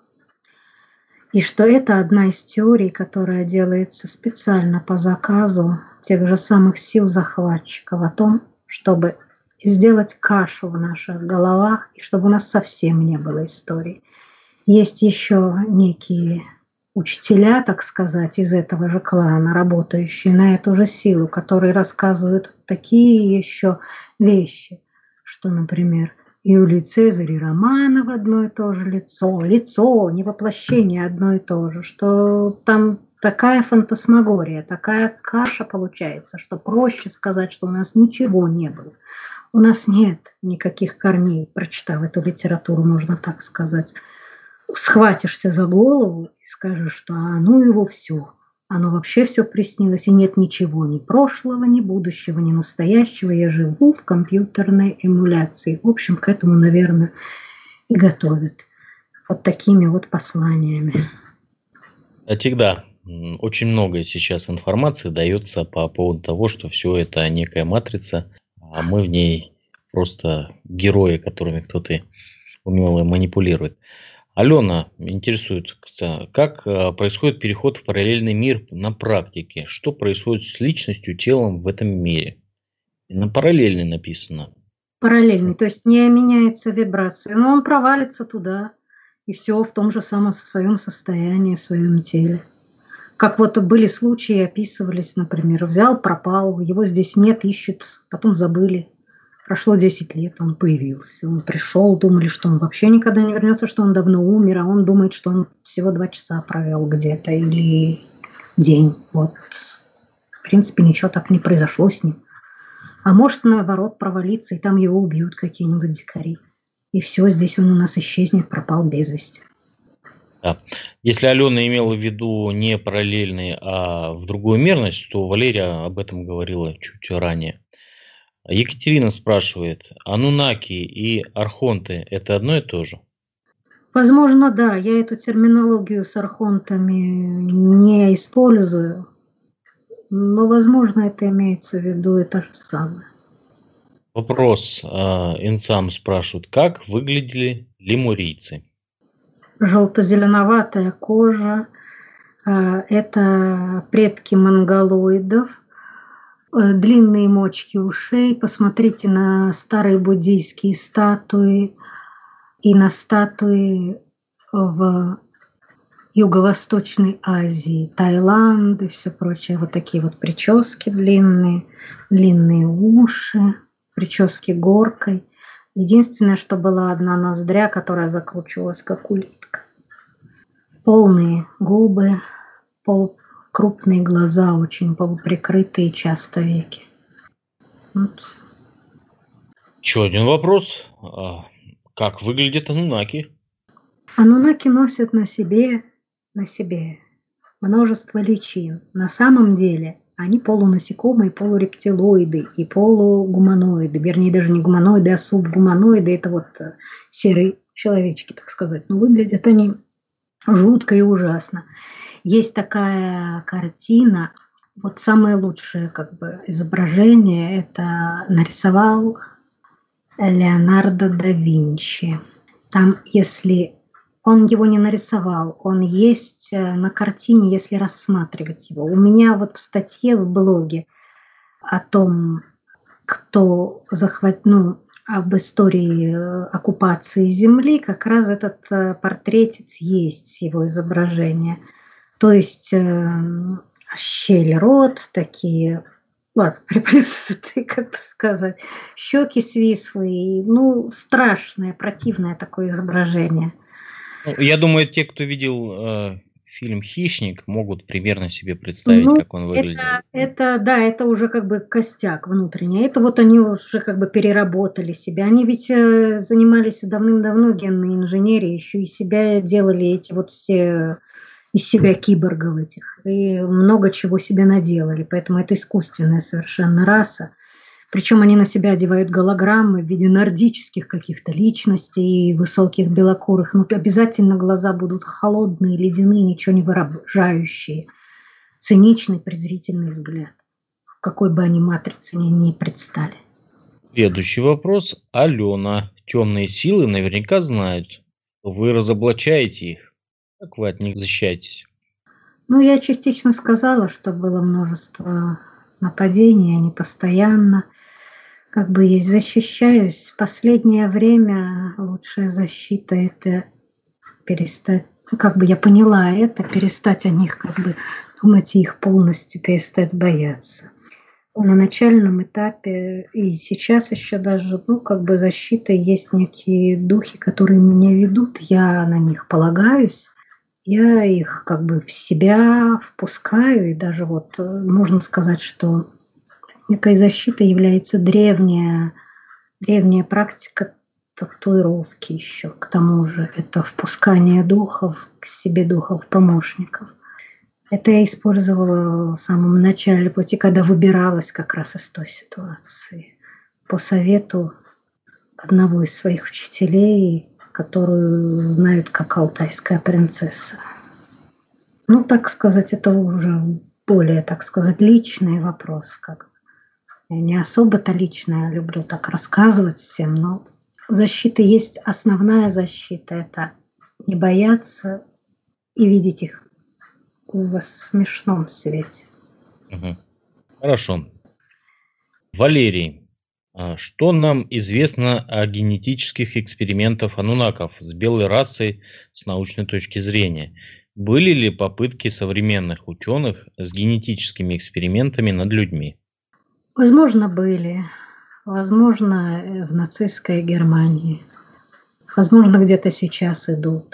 И что это одна из теорий, которая делается специально по заказу тех же самых сил захватчиков о том, чтобы сделать кашу в наших головах, и чтобы у нас совсем не было истории. Есть еще некие учителя, так сказать, из этого же клана, работающие на эту же силу, которые рассказывают такие еще вещи, что, например, Юлий Цезарь и Романов одно и то же лицо, лицо, не воплощение одно и то же, что там такая фантасмагория, такая каша получается, что проще сказать, что у нас ничего не было. У нас нет никаких корней, прочитав эту литературу, можно так сказать. Схватишься за голову и скажешь, что а ну его все, оно вообще все приснилось, и нет ничего, ни прошлого, ни будущего, ни настоящего, я живу в компьютерной эмуляции. В общем, к этому, наверное, и готовят вот такими вот посланиями. Кстати, да, м, очень много сейчас информации дается по поводу того, что все это некая матрица, а мы в ней просто герои, которыми кто-то умело манипулирует. Алена интересует, кстати, как э, происходит переход в параллельный мир на практике? Что происходит с личностью, телом в этом мире? И на параллельный написано. Параллельный, то есть не меняется вибрация, но он провалится туда, и все в том же самом своем состоянии, в своем теле. Как вот были случаи, описывались, например, взял, пропал, его здесь нет, ищут, потом забыли. Прошло десять лет, он появился, он пришел, думали, что он вообще никогда не вернется, что он давно умер, а он думает, что он всего два часа провел где-то или день. Вот, в принципе, ничего так не произошло с ним. А может, наоборот, провалиться, и там его убьют какие-нибудь дикари. и все, здесь он у нас исчезнет, пропал без вести. Да. Если Алена имела в виду не параллельные, а в другую мерность, то Валерия об этом говорила чуть ранее. Екатерина спрашивает, анунаки и архонты – это одно и то же? Возможно, да. Я эту терминологию с архонтами не использую, но, возможно, это имеется в виду и то же самое. Вопрос. Инсам спрашивает, как выглядели лемурийцы? Желто-зеленоватая кожа. Это предки монголоидов. Длинные мочки ушей. Посмотрите на старые буддийские статуи и на статуи в Юго-Восточной Азии, Таиланд и все прочее. Вот такие вот прически длинные, длинные уши, прически горкой. Единственное, что была одна ноздря, которая закручивалась как улитка. Полные губы, пол, крупные глаза, очень полуприкрытые часто веки. Вот. Еще один вопрос. Как выглядят анунаки? Анунаки носят на себе, на себе множество личин. На самом деле они полунасекомые, полурептилоиды и полугуманоиды. Вернее, даже не гуманоиды, а субгуманоиды. Это вот серые человечки, так сказать. Но выглядят они жутко и ужасно. Есть такая картина. Вот самое лучшее как бы изображение это нарисовал Леонардо да Винчи. Там, если он его не нарисовал, он есть на картине, если рассматривать его. У меня вот в статье в блоге о том, кто захватил, ну, об истории оккупации земли, как раз этот портретец есть, его изображение. То есть щель рот, такие вот, приплюснутые, как бы сказать, щеки свислые, ну, страшное, противное такое изображение. Я думаю, те, кто видел э, фильм «Хищник», могут примерно себе представить, ну, как он выглядит. Это, это, да, это уже как бы костяк внутренний. Это вот они уже как бы переработали себя. Они ведь э, занимались давным-давно генной инженерией, еще и себя делали эти вот все из себя киборгов этих. И много чего себе наделали. Поэтому это искусственная совершенно раса. Причем они на себя одевают голограммы в виде нордических каких-то личностей, высоких, белокурых. Но обязательно глаза будут холодные, ледяные, ничего не выражающие. Циничный, презрительный взгляд. В какой бы они матрице ни, ни предстали. Следующий вопрос. Алена. Темные силы наверняка знают, что вы разоблачаете их. Как вы от них защищаетесь? Ну, я частично сказала, что было множество нападений, они постоянно как бы есть. Защищаюсь. В последнее время лучшая защита – это перестать, ну, как бы я поняла это, перестать о них как бы думать и их полностью перестать бояться. На начальном этапе и сейчас еще даже, ну, как бы защита, есть некие духи, которые меня ведут, я на них полагаюсь. Я их как бы в себя впускаю, и даже вот можно сказать, что некой защитой является древняя, древняя практика татуировки еще. К тому же это впускание духов к себе, духов-помощников. Это я использовала в самом начале пути, когда выбиралась как раз из той ситуации. По совету одного из своих учителей, которую знают как алтайская принцесса. Ну, так сказать, это уже более, так сказать, личный вопрос. Как я не особо-то личное люблю так рассказывать всем, но защита есть основная защита. Это не бояться и видеть их в смешном свете. Угу. Хорошо. Валерий. Что нам известно о генетических экспериментах анунаков с белой расой с научной точки зрения? Были ли попытки современных ученых с генетическими экспериментами над людьми? Возможно, были. Возможно, в нацистской Германии. Возможно, где-то сейчас идут.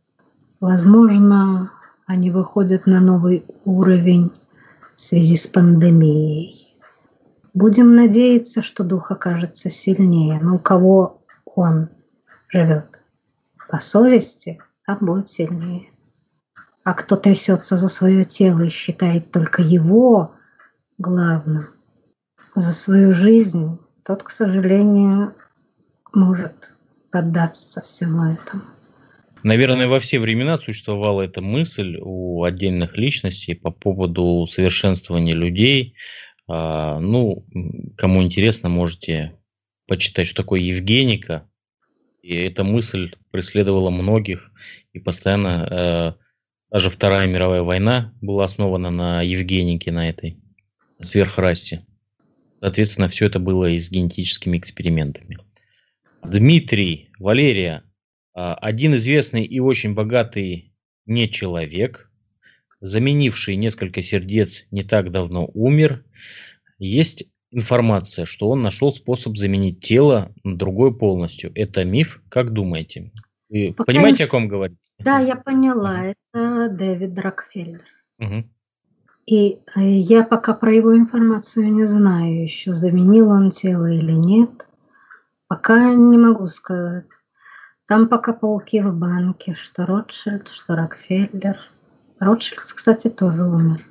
Возможно, они выходят на новый уровень в связи с пандемией. Будем надеяться, что дух окажется сильнее. Но у кого он живет по совести, там будет сильнее. А кто трясется за свое тело и считает только его главным, за свою жизнь, тот, к сожалению, может поддаться всему этому. Наверное, во все времена существовала эта мысль у отдельных личностей по поводу совершенствования людей. А, ну, кому интересно, можете почитать, что такое Евгеника. И эта мысль преследовала многих. И постоянно, э, даже Вторая мировая война была основана на Евгенике, на этой сверхрасе. Соответственно, все это было и с генетическими экспериментами. Дмитрий, Валерия, один известный и очень богатый нечеловек, заменивший несколько сердец, не так давно умер. Есть информация, что он нашел способ заменить тело на другое полностью. Это миф? Как думаете? Вы Пока понимаете, я- о ком говорить? Да, я поняла, Мгм. это Дэвид Рокфеллер. Мгм. И э, я пока про его информацию не знаю еще, заменил он тело или нет. Пока не могу сказать. Там пока пауки в банке, что Ротшильд, что Рокфеллер. Ротшильд, кстати, тоже умер.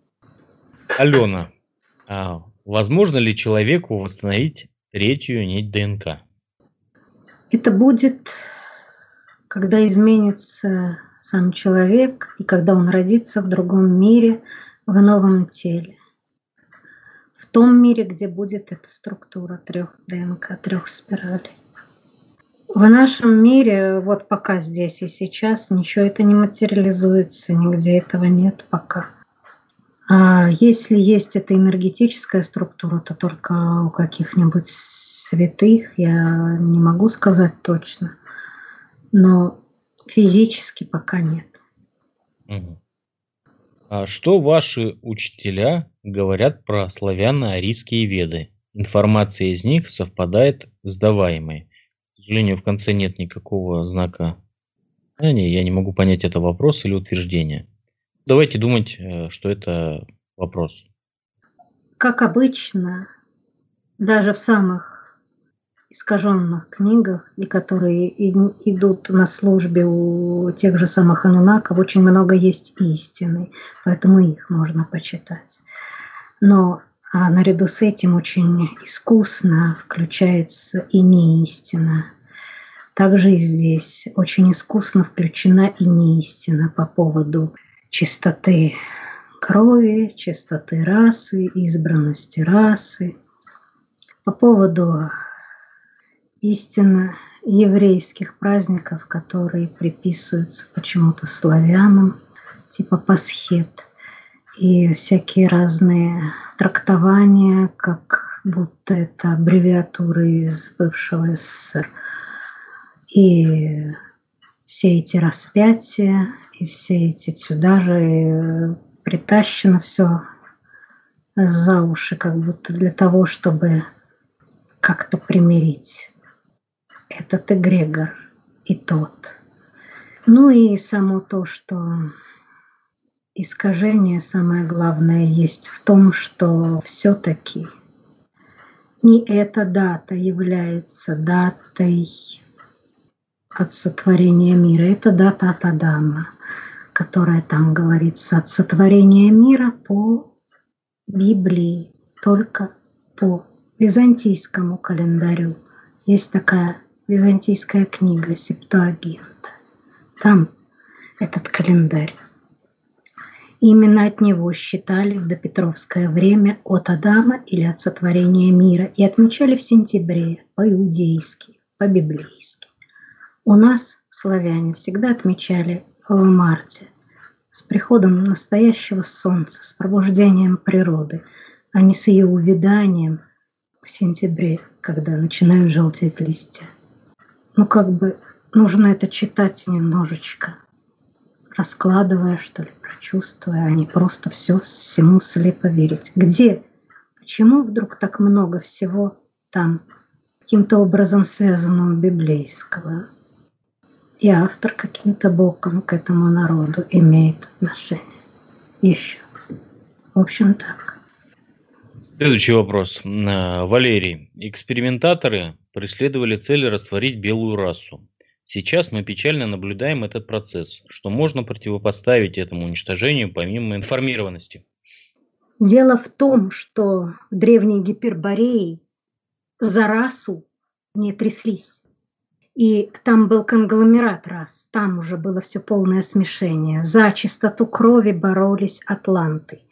Алена, а возможно ли человеку восстановить третью нить ДНК? Это будет, когда изменится сам человек, и когда он родится в другом мире, в новом теле. В том мире, где будет эта структура трех ДНК, трех спиралей. В нашем мире, вот пока здесь и сейчас, ничего это не материализуется, нигде этого нет пока. А если есть эта энергетическая структура, то только у каких-нибудь святых, я не могу сказать точно. Но физически пока нет. Мгм. А что ваши учителя говорят про славяно-арийские веды? Информация из них совпадает с даваемой. К сожалению, в конце нет никакого знака знания. Я не могу понять, это вопрос или утверждение. Давайте думать, э, что это вопрос. Как обычно, даже в самых искаженных книгах, и которые и- идут на службе у тех же самых анунаков, очень много есть истины, поэтому их можно почитать. Но а наряду с этим очень искусно включается и неистина. Также и здесь очень искусно включена и неистина по поводу чистоты крови, чистоты расы, избранности расы, по поводу истинно еврейских праздников, которые приписываются почему-то славянам, типа Пасхет, и всякие разные трактования, как будто это аббревиатуры из бывшего СССР. И все эти распятия, и все эти сюда же притащено все за уши, как будто для того, чтобы как-то примирить этот эгрегор и тот. Ну и само то, что искажение, самое главное, есть в том, что все-таки не эта дата является датой от сотворения мира, это дата от Адама, которая там говорится от сотворения мира по Библии, только по византийскому календарю. Есть такая византийская книга Септуагинта. Там этот календарь. Именно от него считали в допетровское время от Адама или от сотворения мира и отмечали в сентябре по-иудейски, по-библейски. У нас, славяне, всегда отмечали в марте с приходом настоящего солнца, с пробуждением природы, а не с ее увяданием в сентябре, когда начинают желтеть листья. Ну, как бы нужно это читать немножечко, раскладывая, что ли, прочувствуя, а не просто все всему слепо верить. Где? Почему вдруг так много всего там, каким-то образом связанного библейского? И автор каким-то боком к этому народу имеет отношение. Еще. В общем, так. Следующий вопрос. Э, Валерий. Экспериментаторы преследовали цель растворить белую расу. Сейчас мы печально наблюдаем этот процесс. Что можно противопоставить этому уничтожению помимо информированности? Дело в том, что древние гипербореи за расу не тряслись. И там был конгломерат рас, там уже было все полное смешение. За чистоту крови боролись атланты.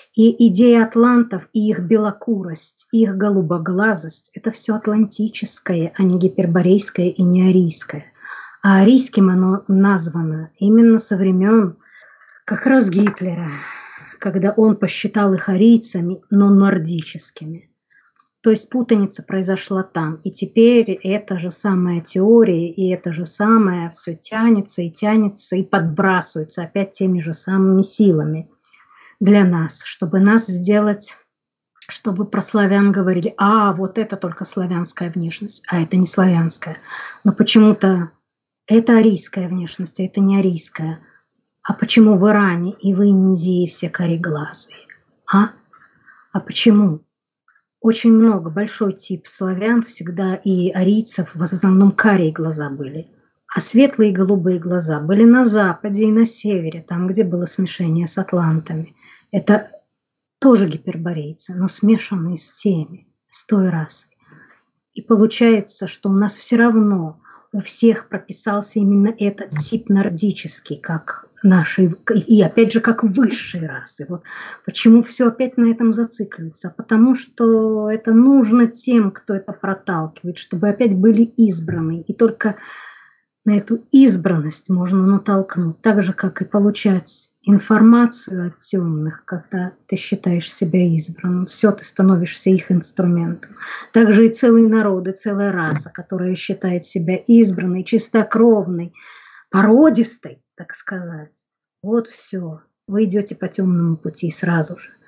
И идея атлантов, и их белокурость, и их голубоглазость – это все атлантическое, а не гиперборейское и не арийское. А арийским оно названо именно со времен как раз Гитлера, когда он посчитал их арийцами, но нордическими. То есть путаница произошла там. И теперь эта же самая теория, и это же самое все тянется и тянется, и подбрасывается опять теми же самыми силами для нас, чтобы нас сделать, чтобы про славян говорили, а вот это только славянская внешность, а это не славянская. Но почему-то это арийская внешность, а это не арийская. А почему в Иране и в Индии все кореглазые? А? А почему? Очень много, большой тип славян всегда и арийцев в основном карие глаза были. А светлые и голубые глаза были на западе и на севере, там, где было смешение с атлантами. Это тоже гиперборейцы, но смешанные с теми, с той расой. И получается, что у нас все равно у всех прописался именно этот тип нордический, как наши, и опять же, как высшие расы. Вот почему все опять на этом зацикливается? Потому что это нужно тем, кто это проталкивает, чтобы опять были избраны. И только на эту избранность можно натолкнуть, так же, как и получать информацию от темных, когда ты считаешь себя избранным. Все, ты становишься их инструментом. Также и целые народы, целая раса, которая считает себя избранной, чистокровной, породистой, так сказать. Вот все. Вы идете по темному пути сразу же.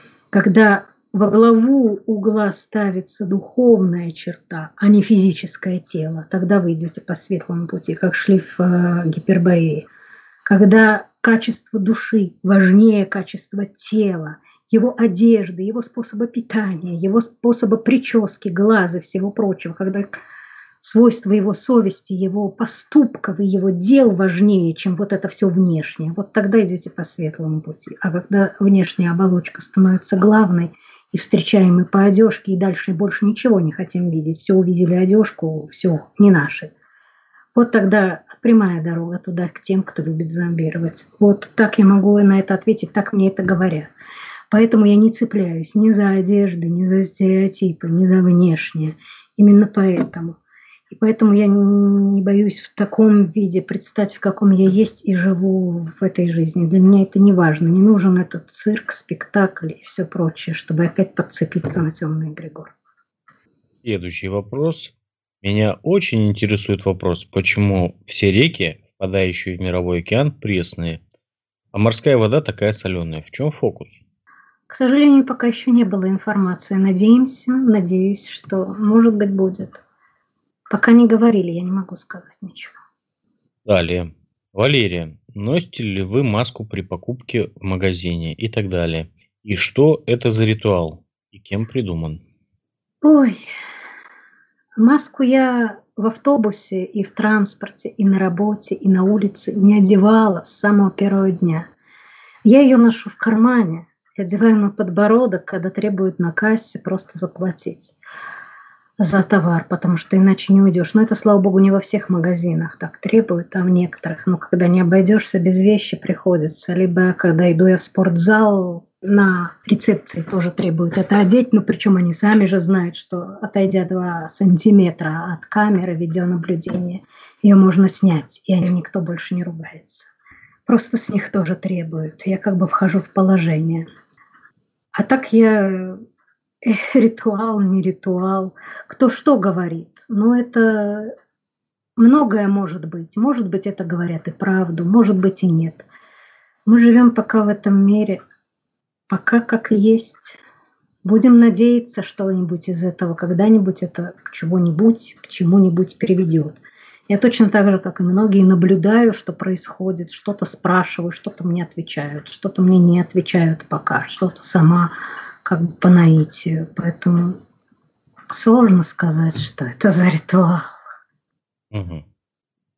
Когда во главу угла ставится духовная черта, а не физическое тело, тогда вы идете по светлому пути, как шли в э, Гиперборее. Когда качество души важнее качества тела, его одежды, его способа питания, его способа прически, глаза и всего прочего, когда свойства его совести, его поступков и его дел важнее, чем вот это все внешнее, вот тогда идете по светлому пути. А когда внешняя оболочка становится главной, и встречаем мы по одежке, и дальше больше ничего не хотим видеть, все увидели одежку, все, не наши. Вот тогда прямая дорога туда к тем, кто любит зомбировать. Вот так я могу на это ответить, так мне это говорят. Поэтому я не цепляюсь ни за одежды, ни за стереотипы, ни за внешнее. Именно поэтому. И поэтому я не боюсь в таком виде предстать, в каком я есть и живу в этой жизни. Для меня это не важно. Не нужен этот цирк, спектакль и все прочее, чтобы опять подцепиться на темный эгрегор. Следующий вопрос. Меня очень интересует вопрос, почему все реки, впадающие в мировой океан, пресные, а морская вода такая соленая. В чем фокус? К сожалению, пока еще не было информации. Надеемся, надеюсь, что, может быть, будет. Пока не говорили, я не могу сказать ничего. Далее. Валерия, носите ли вы маску при покупке в магазине и так далее? И что это за ритуал? И кем придуман? Ой, маску я в автобусе и в транспорте, и на работе, и на улице не одевала с самого первого дня. Я ее ношу в кармане, одеваю на подбородок, когда требуют на кассе просто заплатить за товар, потому что иначе не уйдешь. Но это, слава богу, не во всех магазинах так требуют, а в некоторых. Но когда не обойдешься без вещи, приходится. Либо когда иду я в спортзал, на рецепции тоже требуют это одеть, но причем они сами же знают, что отойдя два сантиметра от камеры видеонаблюдения, ее можно снять, и никто больше не ругается. Просто с них тоже требуют. Я как бы вхожу в положение. А так я... Ритуал, не ритуал, кто что говорит. Но это многое может быть. Может быть, это говорят и правду, может быть, и нет. Мы живем пока в этом мире, пока как есть. Будем надеяться, что-нибудь из этого когда-нибудь это к чего-нибудь, к чему-нибудь приведет. Я точно так же, как и многие, наблюдаю, что происходит, что-то спрашиваю, что-то мне отвечают, что-то мне не отвечают пока, что-то сама как бы по наитию. Поэтому сложно сказать, что это за ритуал. Угу.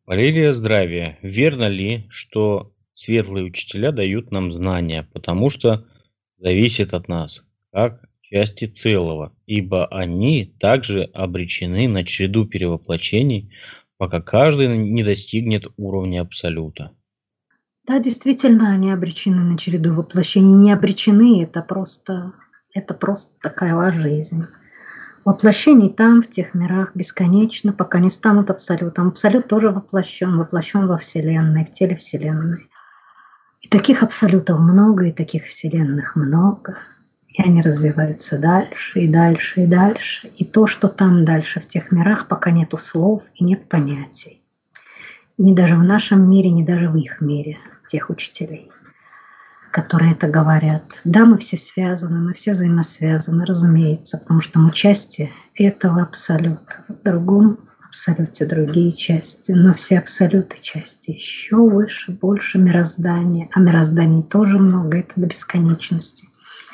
Валерия, здравия. Верно ли, что светлые учителя дают нам знания, потому что зависит от нас, как части целого, ибо они также обречены на череду перевоплощений, пока каждый не достигнет уровня абсолюта? Да, действительно, они обречены на череду воплощений. Не обречены, это просто, это просто такая жизнь. Воплощений там, в тех мирах, бесконечно, пока не станут абсолютом. Абсолют тоже воплощен, воплощен во Вселенной, в теле Вселенной. И таких абсолютов много, и таких вселенных много. И они развиваются дальше, и дальше, и дальше. И то, что там дальше, в тех мирах, пока нету слов и нет понятий. Ни даже в нашем мире, ни даже в их мире, тех учителей, которые это говорят. Да, мы все связаны, мы все взаимосвязаны, разумеется, потому что мы части этого абсолюта. В другом абсолюте другие части, но все абсолюты части еще выше, больше мироздания. А мирозданий тоже много, это до бесконечности.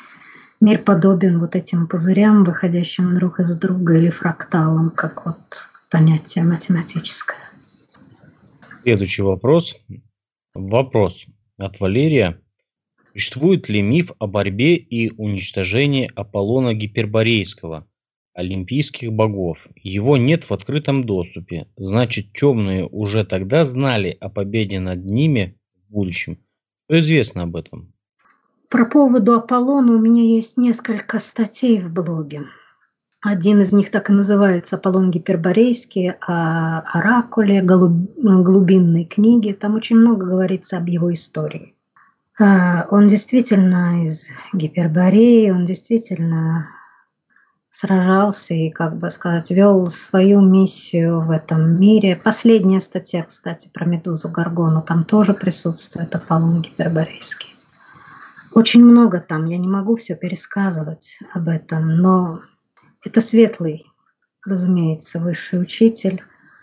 Мир подобен вот этим пузырям, выходящим друг из друга, или фракталам, как вот понятие математическое. Следующий вопрос. Вопрос от Валерия. Существует ли миф о борьбе и уничтожении Аполлона Гиперборейского, олимпийских богов? Его нет в открытом доступе. Значит, темные уже тогда знали о победе над ними в будущем. Что известно об этом? Про поводу Аполлона у меня есть несколько статей в блоге. Один из них так и называется «Аполлон Гиперборейский», о оракуле, глубинной книге. Там очень много говорится об его истории. Он действительно из Гипербореи, он действительно сражался и, как бы сказать, вел свою миссию в этом мире. Последняя статья, кстати, про Медузу Горгону, там тоже присутствует Аполлон Гиперборейский. Очень много там, я не могу все пересказывать об этом, но это светлый, разумеется, высший учитель.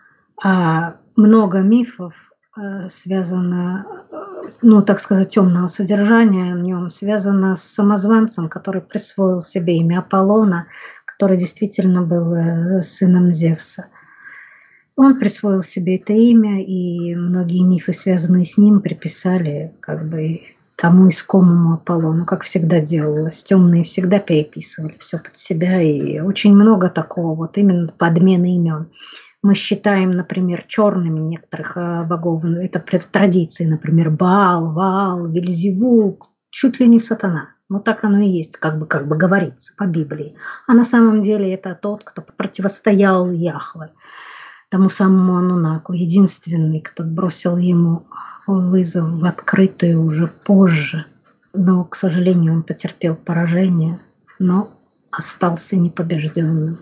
А много мифов связано, ну, так сказать, темного содержания в нем, связано с самозванцем, который присвоил себе имя Аполлона, который действительно был сыном Зевса. Он присвоил себе это имя, и многие мифы, связанные с ним, приписали как бы тому искомому Аполлону, как всегда делалось. Темные всегда переписывали все под себя, и очень много такого, вот именно подмены имен. Мы считаем, например, черными некоторых богов, это традиции, например, Баал, Ваал, Вельзевул, чуть ли не сатана. Ну так оно и есть, как бы, как бы говорится по Библии. А на самом деле это тот, кто противостоял Яхве, тому самому Анунаку, единственный, кто бросил ему вызов в открытую уже позже. Но, к сожалению, он потерпел поражение, но остался непобежденным.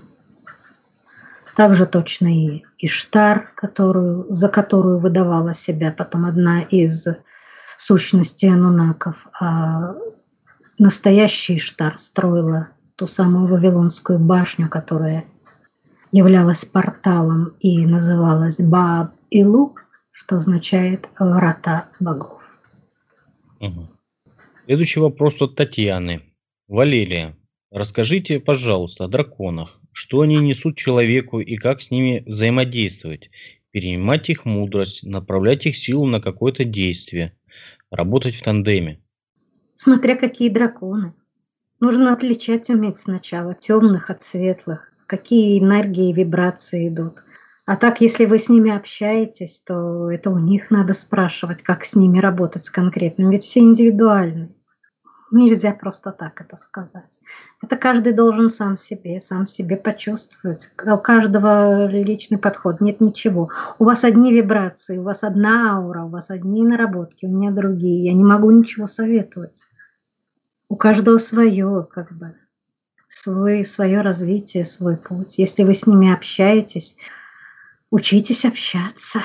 Также точно и Иштар, которую, за которую выдавала себя потом одна из сущностей анунаков. А настоящий Иштар строила ту самую Вавилонскую башню, которая являлась порталом и называлась Бааб-Илу, что означает «врата богов». Угу. Следующий вопрос от Татьяны. Валерия, расскажите, пожалуйста, о драконах. Что они несут человеку и как с ними взаимодействовать? Перенимать их мудрость, направлять их силу на какое-то действие, работать в тандеме. Смотря какие драконы. Нужно отличать уметь сначала темных от светлых, какие энергии и вибрации идут. А так, если вы с ними общаетесь, то это у них надо спрашивать, как с ними работать с конкретным. Ведь все индивидуальны. Нельзя просто так это сказать. Это каждый должен сам себе, сам себе почувствовать. У каждого личный подход. Нет ничего. У вас одни вибрации, у вас одна аура, у вас одни наработки, у меня другие. Я не могу ничего советовать. У каждого свое, как бы, свой, свое развитие, свой путь. Если вы с ними общаетесь, учитесь общаться.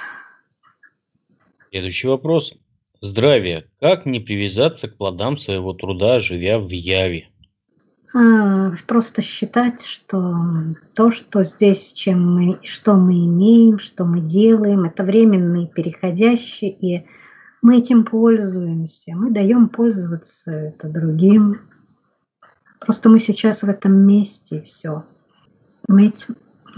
Следующий вопрос. Здравия. Как не привязаться к плодам своего труда, живя в яве? А, просто считать, что то, что здесь, чем мы, что мы имеем, что мы делаем, это временные, переходящие, и мы этим пользуемся. Мы даем пользоваться это другим. Просто мы сейчас в этом месте, и все. Мы этим, ну,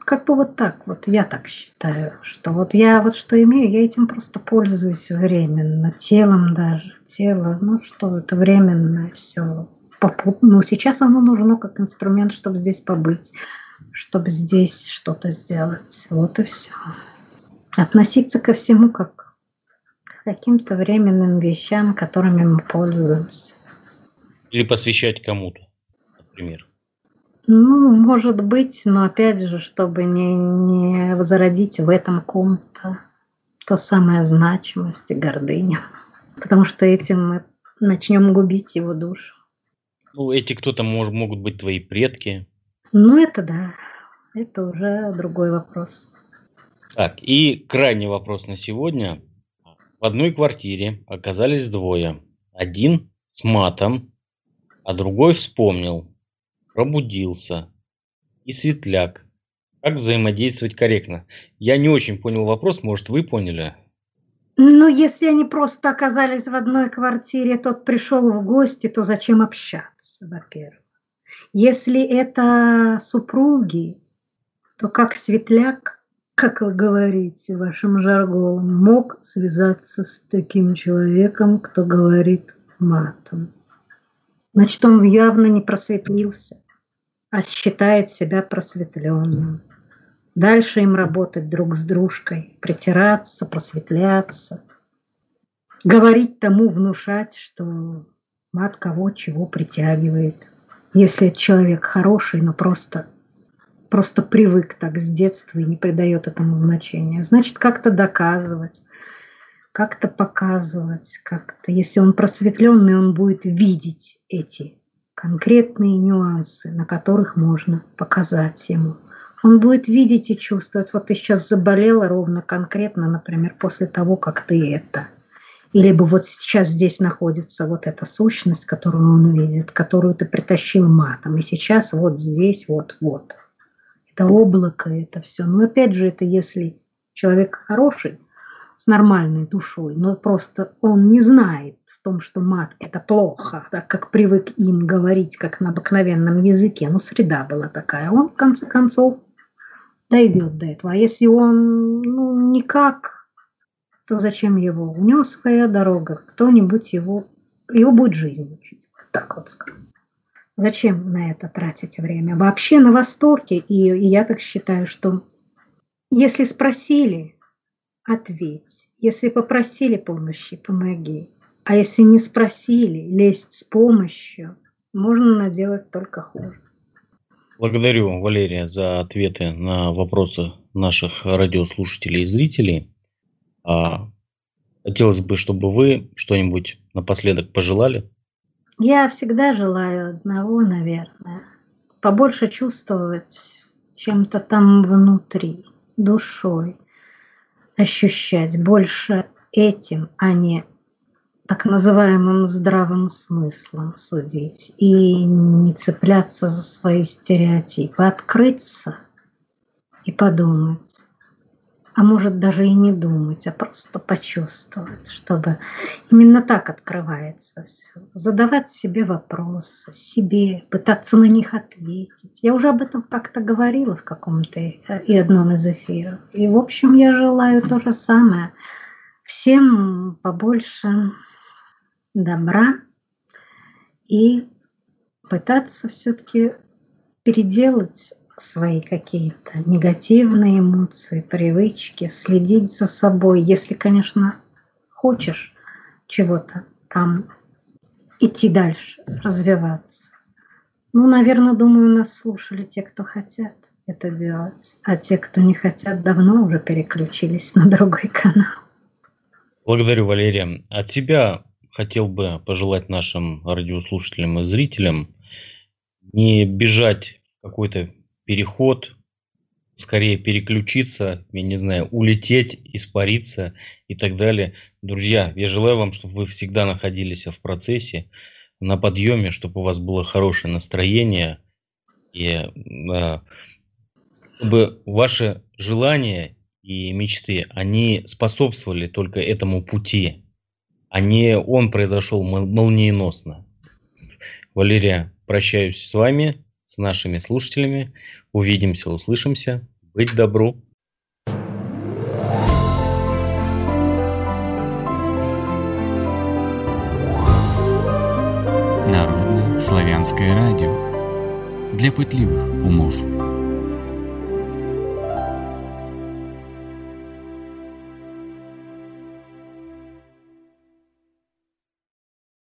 как бы вот так вот, я так считаю, что вот я вот что имею, я этим просто пользуюсь временно, телом даже, тело, ну что, это временное все. Ну, сейчас оно нужно как инструмент, чтобы здесь побыть, чтобы здесь что-то сделать, вот и все. Относиться ко всему как к каким-то временным вещам, которыми мы пользуемся. Или посвящать кому-то, например. Ну, может быть, но опять же, чтобы не, не зародить в этом ком-то то самое значимость и гордыню. Потому что этим мы начнем губить его душу. Ну, эти кто-то мож, могут быть твои предки. Ну, это да. Это уже другой вопрос. Так, и крайний вопрос на сегодня. В одной квартире оказались двое. Один с матом, а другой вспомнил, пробудился и светляк. Как взаимодействовать корректно? Я не очень понял вопрос, может, вы поняли? Ну, если они просто оказались в одной квартире, тот пришел в гости, то зачем общаться, во-первых? Если это супруги, то как светляк, как вы говорите вашим жаргоном, мог связаться с таким человеком, кто говорит матом? Значит, он явно не просветлился, а считает себя просветленным. Дальше им работать друг с дружкой, притираться, просветляться, говорить тому, внушать, что мат кого чего притягивает. Если человек хороший, но просто, просто привык так с детства и не придает этому значения, значит, как-то доказывать, как-то показывать, как-то. Если он просветленный, он будет видеть эти конкретные нюансы, на которых можно показать ему. Он будет видеть и чувствовать. Вот ты сейчас заболела ровно конкретно, например, после того, как ты это. Или бы вот сейчас здесь находится вот эта сущность, которую он видит, которую ты притащил матом. И сейчас вот здесь, вот-вот. Это облако, это все. Но опять же, это если человек хороший, с нормальной душой, но просто он не знает в том, что мат – это плохо, так как привык им говорить, как на обыкновенном языке. Ну, среда была такая. Он, в конце концов, дойдет до этого. А если он ну, никак, то зачем его? У него своя дорога. Кто-нибудь его, его будет жизнь учить. Так вот скажу. Зачем на это тратить время? Вообще на Востоке, и, и я так считаю, что если спросили, ответь. Если попросили помощи, помоги. А если не спросили, лезть с помощью, можно наделать только хуже. Благодарю, Валерия, за ответы на вопросы наших радиослушателей и зрителей. Хотелось бы, чтобы вы что-нибудь напоследок пожелали. Я всегда желаю одного, наверное. Побольше чувствовать чем-то там внутри, душой. Ощущать больше этим, а не так называемым здравым смыслом судить. И не цепляться за свои стереотипы. Открыться и подумать. А может даже и не думать, а просто почувствовать, чтобы именно так открывается все. Задавать себе вопросы, себе, пытаться на них ответить. Я уже об этом как-то говорила в каком-то и одном из эфиров. И, в общем, я желаю то же самое. Всем побольше добра и пытаться все-таки переделать свои какие-то негативные эмоции, привычки, следить за собой, если, конечно, хочешь чего-то там идти дальше, развиваться. Ну, наверное, думаю, нас слушали те, кто хотят это делать, а те, кто не хотят, давно уже переключились на другой канал. Благодарю, Валерия. От себя хотел бы пожелать нашим радиослушателям и зрителям не бежать в какой-то переход, скорее переключиться, я не знаю, улететь, испариться и так далее. Друзья, я желаю вам, чтобы вы всегда находились в процессе, на подъеме, чтобы у вас было хорошее настроение, и э, чтобы ваши желания и мечты, они способствовали только этому пути, а не он произошел молниеносно. Валерия, прощаюсь с вами, с нашими слушателями. Увидимся, услышимся в Быть добру. Народное славянское радио для пытливых умов.